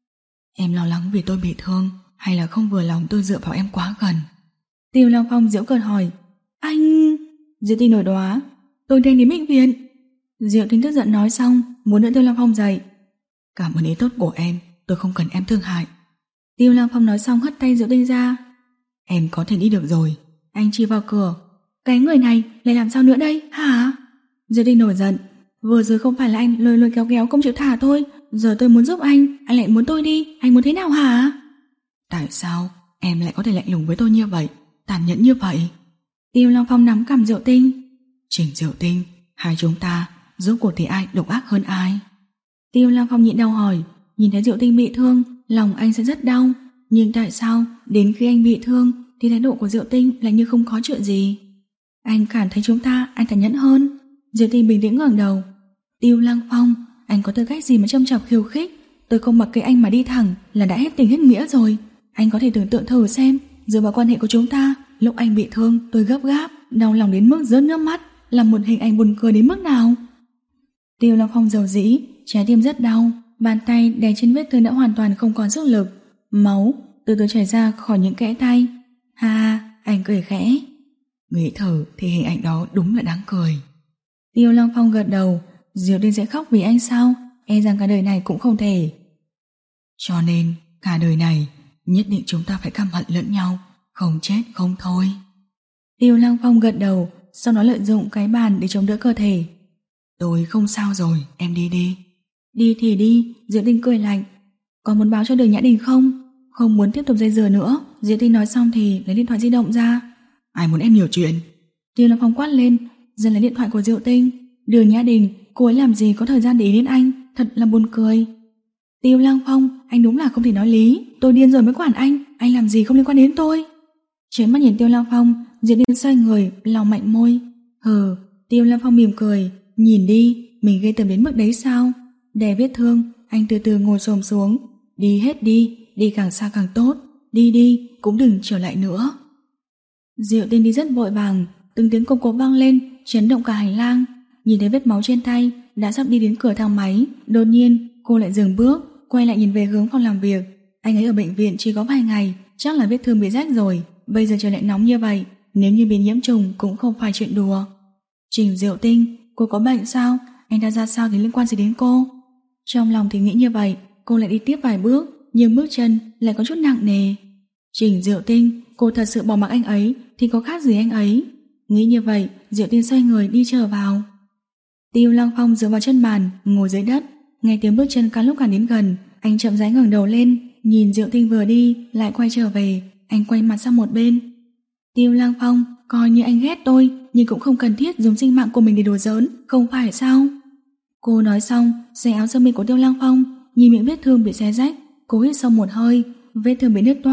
Em lo lắng vì tôi bị thương, hay là không vừa lòng tôi dựa vào em quá gần? Tiêu Lăng Phong giễu cợt hỏi. Anh... Diệu Tinh nổi đoá. Tôi đang đến bệnh viện. Diệu Tinh tức giận nói xong, muốn đỡ Tiêu Lăng Phong dậy. Cảm ơn ý tốt của em, tôi không cần em thương hại. Tiêu Lăng Phong nói xong hất tay Diệu Tinh ra. Em có thể đi được rồi. Anh chỉ vào cửa. Cái người này lại làm sao nữa đây hả? Diệu Tinh nổi giận. Vừa rồi không phải là anh lôi lôi kéo kéo không chịu thả tôi, giờ tôi muốn giúp anh, anh lại muốn tôi đi. Anh muốn thế nào hả? Tại sao em lại có thể lạnh lùng với tôi như vậy, tàn nhẫn như vậy? Tiêu Lăng Phong nắm cằm Diệu Tinh. Trình Diệu Tinh, hai chúng ta rốt cuộc thì ai độc ác hơn ai? Tiêu Lăng Phong nhịn đau hỏi. Nhìn thấy Diệu Tinh bị thương, lòng anh sẽ rất đau. Nhưng tại sao đến khi anh bị thương thì thái độ của Diệu Tinh lại như không có chuyện gì? Anh cảm thấy chúng ta anh tàn nhẫn hơn. Diệu Tinh bình tĩnh ngẩng đầu. Tiêu Lăng Phong, anh có tư cách gì mà châm chọc khiêu khích? Tôi không mặc kệ anh mà đi thẳng là đã hết tình hết nghĩa rồi. Anh có thể tưởng tượng thử xem, dựa vào quan hệ của chúng ta, lúc anh bị thương tôi gấp gáp, đau lòng đến mức rớt nước mắt, là một hình ảnh buồn cười đến mức nào. Tiêu Lăng Phong dầu dĩ, trái tim rất đau, bàn tay đè trên vết thương đã hoàn toàn không còn sức lực, máu từ từ chảy ra khỏi những kẽ tay. Ha, anh cười khẽ. Nghĩ thử thì hình ảnh đó đúng là đáng cười. Tiêu Lăng Phong gật đầu. Diệu Tinh sẽ khóc vì anh sao? E rằng cả đời này cũng không thể. Cho nên cả đời này nhất định chúng ta phải căm hận lẫn nhau, không chết không thôi. Tiêu Lăng Phong gật đầu, sau đó lợi dụng cái bàn để chống đỡ cơ thể. Tôi không sao rồi, em đi đi. Đi thì đi. Diệu Tinh cười lạnh. Có muốn báo cho Đường Nhã Đình không? Không muốn tiếp tục dây dưa nữa. Diệu Tinh nói xong thì lấy điện thoại di động ra. Ai muốn em nhiều chuyện? Tiêu Lăng Phong quát lên, dần lấy điện thoại của Diệu Tinh. Đường Nhã Đình, cô ấy làm gì có thời gian để ý đến anh, thật là buồn cười. Tiêu Lăng Phong, anh đúng là không thể nói lý. Tôi điên rồi mới quản anh, anh làm gì không liên quan đến tôi. Trấn mắt nhìn Tiêu Lăng Phong, Diệu Tinh xoay người, lòng mạnh môi. Hừ. Tiêu Lăng Phong mỉm cười. Nhìn đi, mình ghê tởm đến mức đấy sao? Đè vết thương, anh từ từ ngồi xổm xuống. Đi hết đi, đi càng xa càng tốt. Đi đi, cũng đừng trở lại nữa. Diệu Tinh đi rất vội vàng, từng tiếng cộp cộp vang lên, chấn động cả hành lang. Nhìn thấy vết máu trên tay, đã sắp đi đến cửa thang máy, đột nhiên cô lại dừng bước, quay lại nhìn về hướng phòng làm việc. Anh ấy ở bệnh viện chỉ có vài ngày, chắc là vết thương bị rách rồi. Bây giờ trời lại nóng như vậy, nếu như bị nhiễm trùng cũng không phải chuyện đùa. Trình Diệu Tinh, cô có bệnh sao? Anh ta ra sao thì liên quan gì đến cô? Trong lòng thì nghĩ như vậy, cô lại đi tiếp vài bước, nhưng bước chân lại có chút nặng nề. Trình Diệu Tinh, cô thật sự bỏ mặc anh ấy thì có khác gì anh ấy? Nghĩ như vậy, Diệu Tinh xoay người đi trở vào. Tiêu Lăng Phong dựa vào chân bàn, ngồi dưới đất, nghe tiếng bước chân càng lúc càng đến gần. Anh chậm rãi ngẩng đầu lên, nhìn Diệu Tinh vừa đi lại quay trở về. Anh quay mặt sang một bên. Tiêu Lăng Phong, coi như anh ghét tôi, nhưng cũng không cần thiết dùng sinh mạng của mình để đùa giỡn, không phải sao? Cô nói xong, xé áo sơ mi của Tiêu Lăng Phong, nhìn miệng vết thương bị xé rách. Cô hít sâu một hơi, vết thương bị nứt toác,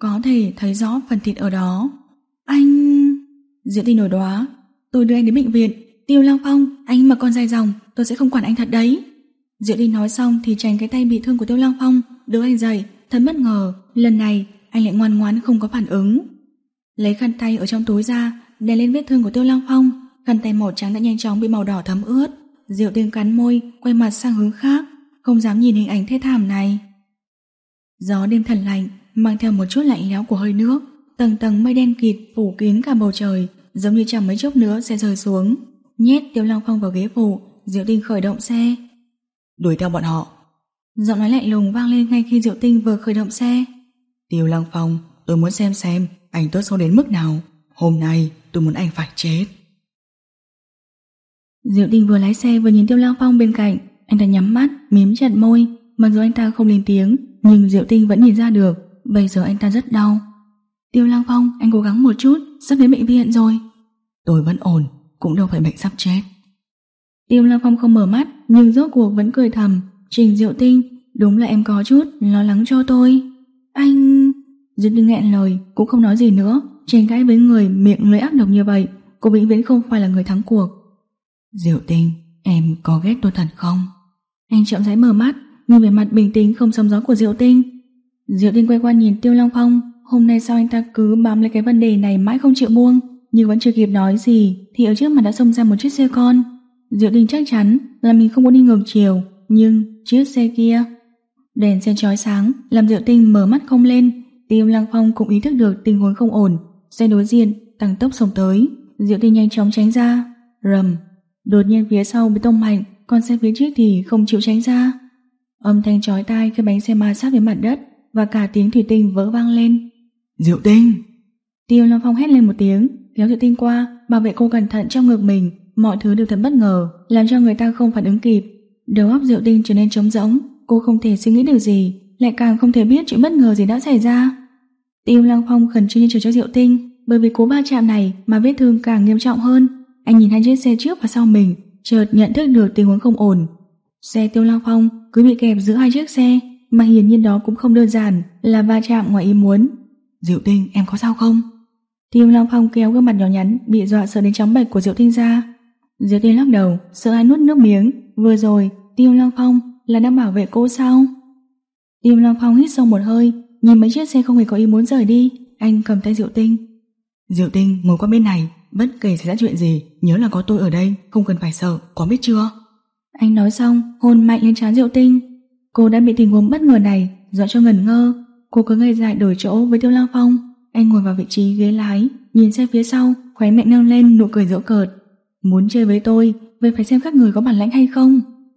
có thể thấy rõ phần thịt ở đó. Anh... Diệu Tinh nổi đoá. Tôi đưa anh đến bệnh viện. Tiêu Lăng Phong, anh mà còn dài dòng, tôi sẽ không quản anh thật đấy. Diệu Tinh nói xong thì tránh cái tay bị thương của Tiêu Lăng Phong, đỡ anh dậy. Thật bất ngờ, lần này anh lại ngoan ngoãn không có phản ứng. Lấy khăn tay ở trong túi ra, đè lên vết thương của Tiêu Lăng Phong. Khăn tay màu trắng đã nhanh chóng bị màu đỏ thấm ướt. Diệu Tinh cắn môi, quay mặt sang hướng khác, không dám nhìn hình ảnh thê thảm này. Gió đêm thật lạnh, mang theo một chút lạnh lẽo của hơi nước. Tầng tầng mây đen kịt phủ kín cả bầu trời, giống như chẳng mấy chốc nữa sẽ rơi xuống. Nhét Tiêu Lăng Phong vào ghế phụ, Diệu Tinh khởi động xe. Đuổi theo bọn họ. Giọng nói lạnh lùng vang lên ngay khi Diệu Tinh vừa khởi động xe. Tiêu Lăng Phong, tôi muốn xem xem anh tốt xấu đến mức nào. Hôm nay tôi muốn anh phải chết. Diệu Tinh vừa lái xe vừa nhìn Tiêu Lăng Phong bên cạnh. Anh ta nhắm mắt, mím chặt môi. Mặc dù anh ta không lên tiếng, nhưng Diệu Tinh vẫn nhìn ra được bây giờ anh ta rất đau. Tiêu Lăng Phong, anh cố gắng một chút, sắp đến bệnh viện rồi. Tôi vẫn ổn, cũng đâu phải bệnh sắp chết. Tiêu Lăng Phong không mở mắt, nhưng rốt cuộc vẫn cười thầm. Trình Diệu Tinh, đúng là em có chút lo lắng cho tôi. Anh... Diệu Tinh nghẹn lời, cũng không nói gì nữa. Tranh cãi với người miệng lưỡi ác độc như vậy, cô vĩnh viễn không phải là người thắng cuộc. Diệu Tinh, em có ghét tôi thật không? Anh chậm rãi mở mắt, nhìn về mặt bình tĩnh không sóng gió của Diệu Tinh. Diệu Tinh quay qua nhìn Tiêu Lăng Phong. Hôm nay sao anh ta cứ bám lấy cái vấn đề này mãi không chịu buông. Nhưng vẫn chưa kịp nói gì thì ở trước mặt đã xông ra một chiếc xe con. Diệu Tinh chắc chắn là mình không muốn đi ngược chiều, nhưng chiếc xe kia, đèn xe chói sáng làm Diệu Tinh mở mắt không lên. Tiêu Lăng Phong cũng ý thức được tình huống không ổn. Xe đối diện tăng tốc xông tới, Diệu Tinh nhanh chóng tránh ra. Rầm, đột nhiên phía sau bị tông mạnh, còn xe phía trước thì không chịu tránh ra. Âm thanh chói tai khi bánh xe ma sát với mặt đất và cả tiếng thủy tinh vỡ vang lên. Diệu Tinh! Tiêu Lăng Phong hét lên một tiếng, kéo Diệu Tinh qua, bảo vệ cô cẩn thận trong ngực mình. Mọi thứ đều thật bất ngờ, làm cho người ta không phản ứng kịp. Đầu óc Diệu Tinh trở nên trống rỗng, cô không thể suy nghĩ được gì, lại càng không thể biết chuyện bất ngờ gì đã xảy ra. Tiêu Lăng Phong khẩn trương chờ cho Diệu Tinh, bởi vì cú va chạm này mà vết thương càng nghiêm trọng hơn. Anh nhìn hai chiếc xe trước và sau mình, chợt nhận thức được tình huống không ổn. Xe Tiêu Lăng Phong cứ bị kẹp giữa hai chiếc xe, mà hiển nhiên đó cũng không đơn giản là va chạm ngoài ý muốn. Diệu Tinh, em có sao không? Tiêu Lăng Phong kéo gương mặt nhỏ nhắn bị dọa sợ đến trắng bệch của Diệu Tinh ra. Diệu Tinh lắc đầu, sợ ai nuốt nước miếng. Vừa rồi Tiêu Lăng Phong là đang bảo vệ cô sao? Tiêu Lăng Phong hít sâu một hơi, nhìn mấy chiếc xe không hề có ý muốn rời đi. Anh cầm tay Diệu Tinh. Diệu Tinh, ngồi qua bên này, bất kể xảy ra chuyện gì, nhớ là có tôi ở đây, không cần phải sợ, có biết chưa? Anh nói xong, hôn mạnh lên trán Diệu Tinh. Cô đã bị tình huống bất ngờ này dọa cho ngẩn ngơ. Cô cứ ngây dại đổi chỗ với Tiêu Lăng Phong. Anh ngồi vào vị trí ghế lái, nhìn xe phía sau, khóe miệng nâng lên nụ cười giễu cợt. Muốn chơi với tôi, vậy phải xem các người có bản lãnh hay không.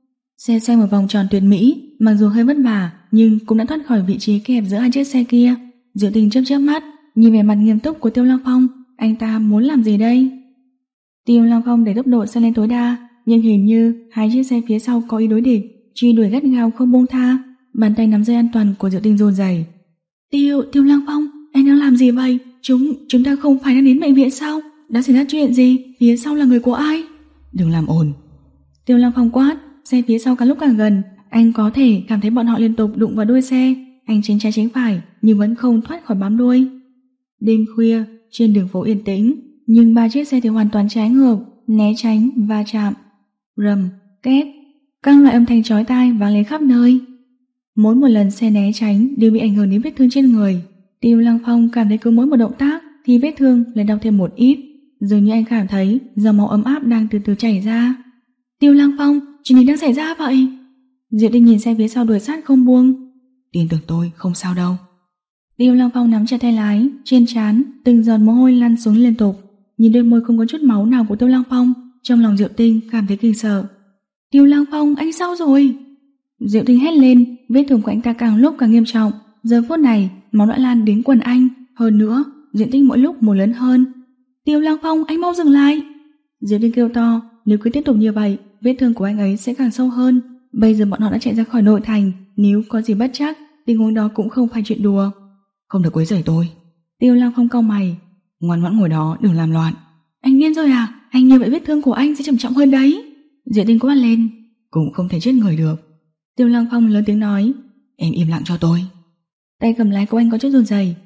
Xe xoay một vòng tròn tuyệt mỹ, mặc dù hơi vất vả nhưng cũng đã thoát khỏi vị trí kẹp giữa hai chiếc xe kia. Diệu Tinh chớp chớp mắt, nhìn về mặt nghiêm túc của Tiêu Lăng Phong. Anh ta muốn làm gì đây? Tiêu Lăng Phong đẩy tốc độ xe lên tối đa, nhưng hình như hai chiếc xe phía sau có ý đối địch, truy đuổi gắt gao không buông tha. Bàn tay nắm dây an toàn của Diệu Tinh run rẩy. Tiêu, Tiêu Lăng Phong, anh đang làm gì vậy? Chúng, chúng ta không phải đang đến bệnh viện sao? Đã xảy ra chuyện gì? Phía sau là người của ai? Đừng làm ồn. Tiêu Lăng Phong quát. Xe phía sau càng lúc càng gần, anh có thể cảm thấy bọn họ liên tục đụng vào đuôi xe. Anh tránh trái tránh phải nhưng vẫn không thoát khỏi bám đuôi. Đêm khuya, trên đường phố yên tĩnh, nhưng ba chiếc xe thì hoàn toàn trái ngược, né tránh, va chạm. Rầm, két, các loại âm thanh chói tai vang lên khắp nơi. Mỗi một lần xe né tránh đều bị ảnh hưởng đến vết thương trên người. Tiêu Lăng Phong cảm thấy cứ mỗi một động tác thì vết thương lại đau thêm một ít, dường như anh cảm thấy dòng máu ấm áp đang từ từ chảy ra. Tiêu Lăng Phong, chuyện gì đang xảy ra vậy? Diệu Tinh nhìn xe phía sau đuổi sát không buông. Tin tưởng tôi, không sao đâu. Tiêu Lăng Phong nắm chặt tay lái, trên trán từng giọt mồ hôi lăn xuống liên tục. Nhìn đôi môi không có chút máu nào của Tiêu Lăng Phong, trong lòng Diệu Tinh cảm thấy kinh sợ. Tiêu Lăng Phong, anh sao rồi? Diệu Tinh hét lên, vết thương của anh ta càng lúc càng nghiêm trọng. Giờ phút này máu đã lan đến quần anh, hơn nữa diện tích mỗi lúc một lớn hơn. Tiêu Lăng Phong, anh mau dừng lại! Diệu Tinh kêu to, nếu cứ tiếp tục như vậy, vết thương của anh ấy sẽ càng sâu hơn. Bây giờ bọn họ đã chạy ra khỏi nội thành, nếu có gì bất trắc, tình huống đó cũng không phải chuyện đùa. Không được quấy rầy tôi. Tiêu Lăng Phong cau mày. Ngoan ngoãn ngồi đó, đừng làm loạn. Anh điên rồi à? Anh như vậy vết thương của anh sẽ trầm trọng hơn đấy. Diệu Tinh quát lên. Cũng không thể chết người được. Tiêu Lăng Phong lớn tiếng nói. Em im lặng cho tôi. Tay cầm lái của anh có chút run rẩy,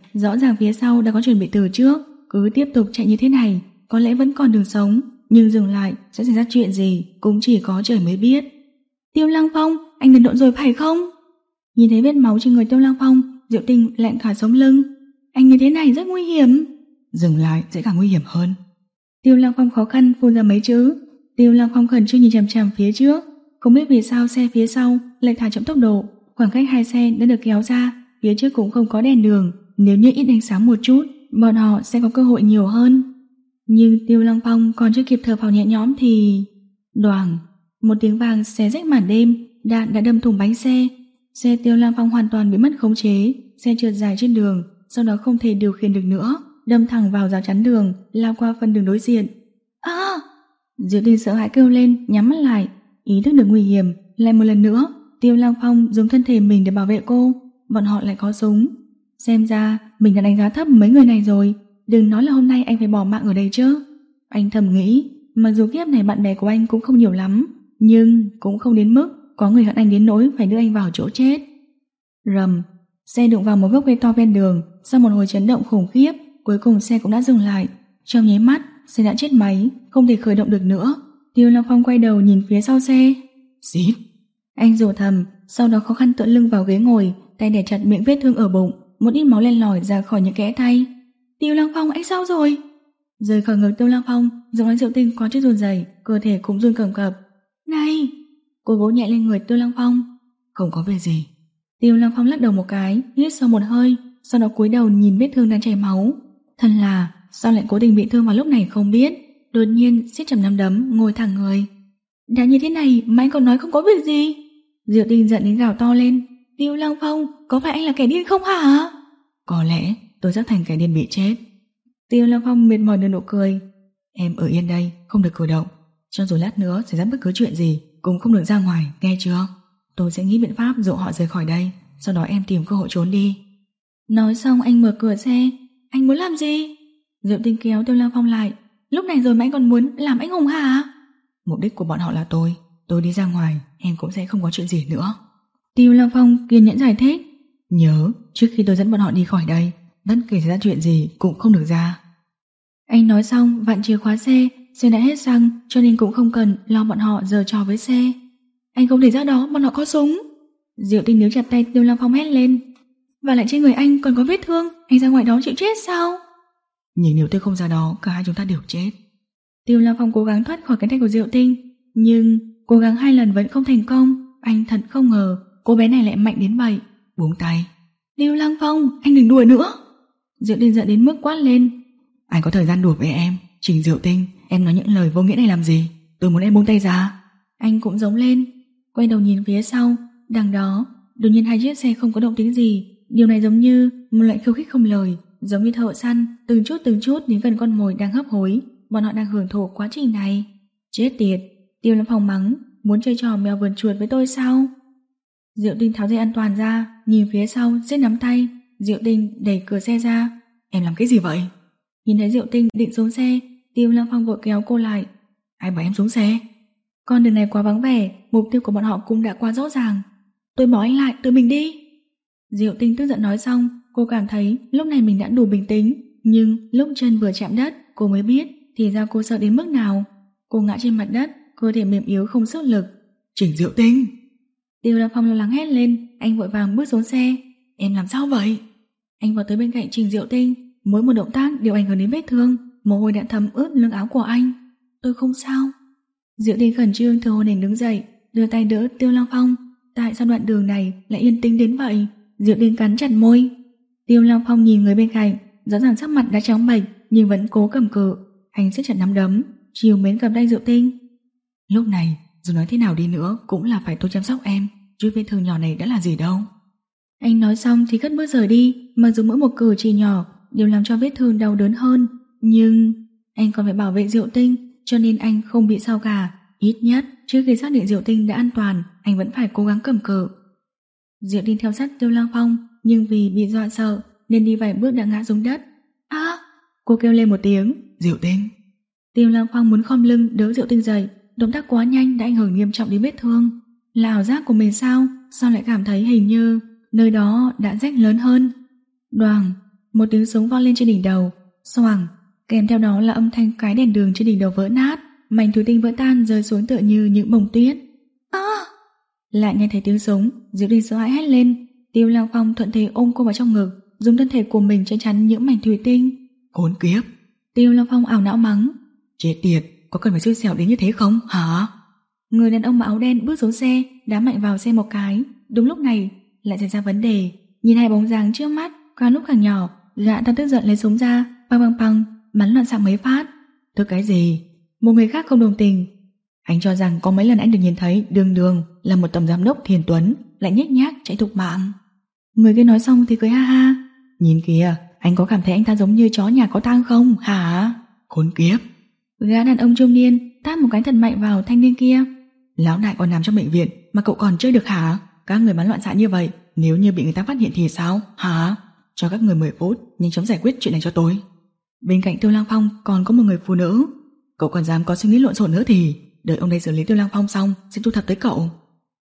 rõ ràng phía sau đã có chuẩn bị từ trước. Cứ tiếp tục chạy như thế này, có lẽ vẫn còn đường sống, nhưng dừng lại sẽ xảy ra chuyện gì cũng chỉ có trời mới biết. Tiêu Lăng Phong, anh đần độn rồi phải không? Nhìn thấy vết máu trên người Tiêu Lăng Phong, Diệu Tinh lạnh cả sống lưng. Anh như thế này rất nguy hiểm. Dừng lại sẽ càng nguy hiểm hơn. Tiêu Lăng Phong khó khăn phun ra mấy chữ. Tiêu Lăng Phong khẩn trương nhìn chằm chằm phía trước, không biết vì sao xe phía sau lại thả chậm tốc độ. Khoảng cách hai xe đã được kéo ra, phía trước cũng không có đèn đường, nếu như ít ánh sáng một chút, bọn họ sẽ có cơ hội nhiều hơn. Nhưng Tiêu Lăng Phong còn chưa kịp thở phào nhẹ nhõm thì đoàng, một tiếng vang xé rách màn đêm, đạn đã đâm thủng bánh xe. Xe Tiêu Lăng Phong hoàn toàn bị mất khống chế, xe trượt dài trên đường, sau đó không thể điều khiển được nữa, đâm thẳng vào rào chắn đường, lao qua phần đường đối diện. À! Diệu Tinh sợ hãi kêu lên, nhắm mắt lại, ý thức được nguy hiểm. Lại một lần nữa, Tiêu Lăng Phong dùng thân thể mình để bảo vệ cô. Bọn họ lại có súng. Xem ra mình đã đánh giá thấp mấy người này rồi. Đừng nói là hôm nay anh phải bỏ mạng ở đây chứ. Anh thầm nghĩ, mặc dù kiếp này bạn bè của anh cũng không nhiều lắm, nhưng cũng không đến mức có người hận anh đến nỗi phải đưa anh vào chỗ chết. Rầm, xe đụng vào một gốc cây to ven đường. Sau một hồi chấn động khủng khiếp, cuối cùng xe cũng đã dừng lại. Trong nháy mắt, xe đã chết máy, không thể khởi động được nữa. Tiêu Lăng Phong quay đầu nhìn phía sau xe. Xít! Anh rủa thầm, sau đó khó khăn tựa lưng vào ghế ngồi, tay đè chặt miệng vết thương ở bụng, một ít máu len lỏi ra khỏi những kẽ tay. Tiêu Lăng Phong, anh sao rồi? Rời khỏi ngực Tiêu Lăng Phong, giọng nói Diệu Tinh có chút run rẩy, cơ thể cũng run cầm cập. Này! Cô vỗ nhẹ lên người Tiêu Lăng Phong. Không có việc gì. Tiêu Lăng Phong lắc đầu một cái, hít sâu một hơi, sau đó cúi đầu nhìn vết thương đang chảy máu. Thật là sao lại cố tình bị thương vào lúc này không biết. Đột nhiên siết chặt nắm đấm, ngồi thẳng người. Đã như thế này mà anh còn nói không có việc gì? Diệu Tinh giận đến gào to lên. Tiêu Lăng Phong, có phải anh là kẻ điên không hả? Có lẽ tôi sắp thành kẻ điên bị chết. Tiêu Lăng Phong mệt mỏi nở nụ cười. Em ở yên đây, không được cử động. Cho dù lát nữa xảy ra bất cứ chuyện gì cũng không được ra ngoài, nghe chưa? Tôi sẽ nghĩ biện pháp dụ họ rời khỏi đây, sau đó em tìm cơ hội trốn đi. Nói xong anh mở cửa xe. Anh muốn làm gì? Diệu Tinh kéo Tiêu Lăng Phong lại. Lúc này rồi mà anh còn muốn làm anh hùng hả? Mục đích của bọn họ là tôi. Tôi đi ra ngoài, em cũng sẽ không có chuyện gì nữa. Tiêu Lăng Phong kiên nhẫn giải thích. Nhớ, trước khi tôi dẫn bọn họ đi khỏi đây, bất kể xảy ra chuyện gì cũng không được ra. Anh nói xong vặn chìa khóa xe. Xe đã hết xăng, cho nên cũng không cần lo bọn họ giở trò với xe. Anh không thể ra đó, bọn họ có súng. Diệu Tinh níu chặt tay Tiêu Lăng Phong hét lên. Và lại trên người anh còn có vết thương, anh ra ngoài đó chịu chết sao? Nhưng nếu tôi không ra đó, cả hai chúng ta đều chết. Tiêu Lăng Phong cố gắng thoát khỏi cánh tay của Diệu Tinh, nhưng cố gắng hai lần vẫn không thành công. Anh thật không ngờ cô bé này lại mạnh đến vậy. Buông tay. Tiêu Lăng Phong, anh đừng đùa nữa. Diệu Tinh giận đến mức quát lên. Anh có thời gian đùa với em, Trình Diệu Tinh, em nói những lời vô nghĩa này làm gì? Tôi muốn em buông tay ra. Anh cũng giống lên, quay đầu nhìn phía sau. Đằng đó, đột nhiên hai chiếc xe không có động tĩnh gì. Điều này giống như một loại khiêu khích không lời, giống như thợ săn từng chút từng chút đến gần con mồi đang hấp hối. Bọn họ đang hưởng thụ quá trình này. Chết tiệt, Tiêu Lăng Phong mắng, muốn chơi trò mèo vườn chuột với tôi sao? Diệu Tinh tháo dây an toàn ra, nhìn phía sau, siết nắm tay. Diệu Tinh đẩy cửa xe ra. Em làm cái gì vậy? Nhìn thấy Diệu Tinh định xuống xe, Tiêu Lăng Phong vội kéo cô lại. Ai bảo em xuống xe? Con đường này quá vắng vẻ, mục tiêu của bọn họ cũng đã quá rõ ràng. Tôi bỏ anh lại, tự mình đi. Diệu Tinh tức giận nói xong, cô cảm thấy lúc này mình đã đủ bình tĩnh, nhưng lúc chân vừa chạm đất, cô mới biết thì ra cô sợ đến mức nào. Cô ngã trên mặt đất, cơ thể mềm yếu không sức lực. Trình Diệu Tinh! Tiêu Lăng Phong lo lắng hét lên, anh vội vàng bước xuống xe. Em làm sao vậy? Anh vào tới bên cạnh Trình Diệu Tinh, mỗi một động tác đều ảnh hưởng đến vết thương, mồ hôi đã thấm ướt lưng áo của anh. Tôi không sao. Diệu Tinh khẩn trương thở hổn hển đứng dậy, đưa tay đỡ Tiêu Lăng Phong. Tại sao đoạn đường này lại yên tĩnh đến vậy? Diệu Tinh cắn chặt môi. Tiêu Lăng Phong nhìn người bên cạnh, rõ ràng sắc mặt đã trắng bệch nhưng vẫn cố cầm cự. Anh siết chặt nắm đấm, chiều mến cầm tay Diệu Tinh. Lúc này dù nói thế nào đi nữa cũng là phải tôi chăm sóc em, chứ vết thương nhỏ này đã là gì đâu. Anh nói xong thì cất bước rời đi, mặc dù mỗi một cử chỉ nhỏ đều làm cho vết thương đau đớn hơn, nhưng anh còn phải bảo vệ Diệu Tinh, cho nên anh không bị sao cả. Ít nhất trước khi xác định Diệu Tinh đã an toàn, anh vẫn phải cố gắng cầm cự. Diệu Tinh theo sát Tiêu Lăng Phong, nhưng vì bị dọa sợ nên đi vài bước đã ngã xuống đất. À! Cô kêu lên một tiếng. Diệu Tinh! Tiêu Lăng Phong muốn khom lưng đỡ Diệu Tinh dậy, động tác quá nhanh đã ảnh hưởng nghiêm trọng đến vết thương. Là ảo giác của mình sao? Sao lại cảm thấy hình như nơi đó đã rách lớn hơn? Đoàng! một tiếng súng vang lên trên đỉnh đầu, xoàng, kèm theo đó là âm thanh cái đèn đường trên đỉnh đầu vỡ nát, mảnh thủy tinh vỡ tan rơi xuống tựa như những bông tuyết. À! Lại nghe thấy tiếng súng, Diệu Tinh sợ hãi hét lên. Tiêu Lăng Phong thuận thế ôm cô vào trong ngực, dùng thân thể của mình che chắn những mảnh thủy tinh. Khốn kiếp! Tiêu Lăng Phong ảo não mắng. Chết tiệt, có cần phải xui xẻo đến như thế không hả? Người đàn ông mặc áo đen bước xuống xe, đá mạnh vào xe một cái. Đúng lúc này lại xảy ra vấn đề. Nhìn hai bóng dáng trước mắt càng lúc càng nhỏ, gã ta tức giận lấy súng ra, băng băng băng bắn loạn xạ mấy phát. Tức cái gì? Một người khác không đồng tình. Anh cho rằng có mấy lần anh được nhìn thấy Đường Đường là một tổng giám đốc Thiền Tuấn lại nhếch nhác chạy thục mạng. Người kia nói xong thì cười ha ha. Nhìn kìa, anh có cảm thấy anh ta giống như chó nhà có tang không hả? Khốn kiếp! Gã đàn ông trung niên tát một cái thật mạnh vào thanh niên kia. Lão đại còn nằm trong bệnh viện mà cậu còn chơi được hả? Các người bắn loạn xạ như vậy, nếu như bị người ta phát hiện thì sao hả? Cho các người mười phút nhanh chóng giải quyết chuyện này cho tôi. Bên cạnh Tiêu Lăng Phong còn có một người phụ nữ. Cậu còn dám có suy nghĩ lộn xộn nữa thì đợi ông đây xử lý Tiêu Lăng Phong xong sẽ thu thập tới cậu.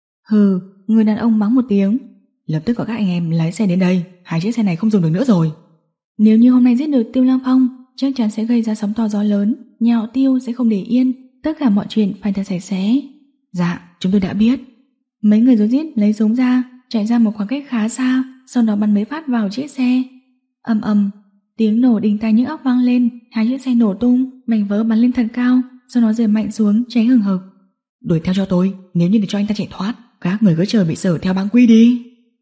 Hừ, người đàn ông mắng một tiếng. Lập tức gọi các anh em lái xe đến đây, hai chiếc xe này không dùng được nữa rồi. Nếu như hôm nay giết được Tiêu Lăng Phong, chắc chắn sẽ gây ra sóng to gió lớn, nhà họ Tiêu sẽ không để yên, tất cả mọi chuyện phải thật sạch sẽ. Dạ, chúng tôi đã biết. Mấy người rối rít lấy súng ra, chạy ra một khoảng cách khá xa, sau đó bắn mấy phát vào chiếc xe. Ầm ầm, tiếng nổ đinh tai nhức óc vang lên, hai chiếc xe nổ tung, mảnh vỡ bắn lên thật cao, sau đó rơi mạnh xuống cháy hừng hực. Đuổi theo cho tôi, nếu như để cho anh ta chạy thoát, các người cứ chờ bị xử theo bang quy đi.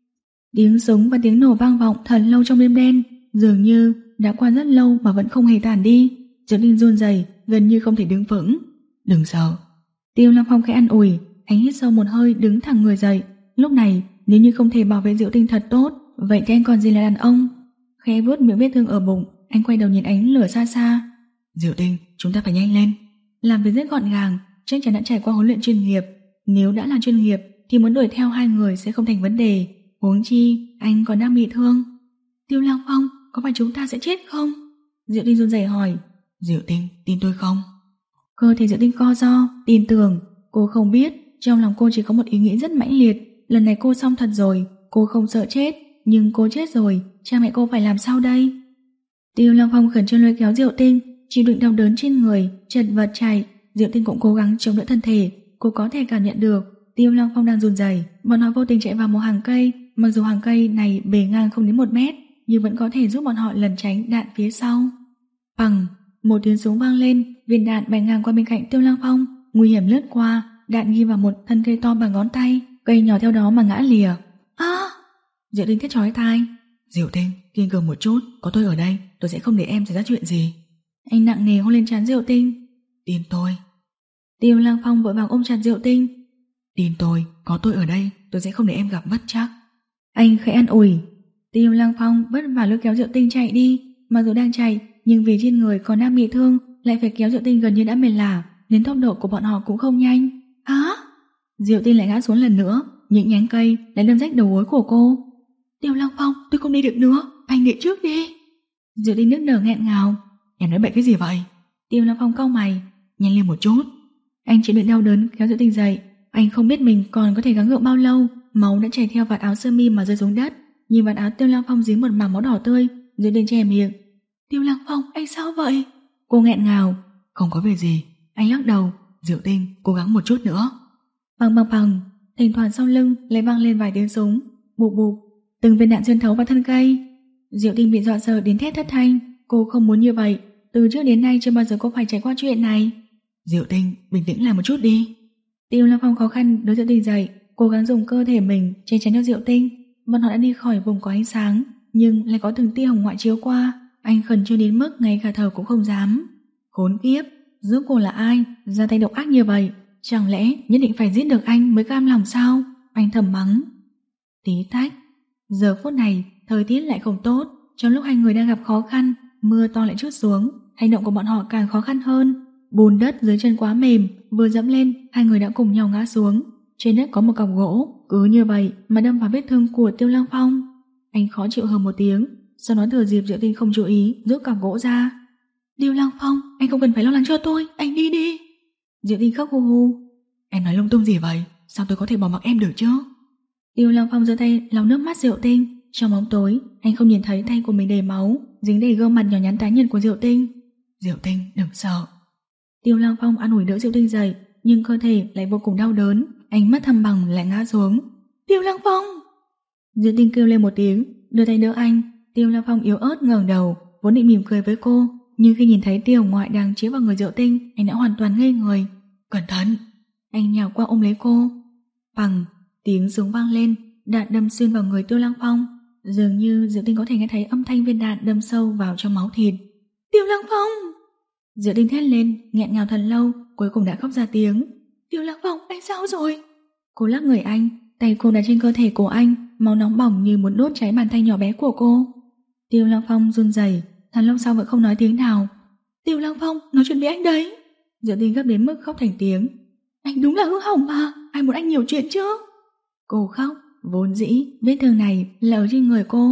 Tiếng súng và tiếng nổ vang vọng thật lâu trong đêm đen, dường như đã qua rất lâu mà vẫn không hề tản đi. Diệu Tinh run rẩy, gần như không thể đứng vững. Đừng sợ. Tiêu Lăng Phong khẽ an ủi, anh hít sâu một hơi đứng thẳng người dậy. Lúc này nếu như không thể bảo vệ Diệu Tinh thật tốt, vậy thì anh còn gì là đàn ông. Khẽ vuốt miệng vết thương ở bụng, anh quay đầu nhìn ánh lửa xa xa. Diệu Tinh, chúng ta phải nhanh lên. Làm việc rất gọn gàng, chắc chắn đã trải qua huấn luyện chuyên nghiệp. Nếu đã là chuyên nghiệp thì muốn đuổi theo hai người sẽ không thành vấn đề. Huống chi anh còn đang bị thương. Tiêu Lăng Phong, có phải chúng ta sẽ chết không? Diệu Tinh run rẩy hỏi. Diệu Tinh, tin tôi không? Cơ thể Diệu Tinh co ro, tin tưởng. Cô không biết, trong lòng cô chỉ có một ý nghĩ rất mãnh liệt. Lần này cô xong thật rồi, cô không sợ chết. Nhưng cô chết rồi, cha mẹ cô phải làm sao đây? Tiêu Lăng Phong khẩn trương lôi kéo Diệu Tinh, chịu đựng đau đớn trên người, chật vật chạy. Diệu Tinh cũng cố gắng chống đỡ thân thể. Cô có thể cảm nhận được Tiêu Lăng Phong đang run rẩy. Bọn họ vô tình chạy vào một hàng cây, mặc dù hàng cây này bề ngang không đến một mét, nhưng vẫn có thể giúp bọn họ lẩn tránh đạn phía sau. Bằng một tiếng súng vang lên, viên đạn bay ngang qua bên cạnh Tiêu Lăng Phong, nguy hiểm lướt qua, đạn ghi vào một thân cây to bằng ngón tay, cây nhỏ theo đó mà ngã lìa. À! Diệu Tinh thét chói tai. Diệu Tinh, kiên cường một chút, có tôi ở đây, tôi sẽ không để em xảy ra chuyện gì. Anh nặng nề hôn lên trán Diệu Tinh. Tin tôi. Tiêu Lăng Phong vội vàng ôm chặt Diệu Tinh. Tin tôi, có tôi ở đây, tôi sẽ không để em gặp bất trắc. Anh khẽ an ủi. Tiêu Lăng Phong vất vả lôi kéo Diệu Tinh chạy đi. Mặc dù đang chạy, nhưng vì trên người còn đang bị thương, lại phải kéo Diệu Tinh gần như đã mệt lả, nên tốc độ của bọn họ cũng không nhanh. Hả? Diệu Tinh lại ngã xuống lần nữa, những nhánh cây lại đâm rách đầu gối của cô. Tiêu Lăng Phong, tôi không đi được nữa, anh đi trước đi. Diệu Tinh nức nở nghẹn ngào. Em nói bậy cái gì vậy? Tiêu Lăng Phong cau mày. Nhanh lên một chút. Anh chịu đựng đau đớn kéo Diệu Tinh dậy. Anh không biết mình còn có thể gắng gượng bao lâu. Máu đã chảy theo vạt áo sơ mi mà rơi xuống đất. Nhìn vạt áo Tiêu Lăng Phong dính một mảng máu đỏ tươi. Diệu Tinh che miệng. Tiêu Lăng Phong, anh sao vậy? Cô nghẹn ngào. Không có việc gì. Anh lắc đầu. Diệu Tinh, cố gắng một chút nữa. Bằng bằng bằng. Thỉnh thoảng sau lưng lại vang lên vài tiếng súng. Bụp bụp. Từng viên đạn xuyên thấu vào thân cây. Diệu Tinh bị dọa sợ đến thét thất thanh. Cô không muốn như vậy. Từ trước đến nay chưa bao giờ cô phải trải qua chuyện này. Diệu Tinh, bình tĩnh làm một chút đi. Tiêu Lăng Phong khó khăn đỡ Diệu Tinh dậy, cố gắng dùng cơ thể mình che chắn cho Diệu Tinh. Bọn họ đã đi khỏi vùng có ánh sáng, nhưng lại có từng tia hồng ngoại chiếu qua. Anh khẩn trương đến mức ngay cả thở cũng không dám. Khốn kiếp, rốt cuộc là ai ra tay độc ác như vậy? Chẳng lẽ nhất định phải giết được anh mới cam lòng sao? Anh thầm mắng. Tí tách. Giờ phút này thời tiết lại không tốt. Trong lúc hai người đang gặp khó khăn, mưa to lại trút xuống, hành động của bọn họ càng khó khăn hơn. Bùn đất dưới chân quá mềm, vừa dẫm lên, hai người đã cùng nhau ngã xuống. Trên đất có một cọc gỗ, cứ như vậy mà đâm vào vết thương của Tiêu Lăng Phong. Anh khó chịu hơn một tiếng, sau đó thừa dịp Diệu Tinh không chú ý, rút cọc gỗ ra. Tiêu Lăng Phong, anh không cần phải lo lắng cho tôi, anh đi đi. Diệu Tinh khóc hu hu. Em nói lung tung gì vậy? Sao tôi có thể bỏ mặc em được chứ? Tiêu Lăng Phong giơ tay lau nước mắt Diệu Tinh, Trong bóng tối, anh không nhìn thấy tay của mình đầy máu, dính đầy gương mặt nhỏ nhắn tái nhợt của Diệu Tinh. Diệu Tinh, đừng sợ. Tiêu Lăng Phong an ủi đỡ Diệu Tinh dậy, nhưng cơ thể lại vô cùng đau đớn, ánh mắt thâm bằng lại ngã xuống. Tiêu Lăng Phong! Diệu Tinh kêu lên một tiếng, đưa tay đỡ anh. Tiêu Lăng Phong yếu ớt ngẩng đầu, vốn định mỉm cười với cô, nhưng khi nhìn thấy Tiêu ngoại đang chiếu vào người Diệu Tinh, anh đã hoàn toàn ngây người. Cẩn thận! Anh nhào qua ôm lấy cô. Bằng tiếng súng vang lên, đạn đâm xuyên vào người Tiêu Lăng Phong. Dường như Diệu Tinh có thể nghe thấy âm thanh viên đạn đâm sâu vào trong máu thịt. Tiêu Lăng Phong! Diệu Tinh thét lên, nghẹn ngào thật lâu, cuối cùng đã khóc ra tiếng. Tiêu Lăng Phong, anh sao rồi? Cô lắc người anh, tay cô đặt trên cơ thể của anh, máu nóng bỏng như muốn đốt cháy bàn tay nhỏ bé của cô. Tiêu Lăng Phong run rẩy, thật lâu sau vẫn không nói tiếng nào. Tiêu Lăng Phong, nói chuyện với anh đấy. Diệu Tinh gấp đến mức khóc thành tiếng. Anh đúng là hư hỏng mà, ai muốn anh nhiều chuyện chứ? Cô khóc, vốn dĩ vết thương này là ở trên người cô.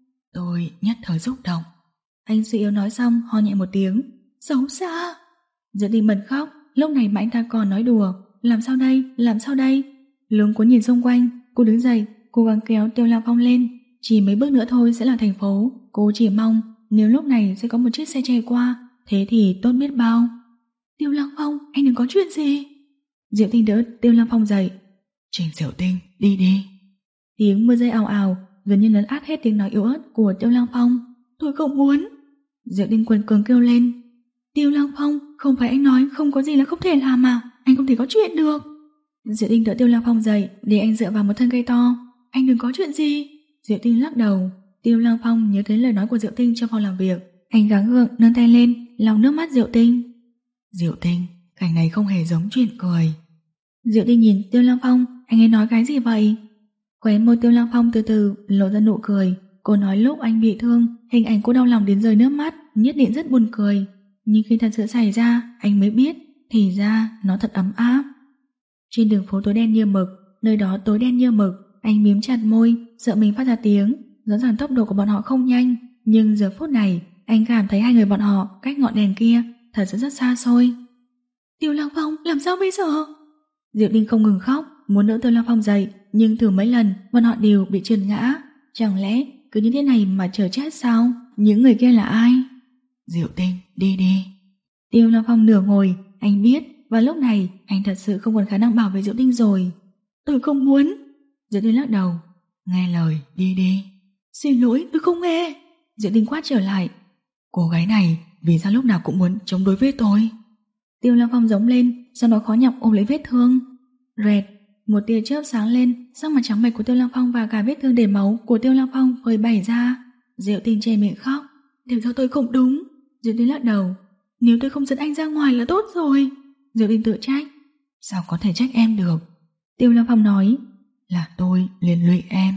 Tôi nhất thời xúc động. Anh suy yếu nói xong, ho nhẹ một tiếng. Xấu xa. Diệu Tinh bật khóc, lúc này mà anh ta còn nói đùa. Làm sao đây, làm sao đây? Luống cuống nhìn xung quanh, cô đứng dậy, cố gắng kéo Tiêu Lăng Phong lên. Chỉ mấy bước nữa thôi sẽ là thành phố. Cô chỉ mong nếu lúc này sẽ có một chiếc xe chạy qua, thế thì tốt biết bao. Tiêu Lăng Phong, anh đừng có chuyện gì. Diệu Tinh đỡ Tiêu Lăng Phong dậy. Trình Diệu Tinh, đi đi. Tiếng mưa rơi ào ào gần như lấn át hết tiếng nói yếu ớt của Tiêu Lăng Phong. Tôi không muốn. Diệu Tinh quần cường kêu lên. Tiêu Lăng Phong, không phải anh nói không có gì là không thể làm mà, anh không thể có chuyện được. Diệu Tinh đỡ Tiêu Lăng Phong dậy để anh dựa vào một thân cây to. Anh đừng có chuyện gì. Diệu Tinh lắc đầu. Tiêu Lăng Phong nhớ tới lời nói của Diệu Tinh trong phòng làm việc. Anh gắng gượng nâng tay lên lau nước mắt Diệu Tinh. Diệu Tinh, cảnh này không hề giống chuyện cười. Diệu Tinh nhìn Tiêu Lăng Phong. Anh ấy nói cái gì vậy? Khóe môi Tiêu Lăng Phong từ từ lộ ra nụ cười. Cô nói lúc anh bị thương, hình ảnh cô đau lòng đến rơi nước mắt, nhất định rất buồn cười. Nhưng khi thật sự xảy ra, anh mới biết, thì ra nó thật ấm áp. Trên đường phố tối đen như mực, nơi đó tối đen như mực, anh mím chặt môi, sợ mình phát ra tiếng. Rõ ràng tốc độ của bọn họ không nhanh, nhưng giờ phút này, anh cảm thấy hai người bọn họ cách ngọn đèn kia thật sự rất xa xôi. Tiêu Lăng Phong, làm sao bây giờ? Diệu Tinh không ngừng khóc, muốn đỡ Tiêu Lăng Phong dậy, nhưng thử mấy lần, bọn họ đều bị trượt ngã. Chẳng lẽ cứ như thế này mà chờ chết sao? Những người kia là ai? Diệu Tinh, đi đi. Tiêu Lăng Phong nửa ngồi, anh biết, và lúc này anh thật sự không còn khả năng bảo vệ Diệu Tinh rồi. Tôi không muốn. Diệu Tinh lắc đầu. Nghe lời, đi đi. Xin lỗi, tôi không nghe. Diệu Tinh quát trở lại. Cô gái này vì sao lúc nào cũng muốn chống đối với tôi? Tiêu Lăng Phong giống lên, sau đó khó nhọc ôm lấy vết thương. Rẹt, một tia chớp sáng lên, sắc mặt trắng bệch của Tiêu Lăng Phong và cả vết thương đầy máu của Tiêu Lăng Phong phơi bày ra. Diệu Tinh che miệng khóc. Đều do tôi không đúng. Diệu Tinh lắc đầu. Nếu tôi không dẫn anh ra ngoài là tốt rồi. Diệu Tinh tự trách. Sao có thể trách em được? Tiêu Lăng Phong nói. Là tôi liên lụy em.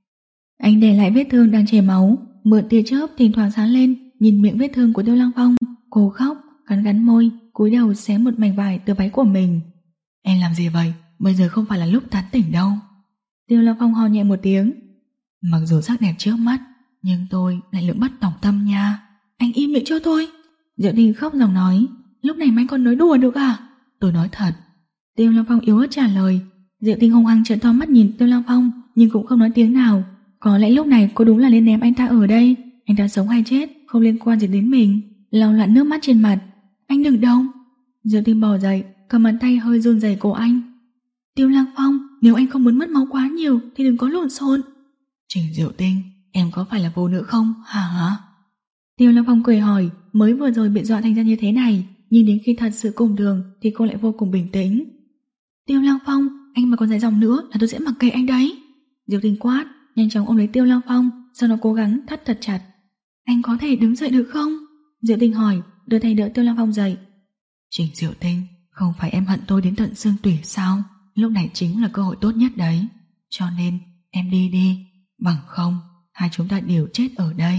Anh để lại vết thương đang chảy máu, mượn tia chớp thỉnh thoảng sáng lên, nhìn miệng vết thương của Tiêu Lăng Phong. Cô khóc, cắn cắn môi, cúi đầu xé một mảnh vải từ váy của mình. Em làm gì vậy? Bây giờ không phải là lúc tán tỉnh đâu. Tiêu Lăng Phong ho nhẹ một tiếng. Mặc dù sắc đẹp trước mắt, nhưng tôi lại lưỡng bất tòng tâm nha. Anh im miệng cho tôi. Diệu Tinh khóc giọng nói. Lúc này mà anh còn nói đùa được à? Tôi nói thật. Tiêu Lăng Phong yếu ớt trả lời. Diệu Tinh hung hăng trợn to mắt nhìn Tiêu Lăng Phong, nhưng cũng không nói tiếng nào. Có lẽ lúc này cô đúng là nên ném anh ta ở đây. Anh ta sống hay chết không liên quan gì đến mình. Lau lặn nước mắt trên mặt. Anh đừng động. Diệu Tinh bò dậy, cầm bàn tay hơi run rẩy cổ anh. Tiêu Lăng Phong, nếu anh không muốn mất máu quá nhiều thì đừng có lộn xộn. Trình Diệu Tinh, em có phải là phụ nữ không hả? Tiêu Lăng Phong cười hỏi. Mới vừa rồi bị dọa thành ra như thế này, nhưng đến khi thật sự cùng đường thì cô lại vô cùng bình tĩnh. Tiêu Lăng Phong, anh mà còn dài dòng nữa là tôi sẽ mặc kệ anh đấy. Diệu Tinh quát, nhanh chóng ôm lấy Tiêu Lăng Phong, sau đó cố gắng thắt thật chặt. Anh có thể đứng dậy được không? Diệu Tinh hỏi, đưa tay đỡ Tiêu Lăng Phong dậy. Trình Diệu Tinh, không phải em hận tôi đến tận xương tủy sao? Lúc này chính là cơ hội tốt nhất đấy. Cho nên em đi đi, bằng không hai chúng ta đều chết ở đây.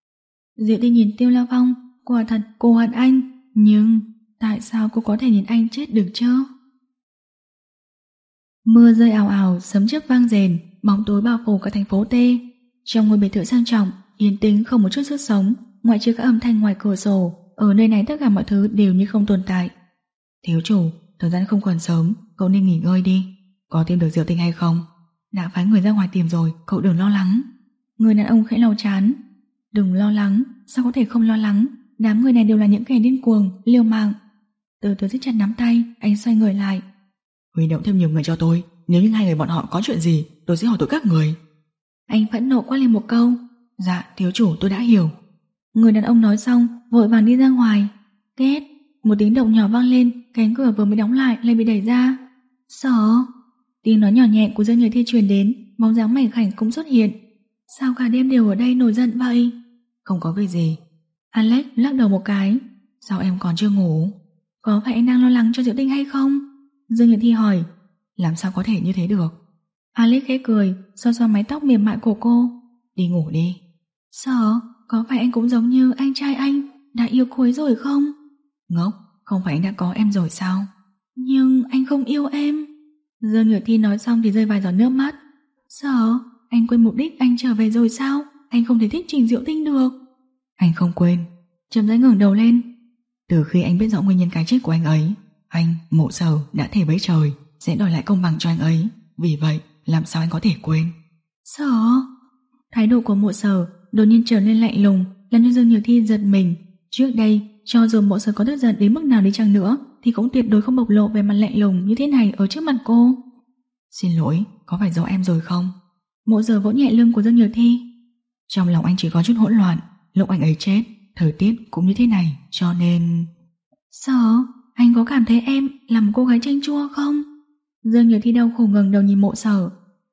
Diệu Tinh nhìn Tiêu Lăng Phong, quả thật cô hận anh, nhưng tại sao cô có thể nhìn anh chết được chứ? Mưa rơi ào ào, sấm chớp vang rền, bóng tối bao phủ cả thành phố T. Trong ngôi biệt thự sang trọng, yên tĩnh không một chút sức sống, ngoại trừ các âm thanh ngoài cửa sổ, ở nơi này tất cả mọi thứ đều như không tồn tại. Thiếu chủ, thời gian không còn sớm, cậu nên nghỉ ngơi đi. Có tìm được Diệu Tinh hay không? Đã phái người ra ngoài tìm rồi, cậu đừng lo lắng. Người đàn ông khẽ lau chán. Đừng lo lắng, sao có thể không lo lắng, đám người này đều là những kẻ điên cuồng, liều mạng. Từ từ siết chặt nắm tay, anh xoay người lại. Huy động thêm nhiều người cho tôi, nếu như hai người bọn họ có chuyện gì, tôi sẽ hỏi tội các người. Anh phẫn nộ quát lên một câu. Dạ, thiếu chủ, tôi đã hiểu. Người đàn ông nói xong, vội vàng đi ra ngoài. Két, một tiếng động nhỏ vang lên, cánh cửa vừa mới đóng lại lại bị đẩy ra. Sở. Tiếng nói nhỏ nhẹ của Dương Nhược Thi truyền đến, bóng dáng mảnh khảnh cũng xuất hiện. Sao cả đêm đều ở đây nổi giận vậy? Không có việc gì. Alex lắc đầu một cái. Sao em còn chưa ngủ? Có phải anh đang lo lắng cho Diệu Tinh hay không? Dương Nhược Thi hỏi. Làm sao có thể như thế được? Alex khẽ cười, xoa xoa mái tóc mềm mại của cô. Đi ngủ đi. Sở, có phải anh cũng giống như anh trai anh, đã yêu cô ấy rồi không? Ngốc, không phải anh đã có em rồi sao? Nhưng anh không yêu em. Dương Nhược Thi nói xong thì rơi vài giọt nước mắt. Sở, anh quên mục đích anh trở về rồi sao? Anh không thể thích Trình Diệu Tinh được. Anh không quên. Trầm Rãi ngẩng đầu lên. Từ khi anh biết rõ nguyên nhân cái chết của anh ấy, anh, Mộ Sở, đã thề với trời sẽ đòi lại công bằng cho anh ấy. Vì vậy, làm sao anh có thể quên? Sở. Thái độ của Mộ Sở đột nhiên trở nên lạnh lùng, làm cho Dương Nhược Thi giật mình. Trước đây, cho dù Mộ Sở có tức giận đến mức nào đi chăng nữa thì cũng tuyệt đối không bộc lộ về mặt lạnh lùng như thế này ở trước mặt cô. Xin lỗi, có phải do em rồi không? Mộ Sở vỗ nhẹ lưng của Dương Nhược Thi. Trong lòng anh chỉ có chút hỗn loạn. Lúc anh ấy chết, thời tiết cũng như thế này, cho nên... Sở, anh có cảm thấy em là một cô gái chanh chua không? Dương Nhược Thi đau khổ ngẩng đầu nhìn Mộ Sở.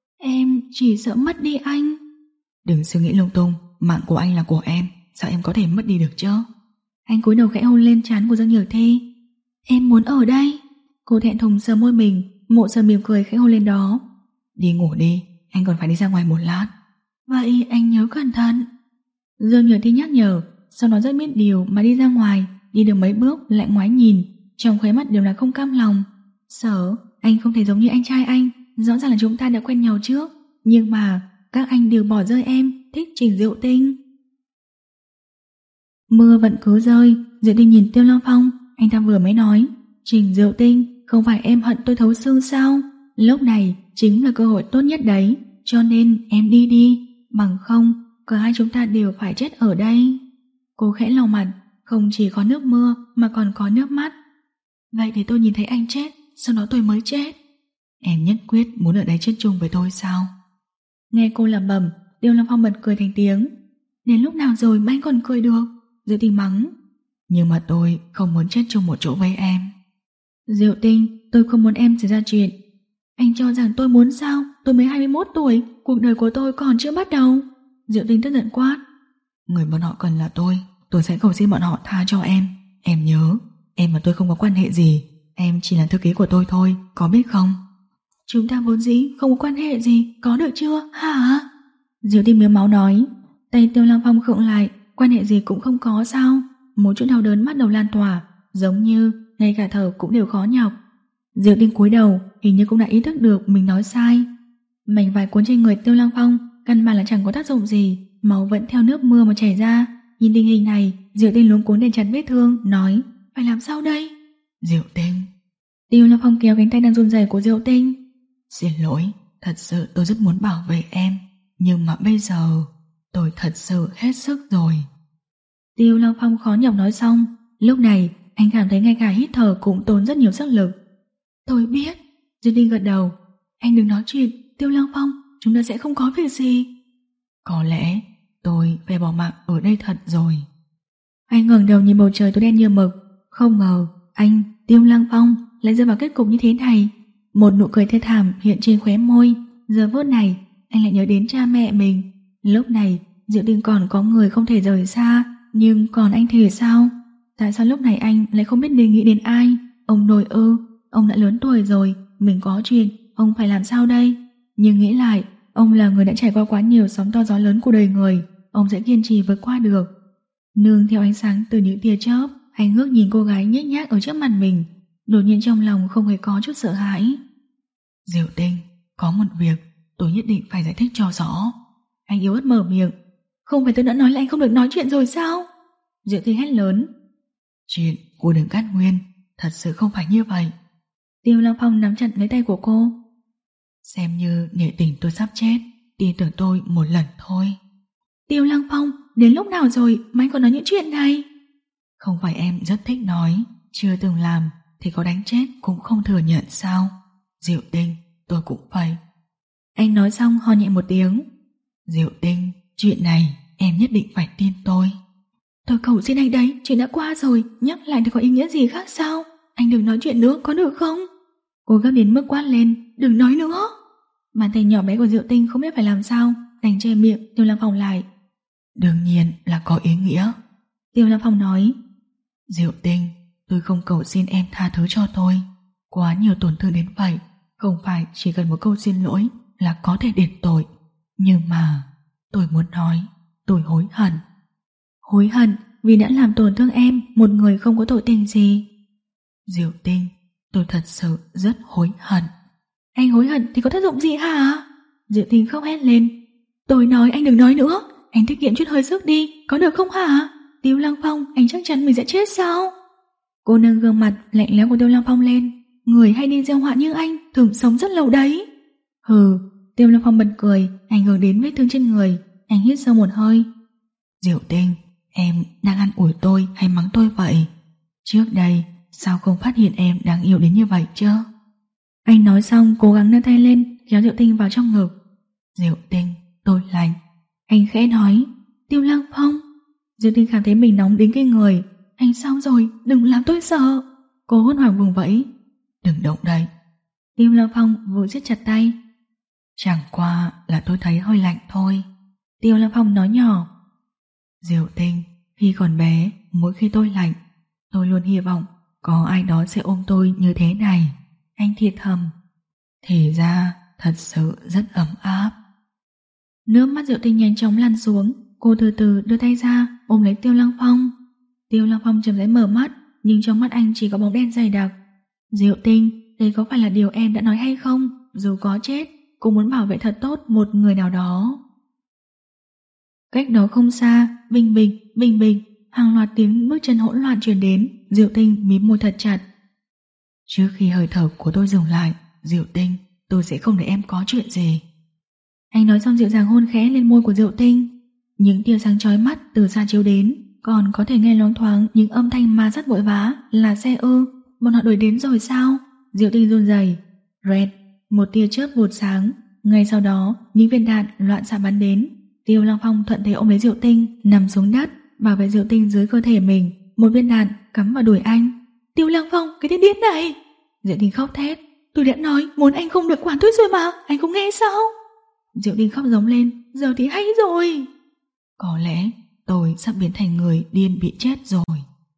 Em chỉ sợ mất đi anh. Đừng suy nghĩ lung tung, mạng của anh là của em, sao em có thể mất đi được chứ? Anh cúi đầu khẽ hôn lên trán của Dương Nhược Thi. Em muốn ở đây. Cô thẹn thùng sờ môi mình. Mộ Sở mỉm cười khẽ hôn lên đó. Đi ngủ đi, anh còn phải đi ra ngoài một lát. Vậy anh nhớ cẩn thận. Dương Nhược Thi nhắc nhở, sau đó rất biết điều mà đi ra ngoài. Đi được mấy bước lại ngoái nhìn, trong khóe mắt đều là không cam lòng. Sở, anh không thể giống như anh trai anh. Rõ ràng là chúng ta đã quen nhau trước, nhưng mà các anh đều bỏ rơi em, thích Trình Diệu Tinh. Mưa vẫn cứ rơi. Diệu Tinh nhìn Tiêu Long Phong. Anh ta vừa mới nói, Trình Diệu Tinh, không phải em hận tôi thấu xương sao? Lúc này chính là cơ hội tốt nhất đấy, cho nên em đi đi, bằng không cả hai chúng ta đều phải chết ở đây. Cô khẽ lau mặt, không chỉ có nước mưa mà còn có nước mắt. Vậy thì tôi nhìn thấy anh chết, sau đó tôi mới chết. Em nhất quyết muốn ở đây chết chung với tôi sao? Nghe cô lẩm bẩm, Tiêu Long Phong bật cười thành tiếng. Đến lúc nào rồi mà anh còn cười được? Diệu Tinh mắng. Nhưng mà tôi không muốn chết chung một chỗ với em. Diệu Tinh, tôi không muốn em xảy ra chuyện. Anh cho rằng tôi muốn sao? Tôi mới hai mươi mốt tuổi, cuộc đời của tôi còn chưa bắt đầu. Diệu Tinh tức giận quát. Người bọn họ cần là tôi, tôi sẽ cầu xin bọn họ tha cho em. Em nhớ, em và tôi không có quan hệ gì, em chỉ là thư ký của tôi thôi, có biết không? Chúng ta vốn dĩ không có quan hệ gì, có được chưa, hả? Diệu Tinh miếu máu nói. Tay Tiêu Lăng Phong khựng lại, quan hệ gì cũng không có sao? Một chút đau đớn bắt đầu lan tỏa, giống như ngay cả thở cũng đều khó nhọc. Diệu Tinh cúi đầu, hình như cũng đã ý thức được mình nói sai. Mảnh vải cuốn trên người Tiêu Lăng Phong căn bản là chẳng có tác dụng gì, máu vẫn theo nước mưa mà chảy ra. Nhìn tình hình này, Diệu Tinh luống cuống đền chặt vết thương, nói, phải làm sao đây? Diệu Tinh. Tiêu Lăng Phong kéo cánh tay đang run rẩy của Diệu Tinh. Xin lỗi, thật sự tôi rất muốn bảo vệ em, nhưng mà bây giờ tôi thật sự hết sức rồi. Tiêu Lăng Phong khó nhọc nói xong, lúc này anh cảm thấy ngay cả hít thở cũng tốn rất nhiều sức lực. Tôi biết. Diệu Tinh gật đầu. Anh đừng nói chuyện, Tiêu Lăng Phong, chúng ta sẽ không có việc gì. Có lẽ tôi phải bỏ mạng ở đây thật rồi. Anh ngẩng đầu nhìn bầu trời tối đen như mực. Không ngờ anh, Tiêu Lăng Phong, lại rơi vào kết cục như thế này. Một nụ cười thê thảm hiện trên khóe môi. Giờ phút này anh lại nhớ đến cha mẹ mình. Lúc này Diệu Tinh còn có người không thể rời xa, nhưng còn anh thì sao? Tại sao lúc này anh lại không biết nên nghĩ đến ai? Ông nội ư? Ông đã lớn tuổi rồi, mình có chuyện, ông phải làm sao đây? Nhưng nghĩ lại, ông là người đã trải qua quá nhiều sóng to gió lớn của đời người, ông sẽ kiên trì vượt qua được. Nương theo ánh sáng từ những tia chớp, anh ngước nhìn cô gái nhếch nhác ở trước mặt mình, đột nhiên trong lòng không hề có chút sợ hãi. Diệu Tinh, có một việc tôi nhất định phải giải thích cho rõ. Anh yếu ớt mở miệng. Không phải tôi đã nói là anh không được nói chuyện rồi sao? Diệu Tinh hét lớn. Chuyện của Đường Cát Nguyên thật sự không phải như vậy. Tiêu Lăng Phong nắm chặt lấy tay của cô. Xem như nể tình tôi sắp chết, tin tưởng tôi một lần thôi. Tiêu Lăng Phong, đến lúc nào rồi mà anh còn nói những chuyện này? Không phải em rất thích nói, chưa từng làm thì có đánh chết cũng không thừa nhận sao? Diệu Tinh, tôi cũng vậy. Anh nói xong ho nhẹ một tiếng. Diệu Tinh, chuyện này em nhất định phải tin tôi. Tôi cầu xin anh đấy, chuyện đã qua rồi, nhắc lại thì có ý nghĩa gì khác sao? Anh đừng nói chuyện nữa, có được không? Cô gấp đến mức quát lên, đừng nói nữa. Bàn tay nhỏ bé của Diệu Tinh không biết phải làm sao, đành che miệng Tiêu Lăng Phong lại. Đương nhiên là có ý nghĩa. Tiêu Lăng Phong nói. Diệu Tinh, tôi không cầu xin em tha thứ cho tôi. Quá nhiều tổn thương đến vậy, không phải chỉ cần một câu xin lỗi là có thể đền tội. Nhưng mà tôi muốn nói, tôi hối hận. Hối hận vì đã làm tổn thương em, một người không có tội tình gì. Diệu Tinh, tôi thật sự rất hối hận. Anh hối hận thì có tác dụng gì hả? Diệu Tinh khóc hét lên. Tôi nói anh đừng nói nữa, anh tiết kiệm chút hơi sức đi, có được không hả? Tiêu Lăng Phong, anh chắc chắn mình sẽ chết sao? Cô nâng gương mặt lạnh lẽo của Tiêu Lăng Phong lên. Người hay đi gieo họa như anh thường sống rất lâu đấy. Hừ. Tiêu Lăng Phong bật cười, ảnh hưởng đến vết thương trên người. Anh hít sâu một hơi. Diệu Tinh, em đang ăn ủi tôi hay mắng tôi vậy? Trước đây sao không phát hiện em đáng yêu đến như vậy chứ? Anh nói xong cố gắng nâng tay lên kéo Diệu Tinh vào trong ngực. Diệu Tinh, tôi lạnh. Anh khẽ nói. Tiêu Lăng Phong. Diệu Tinh cảm thấy mình nóng đến kinh người. Anh sao rồi, đừng làm tôi sợ. Cô hốt hoảng vùng vẫy. Đừng động đậy. Tiêu Lăng Phong vội siết chặt tay. Chẳng qua là tôi thấy hơi lạnh thôi. Tiêu Lăng Phong nói nhỏ. Diệu Tinh, khi còn bé, mỗi khi tôi lạnh, tôi luôn hy vọng có ai đó sẽ ôm tôi như thế này. Anh thiệt thầm. Thì ra thật sự rất ấm áp. Nước mắt Diệu Tinh nhanh chóng lăn xuống. Cô từ từ đưa tay ra ôm lấy Tiêu Lăng Phong. Tiêu Lăng Phong chậm rãi mở mắt, nhưng trong mắt anh chỉ có bóng đen dày đặc. Diệu Tinh, đây có phải là điều em đã nói hay không? Dù có chết, cô muốn bảo vệ thật tốt một người nào đó. Cách đó không xa, bình bình, bình bình, hàng loạt tiếng bước chân hỗn loạn truyền đến. Diệu Tinh mím môi thật chặt. Trước khi hơi thở của tôi dừng lại, Diệu Tinh, tôi sẽ không để em có chuyện gì. Anh nói xong dịu dàng hôn khẽ lên môi của Diệu Tinh. Những tia sáng chói mắt từ xa chiếu đến, còn có thể nghe loáng thoáng những âm thanh ma sát vội vã. Là xe ư? Bọn họ đuổi đến rồi sao? Diệu Tinh run rẩy. Red, một tia chớp vụt sáng. Ngay sau đó, những viên đạn loạn xạ bắn đến. Tiêu Lăng Phong thuận thế ôm lấy Diệu Tinh, nằm xuống đất, bảo vệ Diệu Tinh dưới cơ thể mình. Một viên đạn cắm vào đùi anh. Tiêu Lăng Phong, cái tên điên này! Diệu Tinh khóc thét. Tôi đã nói muốn anh không được quản thúc rồi mà, anh không nghe sao? Diệu Tinh khóc giống lên. Giờ thì hay rồi. Có lẽ tôi sắp biến thành người điên bị chết rồi.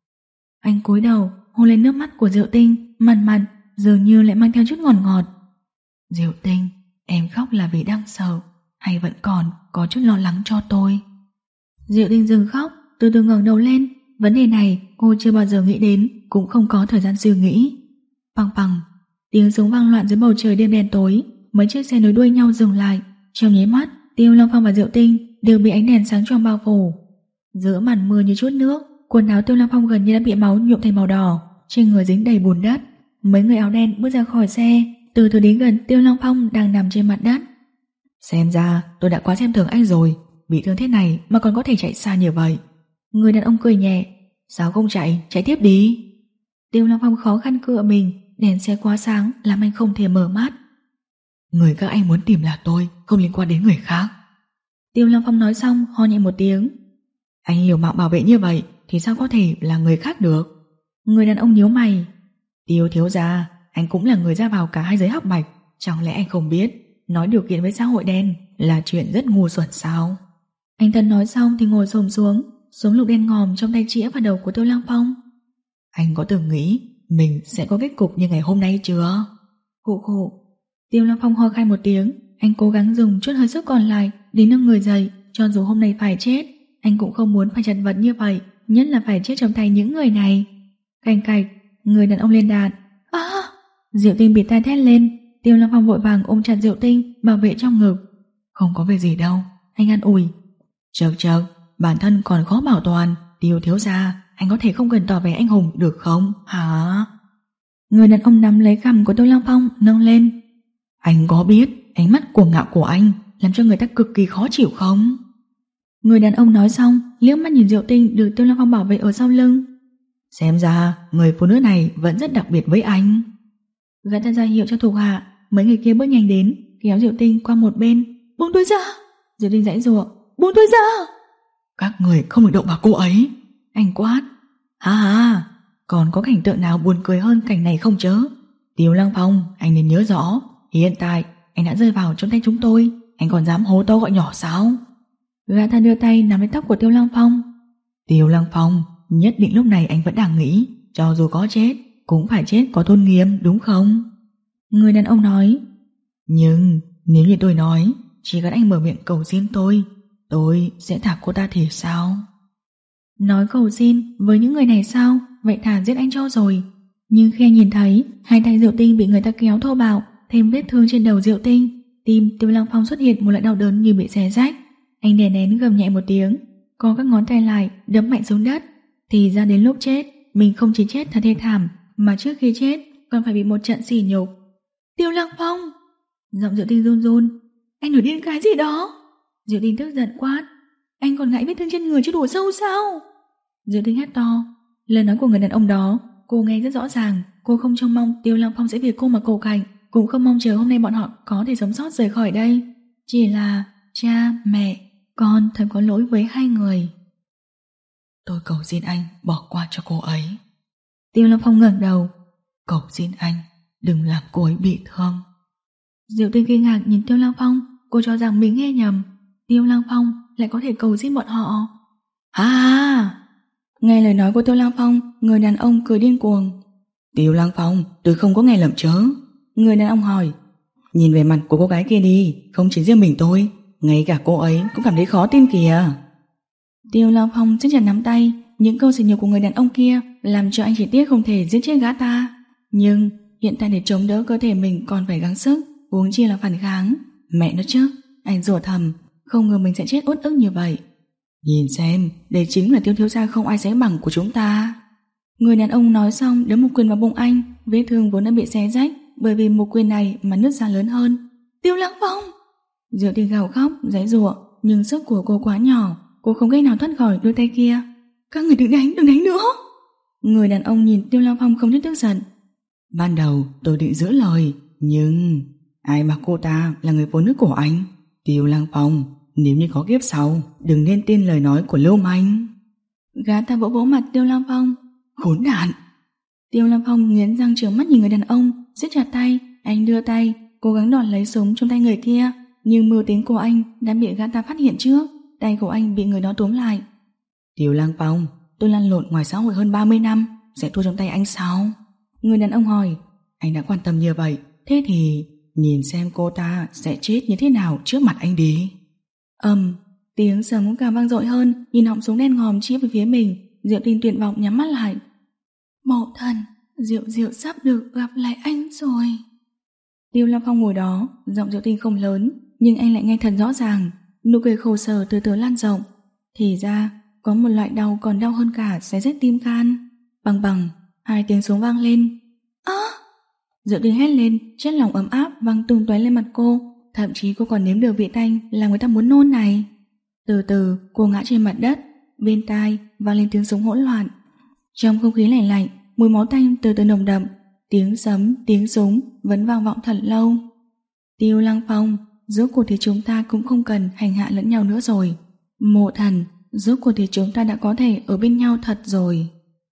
Anh cúi đầu hôn lên nước mắt của Diệu Tinh, mặn mặn, dường như lại mang theo chút ngọt ngọt. Diệu Tinh, em khóc là vì đang sợ, hay vẫn còn có chút lo lắng cho tôi? Diệu Tinh dừng khóc, từ từ ngẩng đầu lên. Vấn đề này cô chưa bao giờ nghĩ đến, cũng không có thời gian suy nghĩ. Păng păng, tiếng súng vang loạn dưới bầu trời đêm đen tối. Mấy chiếc xe nối đuôi nhau dừng lại. Trong nháy mắt, Tiêu Lăng Phong và Diệu Tinh đều bị ánh đèn sáng choang bao phủ. Giữa màn mưa như chút nước, quần áo Tiêu Lăng Phong gần như đã bị máu nhuộm thành màu đỏ, trên người dính đầy bùn đất. Mấy người áo đen bước ra khỏi xe, từ từ đến gần Tiêu Lăng Phong đang nằm trên mặt đất. Xem ra tôi đã quá xem thường anh rồi, bị thương thế này mà còn có thể chạy xa như vậy. Người đàn ông cười nhẹ. Sao không chạy, chạy tiếp đi. Tiêu Lăng Phong khó khăn cựa mình, đèn xe quá sáng làm anh không thể mở mắt. Người các anh muốn tìm là tôi, không liên quan đến người khác. Tiêu Lăng Phong nói xong ho nhẹ một tiếng. Anh liều mạng bảo vệ như vậy thì sao có thể là người khác được? Người đàn ông nhíu mày. Tiêu thiếu gia, anh cũng là người ra vào cả hai giới hắc bạch, chẳng lẽ anh không biết nói điều kiện với xã hội đen là chuyện rất ngu xuẩn sao? Anh thân nói xong thì ngồi xổm xuống, súng lục đen ngòm trong tay chĩa vào đầu của Tiêu Lăng Phong. Anh có từng nghĩ mình sẽ có kết cục như ngày hôm nay chưa? Khụ khụ. Tiêu Lăng Phong ho khan một tiếng. Anh cố gắng dùng chút hơi sức còn lại để nâng người dậy. Cho dù hôm nay phải chết, anh cũng không muốn phải chật vật như vậy, nhất là phải chết trong tay những người này. Cành cạch, người đàn ông lên đạn. À! Diệu Tinh bịt tai thét lên. Tiêu Lăng Phong vội vàng ôm chặt Diệu Tinh, bảo vệ trong ngực. Không có việc gì đâu, anh an ủi. Chợt chợt, bản thân còn khó bảo toàn. Tiêu thiếu gia, anh có thể không cần tỏ vẻ anh hùng được không, hả? Người đàn ông nắm lấy cằm của Tiêu Lăng Phong, nâng lên. Anh có biết ánh mắt cuồng ngạo của anh làm cho người ta cực kỳ khó chịu không? Người đàn ông nói xong, liếc mắt nhìn Diệu Tinh được Tiêu Lăng Phong bảo vệ ở sau lưng. Xem ra người phụ nữ này vẫn rất đặc biệt với anh. Gã ta ra hiệu cho thuộc hạ. Mấy người kia bước nhanh đến, kéo Diệu Tinh qua một bên. Buông tôi ra! Diệu Tinh giãy giụa. Buông tôi ra! Các người không được động vào cô ấy. Anh quát. Ha ha, còn có cảnh tượng nào buồn cười hơn cảnh này không chớ? Tiêu Lăng Phong, anh nên nhớ rõ, hiện tại anh đã rơi vào trong tay chúng tôi, anh còn dám hô to gọi nhỏ sao? Gã ta đưa tay nắm lấy tóc của Tiêu Lăng Phong. Tiêu Lăng Phong, nhất định lúc này anh vẫn đang nghĩ, cho dù có chết cũng phải chết có tôn nghiêm, đúng không? Người đàn ông nói. Nhưng nếu như tôi nói, chỉ cần anh mở miệng cầu xin tôi, tôi sẽ thả cô ta thì sao? Nói cầu xin với những người này sao? Vậy thả giết anh cho rồi. Nhưng khi anh nhìn thấy hai tay Diệu Tinh bị người ta kéo thô bạo, thêm vết thương trên đầu Diệu Tinh, tim Tiêu Lăng Phong xuất hiện một loại đau đớn như bị xé rách. Anh đè nén gầm nhẹ một tiếng, co các ngón tay lại đấm mạnh xuống đất. Thì ra đến lúc chết, mình không chỉ chết thật thê thảm, mà trước khi chết còn phải bị một trận sỉ nhục. Tiêu Lăng Phong! Giọng Diệu Tinh run run. Anh nổi điên cái gì đó? Diệu Tinh tức giận quát. Anh còn ngại vết thương trên người chứ đủ sâu sao? Diệu Tinh hét to. Lời nói của người đàn ông đó cô nghe rất rõ ràng. Cô không trông mong Tiêu Lăng Phong sẽ vì cô mà cầu cảnh, cũng không mong chờ hôm nay bọn họ có thể sống sót rời khỏi đây. Chỉ là cha, mẹ, con thật có lỗi với hai người. Tôi cầu xin anh bỏ qua cho cô ấy. Tiêu Lăng Phong ngẩng đầu. Cầu xin anh đừng làm cô ấy bị thương. Diệu Tinh kinh ngạc nhìn Tiêu Lăng Phong. Cô cho rằng mình nghe nhầm. Tiêu Lăng Phong lại có thể cầu xin bọn họ. Ha ha! Nghe lời nói của Tiêu Lăng Phong, người đàn ông cười điên cuồng. Tiêu Lăng Phong, tôi không có nghe lầm chớ. Người đàn ông hỏi. Nhìn về mặt của cô gái kia đi, không chỉ riêng mình tôi, ngay cả cô ấy cũng cảm thấy khó tin kìa. Tiêu Lăng Phong siết chặt nắm tay. Những câu sỉ nhục của người đàn ông kia làm cho anh chỉ tiếc không thể giết chết gã ta. Nhưng hiện tại để chống đỡ cơ thể mình còn phải gắng sức, huống chi là phản kháng. Mẹ nó chứ, anh rủa thầm, không ngờ mình sẽ chết uất ức như vậy. Nhìn xem, đây chính là Tiêu thiếu gia không ai sánh bằng của chúng ta. Người đàn ông nói xong đấm một quyền vào bụng anh. Vết thương vốn đã bị xé rách, bởi vì một quyền này mà nứt ra lớn hơn. Tiêu Lăng Phong! Diệu Tinh gào khóc, giãy giụa, nhưng sức của cô quá nhỏ, cô không cách nào thoát khỏi đôi tay kia. Các người đừng đánh, đừng đánh nữa! Người đàn ông nhìn Tiêu Lăng Phong không chút tức giận. Ban đầu tôi định giữ lời, nhưng ai mà cô ta là người phụ nữ của anh. Tiêu Lăng Phong, nếu như có kiếp sau, đừng nên tin lời nói của lưu manh. Gã ta vỗ vỗ mặt Tiêu Lăng Phong. Khốn nạn! Tiêu Lăng Phong nghiến răng trợn mắt nhìn người đàn ông, siết chặt tay. Anh đưa tay, cố gắng đòn lấy súng trong tay người kia, nhưng mưu tính của anh đã bị gã ta phát hiện trước. Tay của anh bị người đó túm lại. Tiêu Lăng Phong, tôi lăn lộn ngoài xã hội hơn ba mươi năm, sẽ thua trong tay anh sao? Người đàn ông hỏi. Anh đã quan tâm như vậy, thế thì nhìn xem cô ta sẽ chết như thế nào trước mặt anh đi. Ầm, tiếng sấm càng vang dội hơn. Nhìn họng súng đen ngòm chĩa về phía mình, Diệu Tinh tuyệt vọng nhắm mắt lại. Mẫu thần, Diệu Diệu sắp được gặp lại anh rồi. Tiêu Lăng Phong ngồi đó, giọng Diệu Tinh không lớn, nhưng anh lại nghe thật rõ ràng. Nụ cười khổ sở từ từ lan rộng. Thì ra có một loại đau còn đau hơn cả xé rách tim can. Bằng bằng, hai tiếng súng vang lên. Á! À! Diệu Tinh hét lên, chất lỏng ấm áp văng tung tóe lên mặt cô. Thậm chí cô còn nếm được vị tanh là người ta muốn nôn này. Từ từ cô ngã trên mặt đất, bên tai vang lên tiếng súng hỗn loạn. Trong không khí lạnh lạnh, mùi máu tanh từ từ nồng đậm. Tiếng sấm, tiếng súng vẫn vang vọng thật lâu. Tiêu Lăng Phong, rốt cuộc thì chúng ta cũng không cần hành hạ lẫn nhau nữa rồi. Mộ thần, rốt cuộc thì chúng ta đã có thể ở bên nhau thật rồi.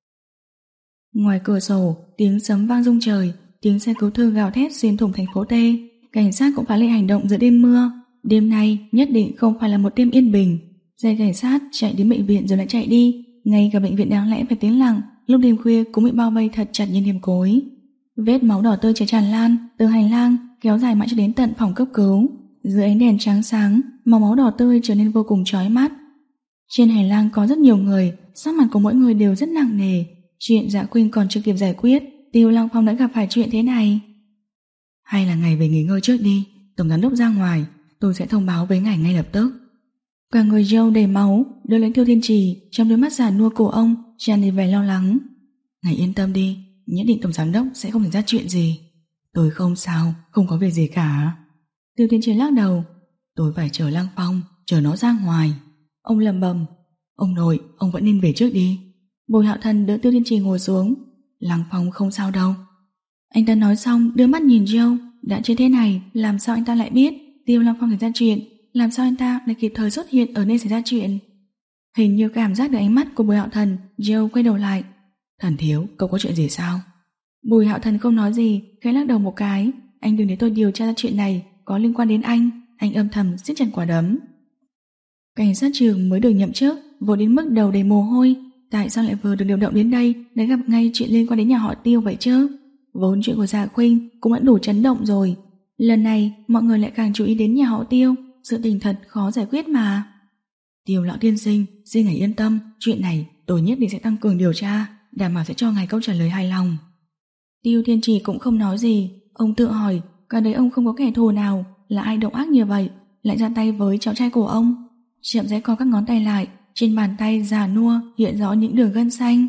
Ngoài cửa sổ, tiếng sấm vang rung trời, tiếng xe cứu thương gào thét xuyên thủng thành phố T. Cảnh sát cũng phá lệ hành động giữa đêm mưa. Đêm nay nhất định không phải là một đêm yên bình. Xe cảnh sát chạy đến bệnh viện rồi lại chạy đi. Ngay cả bệnh viện đáng lẽ phải tĩnh lặng, lúc đêm khuya cũng bị bao vây thật chặt như niềm cối. Vết máu đỏ tươi chảy tràn lan từ hành lang kéo dài mãi cho đến tận phòng cấp cứu. Dưới ánh đèn trắng sáng, màu máu đỏ tươi trở nên vô cùng chói mắt. Trên hành lang có rất nhiều người, sắc mặt của mỗi người đều rất nặng nề. Chuyện Dạ Khuynh còn chưa kịp giải quyết, Tiêu Lăng Phong đã gặp phải chuyện thế này. Hay là ngài về nghỉ ngơi trước đi, tổng giám đốc ra ngoài, tôi sẽ thông báo với ngài ngay lập tức. Cả người Joe đầy máu đưa lấy Tiêu Thiên Trì, trong đôi mắt già nua của ông tràn đầy vẻ lo lắng. Ngài yên tâm đi, nhất định tổng giám đốc sẽ không xảy ra chuyện gì. Tôi không sao, không có việc gì cả. Tiêu Thiên Trì lắc đầu. Tôi phải chờ Lăng Phong, chờ nó ra ngoài. Ông lẩm bẩm, ông nội, ông vẫn nên về trước đi. Bùi Hạo Thần đỡ Tiêu Thiên Trì ngồi xuống. Lăng Phong không sao đâu. Anh ta nói xong đưa mắt nhìn Joe. Đã chưa thế này, làm sao anh ta lại biết Tiêu Lăng Phong xảy ra chuyện? Làm sao anh ta lại kịp thời xuất hiện ở nơi xảy ra chuyện? Hình như cảm giác được ánh mắt của Bùi Hạo Thần, Joe quay đầu lại. Thần thiếu, cậu có chuyện gì sao? Bùi Hạo Thần không nói gì, khẽ lắc đầu một cái. Anh đừng để tôi điều tra ra chuyện này có liên quan đến anh. Anh âm thầm siết chặt quả đấm. Cảnh sát trưởng mới được nhậm chức, vội đến mức đầu đầy mồ hôi. Tại sao lại vừa được điều động đến đây để gặp ngay chuyện liên quan đến nhà họ Tiêu vậy chứ? Vốn chuyện của Dạ Khuynh cũng đã đủ chấn động rồi. Lần này mọi người lại càng chú ý đến nhà họ Tiêu. Sự tình thật khó giải quyết mà. Tiêu lão tiên sinh, xin ngài yên tâm, chuyện này tôi nhất định sẽ tăng cường điều tra, đảm bảo sẽ cho ngài câu trả lời hài lòng. Tiêu Thiên Trì cũng không nói gì. Ông tự hỏi, cả đời ông không có kẻ thù nào, là ai độc ác như vậy, lại ra tay với cháu trai của ông. Chậm rãi co các ngón tay lại, trên bàn tay già nua hiện rõ những đường gân xanh.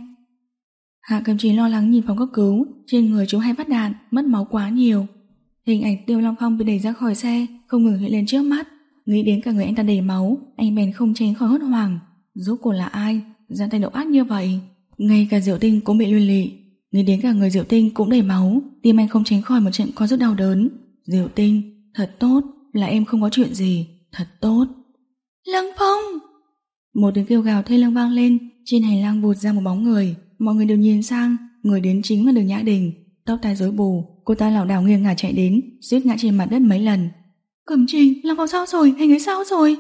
Hạ Cầm Trì lo lắng nhìn phòng cấp cứu, trên người chúng hay bắt đạn, mất máu quá nhiều. Hình ảnh Tiêu Long Phong bị đẩy ra khỏi xe không ngừng hiện lên trước mắt. Nghĩ đến cả người anh ta đầy máu, anh bèn không tránh khỏi hốt hoảng. Rốt cuộc là ai ra tay độc ác như vậy? Ngay cả Diệu Tinh cũng bị liên lụy. Nghĩ đến cả người Diệu Tinh cũng đầy máu, tim anh không tránh khỏi một trận co rút đau đớn. Diệu Tinh, thật tốt, là em không có chuyện gì, thật tốt. Lăng Phong! Một tiếng kêu gào thê lương vang lên, trên hành lang vụt ra một bóng người. Mọi người đều nhìn sang, người đến chính là Đường Nhã Đình. Tóc tai rối bù, cô ta lảo đảo nghiêng ngả chạy đến, suýt ngã trên mặt đất mấy lần. Cẩm Trình, Lăng Phong sao rồi, anh ấy sao rồi?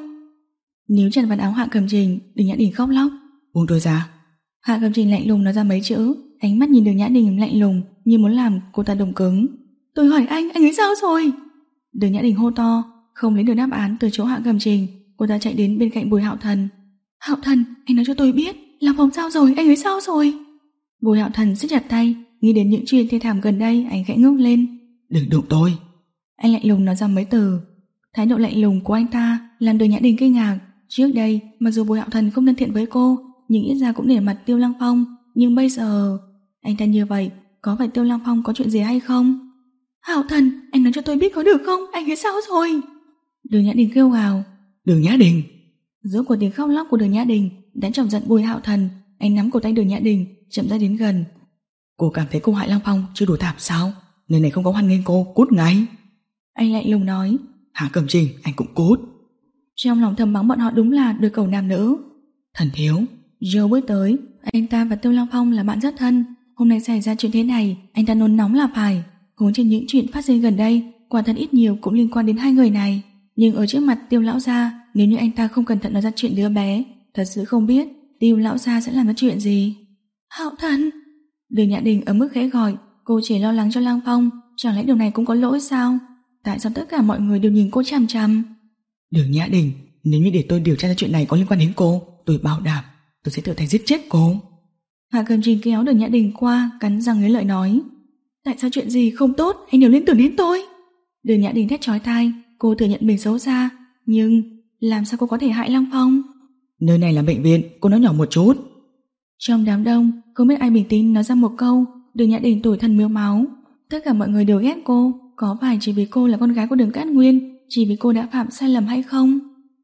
Níu chặt vào áo Hạ Cẩm Trình, Đường Nhã Đình khóc lóc. Buông tôi ra. Hạ Cẩm Trình lạnh lùng nói ra mấy chữ, ánh mắt nhìn Đường Nhã Đình lạnh lùng như muốn làm cô ta đông cứng. Tôi hỏi anh, anh ấy sao rồi? Đường Nhã Đình hô to, không lấy được đáp án từ chỗ Hạ Cẩm Trình, cô ta chạy đến bên cạnh Bùi Hạo Thần. Hạo Thần, anh nói cho tôi biết, Lăng Phong sao rồi, anh ấy sao rồi? Bùi Hạo Thần siết chặt tay, nghĩ đến những chuyện thê thảm gần đây, anh khẽ ngước lên. Đừng đụng tôi. Anh lạnh lùng nói ra mấy từ. Thái độ lạnh lùng của anh ta làm Đường Nhã Đình kinh ngạc. Trước đây, mặc dù Bùi Hạo Thần không thân thiện với cô, nhưng ít ra cũng để mặt Tiêu Lăng Phong. Nhưng bây giờ, anh ta như vậy, có phải Tiêu Lăng Phong có chuyện gì hay không? Hạo Thần, anh nói cho tôi biết có được không? Anh ấy sao rồi? Đường Nhã Đình kêu gào. Đường Nhã Đình! Giữa của tiếng khóc lóc của Đường Nhã Đình đã chọc giận Bùi Hạo Thần. Anh nắm cổ tay Đường Nhã Đình, chậm rãi đến gần. Cô cảm thấy cô hại Lăng Phong chưa đủ thảm sao? Nơi này không có hoan nghênh cô, cút ngay. Anh lạnh lùng nói. Hạ Cẩm Trình, anh cũng cút. Trong lòng thầm mắng bọn họ đúng là đôi cầu nam nữ. Thần thiếu. Joe bước tới, anh ta và Tiêu Lăng Phong là bạn rất thân. Hôm nay xảy ra chuyện thế này, anh ta nôn nóng là phải. Huống trên những chuyện phát sinh gần đây, quả thật ít nhiều cũng liên quan đến hai người này. Nhưng ở trước mặt Tiêu lão gia, nếu như anh ta không cẩn thận nói ra chuyện đứa bé, thật sự không biết Tiêu lão gia sẽ làm ra chuyện gì. Hạo Thần! Đường Nhã Đình ở mức khẽ gọi, cô chỉ lo lắng cho Lăng Phong, chẳng lẽ điều này cũng có lỗi sao? Tại sao tất cả mọi người đều nhìn cô chằm chằm? Đường Nhã Đình, nếu như để tôi điều tra ra chuyện này có liên quan đến cô, tôi bảo đảm tôi sẽ tự tay giết chết cô. Hạ Cẩm Trình kéo Đường Nhã Đình qua, cắn răng lấy lời nói. Tại sao chuyện gì không tốt anh đều liên tưởng đến tôi? Đường Nhã Đình thét chói tai, cô thừa nhận mình xấu xa, nhưng làm sao cô có thể hại Lăng Phong? Nơi này là bệnh viện, cô nói nhỏ một chút. Trong đám đông, không biết ai bình tĩnh nói ra một câu. Đường Nhã Đình tủi thân miếu máu. Tất cả mọi người đều ghét cô, có phải chỉ vì cô là con gái của Đường Cát Nguyên, chỉ vì cô đã phạm sai lầm hay không?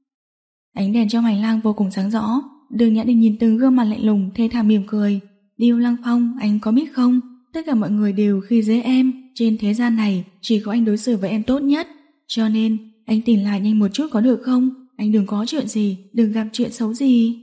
Ánh đèn trong hành lang vô cùng sáng rõ. Đường Nhã Đình nhìn từng gương mặt lạnh lùng, thê thảm mỉm cười. Tiêu Lăng Phong, anh có biết không? Tất cả mọi người đều khi dễ em. Trên thế gian này, chỉ có anh đối xử với em tốt nhất. Cho nên, anh tỉnh lại nhanh một chút có được không? Anh đừng có chuyện gì, đừng gặp chuyện xấu gì.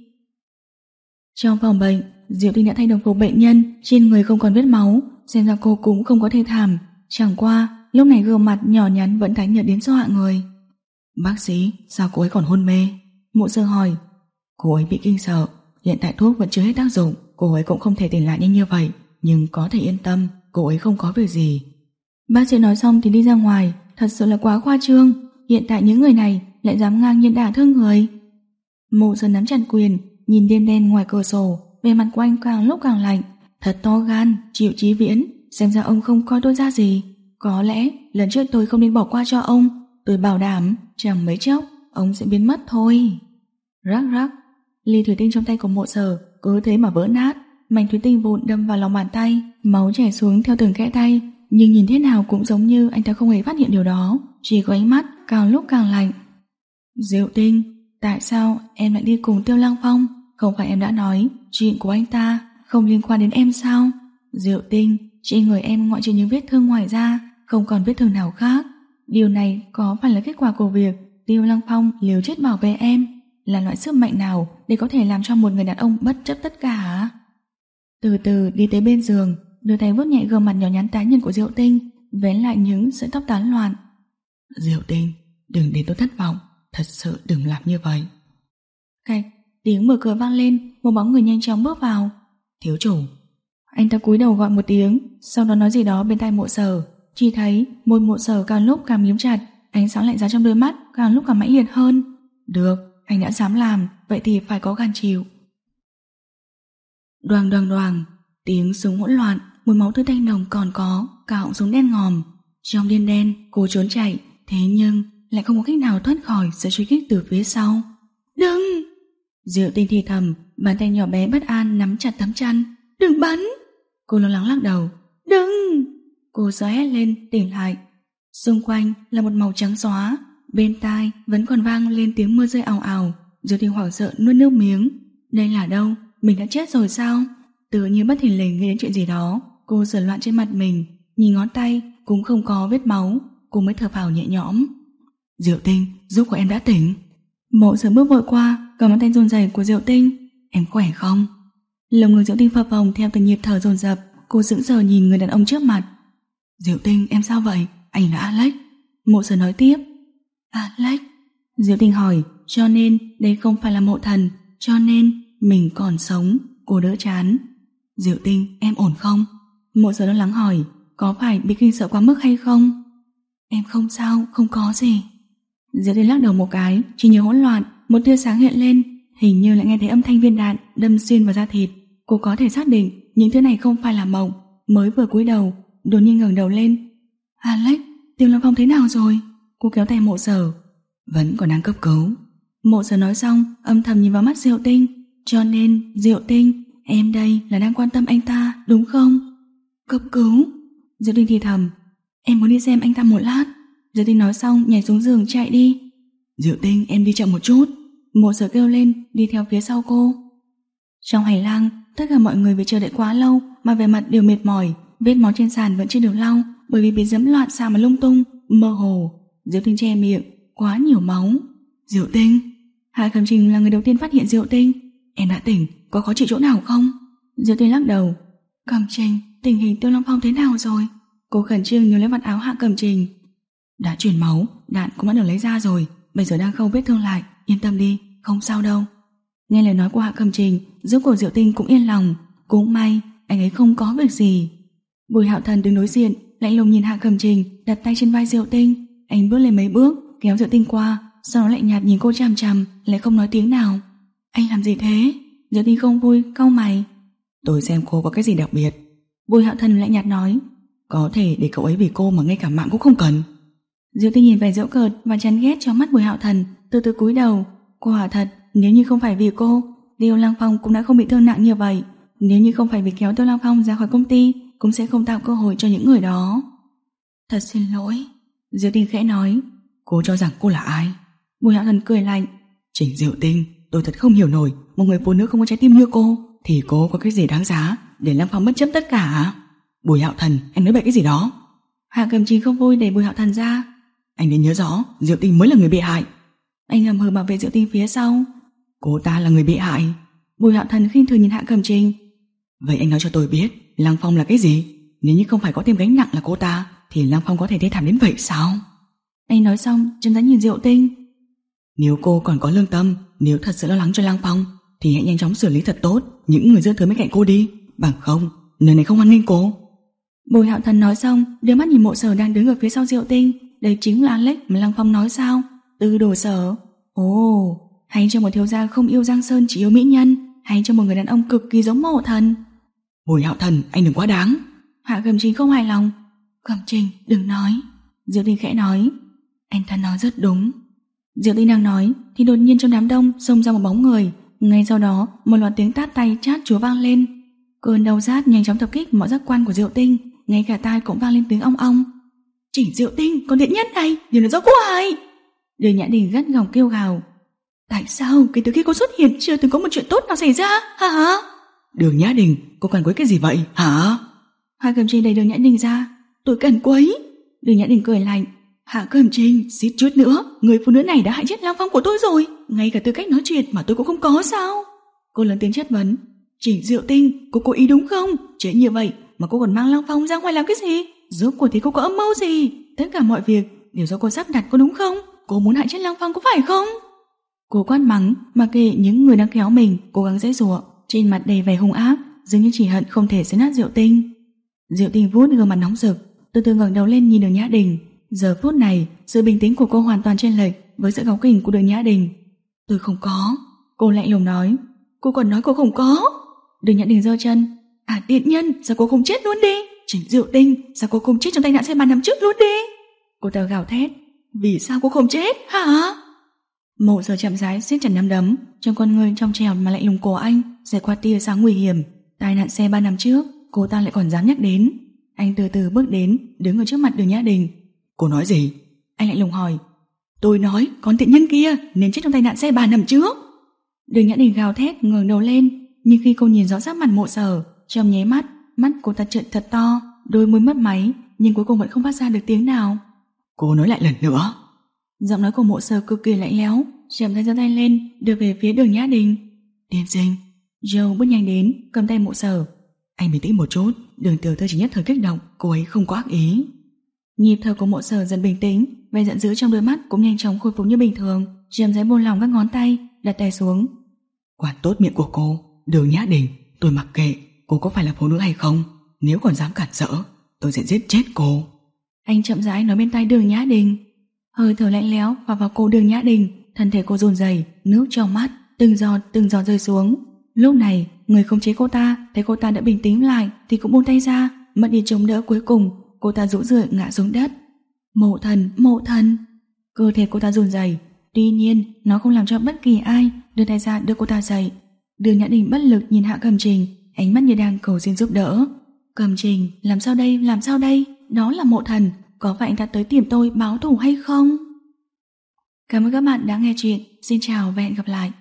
Trong phòng bệnh, Diệu Tinh đã thay đồng phục bệnh nhân, trên người không còn vết máu, xem ra cô cũng không có thê thảm. Chẳng qua, lúc này gương mặt nhỏ nhắn vẫn tái nhợt đến do hạ người. Bác sĩ, sao cô ấy còn hôn mê? Mộ Sơ hỏi. Cô ấy bị kinh sợ, hiện tại thuốc vẫn chưa hết tác dụng, cô ấy cũng không thể tỉnh lại nhanh như vậy, nhưng có thể yên tâm, cô ấy không có việc gì. Bác sĩ nói xong thì đi ra ngoài, thật sự là quá khoa trương. Hiện tại những người này lại dám ngang nhiên đả thương người. Mộ Sơ nắm chặt quyền, nhìn đêm đen ngoài cửa sổ, bề mặt của anh càng lúc càng lạnh. Thật to gan, Triệu Chí Viễn, xem ra ông không coi tôi ra gì. Có lẽ lần trước tôi không nên bỏ qua cho ông. Tôi bảo đảm chẳng mấy chốc ông sẽ biến mất thôi. Rắc rắc, ly thủy tinh trong tay của Mộ Sở cứ thế mà vỡ nát, mảnh thủy tinh vụn đâm vào lòng bàn tay, máu chảy xuống theo từng kẽ tay. Nhưng nhìn thế nào cũng giống như anh ta không hề phát hiện điều đó, chỉ có ánh mắt càng lúc càng lạnh. Diệu Tinh, Tại sao em lại đi cùng Tiêu Lăng Phong? Không phải em đã nói chuyện của anh ta không liên quan đến em sao? Diệu Tinh, trên người em ngoại trừ những vết thương ngoài ra không còn vết thương nào khác. Điều này có phải là kết quả của việc Tiêu Lăng Phong liều chết bảo vệ em? Là loại sức mạnh nào để có thể làm cho một người đàn ông bất chấp tất cả? Từ từ đi tới bên giường, đưa tay vuốt nhẹ gương mặt nhỏ nhắn tái nhợt của Diệu Tinh, vén lại những sợi tóc tán loạn. Diệu Tinh, đừng để tôi thất vọng, thật sự đừng làm như vậy. Cạch, tiếng mở cửa vang lên, một bóng người nhanh chóng bước vào. Thiếu chủ. Anh ta cúi đầu gọi một tiếng, sau đó nói gì đó bên tai Mộ Sở. Chỉ thấy môi Mộ Sở càng lúc càng mím chặt, ánh sáng lạnh giá trong đôi mắt càng lúc càng mãnh liệt hơn. Được, anh đã dám làm, vậy thì phải có gan chịu. Đoàng đoàng đoàng, tiếng súng hỗn loạn, mùi máu tươi tanh nồng còn có, cả họng súng đen ngòm. Trong điên đen, cô trốn chạy, thế nhưng lại không có cách nào thoát khỏi sự truy kích từ phía sau. Đừng! Diệu Tinh thì thầm, bàn tay nhỏ bé bất an nắm chặt tấm chăn. Đừng bắn! Cô lo lắng lắc đầu. Đừng! Cô giơ hét lên, tỉnh lại. Xung quanh là một màu trắng xóa, bên tai vẫn còn vang lên tiếng mưa rơi ào ào. Diệu Tinh hoảng sợ nuốt nước miếng. Đây là đâu? Mình đã chết rồi sao? Tự như bất thình lình nghĩ đến chuyện gì đó, cô giở loạn trên mặt mình, nhìn ngón tay cũng không có vết máu, cô mới thở phào nhẹ nhõm. Diệu Tinh, giúp của em đã tỉnh. Mộ Sở bước vội qua, cầm bàn tay run rẩy của Diệu Tinh. Em khỏe không? Lồng ngực Diệu Tinh phập phồng theo từng nhịp thở dồn dập, cô sững sờ nhìn người đàn ông trước mặt. Diệu Tinh, em sao vậy? Anh là Alex. Mộ Sở nói tiếp. Alex? Diệu Tinh hỏi, cho nên đây không phải là Mộ Thần, cho nên mình còn sống. Cô đỡ chán. Diệu Tinh, em ổn không? Mộ Sở lo lắng hỏi, có phải bị kinh sợ quá mức hay không? Em không sao, không có gì. Diệu Tinh lắc đầu một cái, chỉ nhớ hỗn loạn, một tia sáng hiện lên, hình như lại nghe thấy âm thanh viên đạn đâm xuyên vào da thịt. Cô có thể xác định những thứ này không phải là mộng. Mới vừa cúi đầu, đột nhiên ngẩng đầu lên. Alex, Tiêu Lăng Phong thế nào rồi? Cô kéo tay Mộ Sở. Vẫn còn đang cấp cứu. Mộ Sở nói xong, âm thầm nhìn vào mắt Diệu Tinh. Cho nên, Diệu Tinh, em đây là đang quan tâm anh ta, đúng không? Cấp cứu? Diệu Tinh thì thầm. Em muốn đi xem anh ta một lát. Diệu Tinh nói xong nhảy xuống giường chạy đi. Diệu Tinh, em đi chậm một chút. Mộ Sở kêu lên, đi theo phía sau cô. Trong hành lang, tất cả mọi người vì chờ đợi quá lâu mà vẻ mặt đều mệt mỏi. Vết máu trên sàn vẫn chưa được lau, bởi vì bị dẫm loạn xà mà lung tung, mơ hồ. Diệu Tinh che miệng, quá nhiều máu. Diệu Tinh. Hạ Cẩm Trình là người đầu tiên phát hiện Diệu Tinh. Em đã tỉnh, có khó chịu chỗ nào không? Diệu Tinh lắc đầu. Cẩm Trình, tình hình Tiêu Lăng Phong thế nào rồi? Cô khẩn trương nhớ lấy vạt áo Hạ Cẩm Trình. Đã truyền máu, đạn cũng đã được lấy ra rồi, bây giờ đang khâu vết thương lại, yên tâm đi, không sao đâu. Nghe lời nói của Hạ Cẩm Trình, giúp cô Diệu Tinh cũng yên lòng. Cũng may anh ấy không có việc gì. Bùi Hạo Thần đứng đối diện, lạnh lùng nhìn Hạ Cẩm Trình, đặt tay trên vai Diệu Tinh. Anh bước lên mấy bước, kéo Diệu Tinh qua, sau đó lại nhạt nhìn cô chằm chằm, lại không nói tiếng nào. Anh làm gì thế? Diệu Tinh không vui, cau mày. Tôi xem cô có cái gì đặc biệt. Bùi Hạo Thần lại nhạt nói. Có thể để cậu ấy vì cô mà ngay cả mạng cũng không cần. Diệu Tinh nhìn vẻ giễu cợt và chán ghét trong mắt Bùi Hạo Thần, từ từ cúi đầu. Cô quả thật, nếu như không phải vì cô, Tiêu Lăng Phong cũng đã không bị thương nặng như vậy. Nếu như không phải vì kéo Tiêu Lăng Phong ra khỏi công ty, cũng sẽ không tạo cơ hội cho những người đó. Thật xin lỗi. Diệu Tinh khẽ nói. Cô cho rằng cô là ai? Bùi Hạo Thần cười lạnh. Trình Diệu Tinh, tôi thật không hiểu nổi, một người phụ nữ không có trái tim như cô thì cô có cái gì đáng giá để Lăng Phong bất chấp tất cả? Bùi Hạo Thần, anh nói bậy cái gì đó? Hạ Cẩm Trình không vui đẩy Bùi Hạo Thần ra. Anh nên nhớ rõ, Diệu Tinh mới là người bị hại. Anh hầm hừ bảo vệ Diệu Tinh phía sau. Cô ta là người bị hại. Bùi Hạo Thần khinh thường nhìn Hạ Cẩm Trình. Vậy anh nói cho tôi biết, Lăng Phong là cái gì? Nếu như không phải có thêm gánh nặng là cô ta, thì Lăng Phong có thể thê thảm đến vậy sao? Anh nói xong, chăm chú nhìn Diệu Tinh. Nếu cô còn có lương tâm, nếu thật sự lo lắng cho Lăng Phong, thì hãy nhanh chóng xử lý thật tốt những người dư thừa bên cạnh cô đi, bằng không nơi này không hoan nghênh cô. Bùi Hạo Thần nói xong, đưa mắt nhìn Mộ Sở đang đứng ở phía sau Diệu Tinh. Đây chính là Alex mà Lăng Phong nói sao? Từ Đồ Sở. Ồ, hay cho một thiếu gia không yêu Giang Sơn chỉ yêu mỹ nhân, hay cho một người đàn ông cực kỳ giống Mộ Thần. Bùi Hạo Thần, anh đừng quá đáng. Hạ Cẩm Trình không hài lòng. Cẩm Trình, đừng nói. Diệu Tinh khẽ nói. Anh ta nói rất đúng. Diệu Tinh đang nói thì đột nhiên trong đám đông xông ra một bóng người. Ngay sau đó một loạt tiếng tát tay chát chúa vang lên. Cơn đau rát nhanh chóng tập kích mọi giác quan của Diệu Tinh, ngay cả tai cũng vang lên tiếng ong ong. Chỉnh Diệu Tinh, con điện nhất này điều là do cô ai? Đường Nhã Đình gắt gỏng kêu gào. Tại sao kể từ khi cô xuất hiện chưa từng có một chuyện tốt nào xảy ra hả? Đường Nhã Đình, cô cần quấy cái gì vậy hả? Hạ Cẩm Trình đẩy Đường Nhã Đình ra. Tôi cần quấy. Đường Nhã Đình cười lạnh. Hạ Cẩm Trình, xít chút nữa, người phụ nữ này đã hại chết Lăng Phong của tôi rồi. Ngay cả tư cách nói chuyện mà tôi cũng không có sao? Cô lớn tiếng chất vấn. Trình Diệu Tinh, cô cố ý đúng không? Chết như vậy mà cô còn mang Lăng Phong ra ngoài làm cái gì? Rốt cuộc thì cô có âm mưu gì? Tất cả mọi việc đều do cô sắp đặt, có đúng không? Cô muốn hại chết Lăng Phong có phải không? Cô quát mắng, mà kệ những người đang kéo mình cố gắng giãy giụa, trên mặt đầy vẻ hung ác, dường như chỉ hận không thể xé nát Diệu Tinh. Diệu Tinh vuốt gương mặt nóng rực, từ từ ngẩng đầu lên nhìn Đường Nhã Đình. Giờ phút này, sự bình tĩnh của cô hoàn toàn chênh lệch với sự cáu kỉnh của Đường Nhã Đình. Tôi không có. Cô lạnh lùng nói. Cô còn nói cô không có. Đường Nhã Đình giơ chân. À tiện nhân, sao cô không chết luôn đi? Trình Diệu Tinh, sao cô không chết trong tai nạn xe ba năm trước luôn đi? Cô ta gào thét. Vì sao cô không chết hả? Mộ Sở chậm rãi siết chặt nắm đấm, trong con người trong trẻo mà lạnh lùng của anh sẽ qua tia sáng nguy hiểm. Tai nạn xe ba năm trước, cô ta lại còn dám nhắc đến. Anh từ từ bước đến, đứng ở trước mặt Đường Nhã Đình. Cô nói gì? Anh lạnh lùng hỏi. Tôi nói con tiện nhân kia nên chết trong tai nạn xe ba năm trước. Đường Nhã Đình gào thét ngẩng đầu lên, nhưng khi cô nhìn rõ sắc mặt Mộ Sở, trong nháy mắt, mắt cô ta trợn thật to, đôi môi mất máy, nhưng cuối cùng vẫn không phát ra được tiếng nào. Cô nói lại lần nữa. Giọng nói của Mộ Sở cực kỳ lạnh lẽo, chậm rãi giơ tay lên, đưa về phía Đường Nhã Đình. Tiên sinh. Joe bước nhanh đến, cầm tay Mộ Sở. Anh bình tĩnh một chút, Đường tiểu thư chỉ nhất thời kích động, cô ấy không có ác ý. Nhịp thở của Mộ Sở dần bình tĩnh, vẻ giận dữ trong đôi mắt cũng nhanh chóng khôi phục như bình thường, chậm rãi buông lỏng các ngón tay, đặt tay xuống. Quản tốt miệng của cô, Đường Nhã Đình, tôi mặc kệ cô có phải là phụ nữ hay không, nếu còn dám cản rỡ, tôi sẽ giết chết cô. Anh chậm rãi nói bên tai Đường Nhã Đình. Hơi thở lạnh lẽo vào vào cổ Đường Nhã Đình, thân thể cô run rẩy, nước trong mắt từng giọt từng giọt rơi xuống. Lúc này, người khống chế cô ta thấy cô ta đã bình tĩnh lại thì cũng buông tay ra, mất đi chống đỡ. Cuối cùng cô ta rũ rượi ngã xuống đất. Mộ thần, mộ thần. Cơ thể cô ta run rẩy, tuy nhiên nó không làm cho bất kỳ ai đưa tay ra đưa cô ta dậy. Đường Nhã Đình bất lực nhìn Hạ Cẩm Trình, ánh mắt như đang cầu xin giúp đỡ. Cẩm Trình, làm sao đây, làm sao đây? Đó là mộ thần, có phải anh ta tới tìm tôi báo thù hay không? Cảm ơn các bạn đã nghe chuyện. Xin chào và hẹn gặp lại.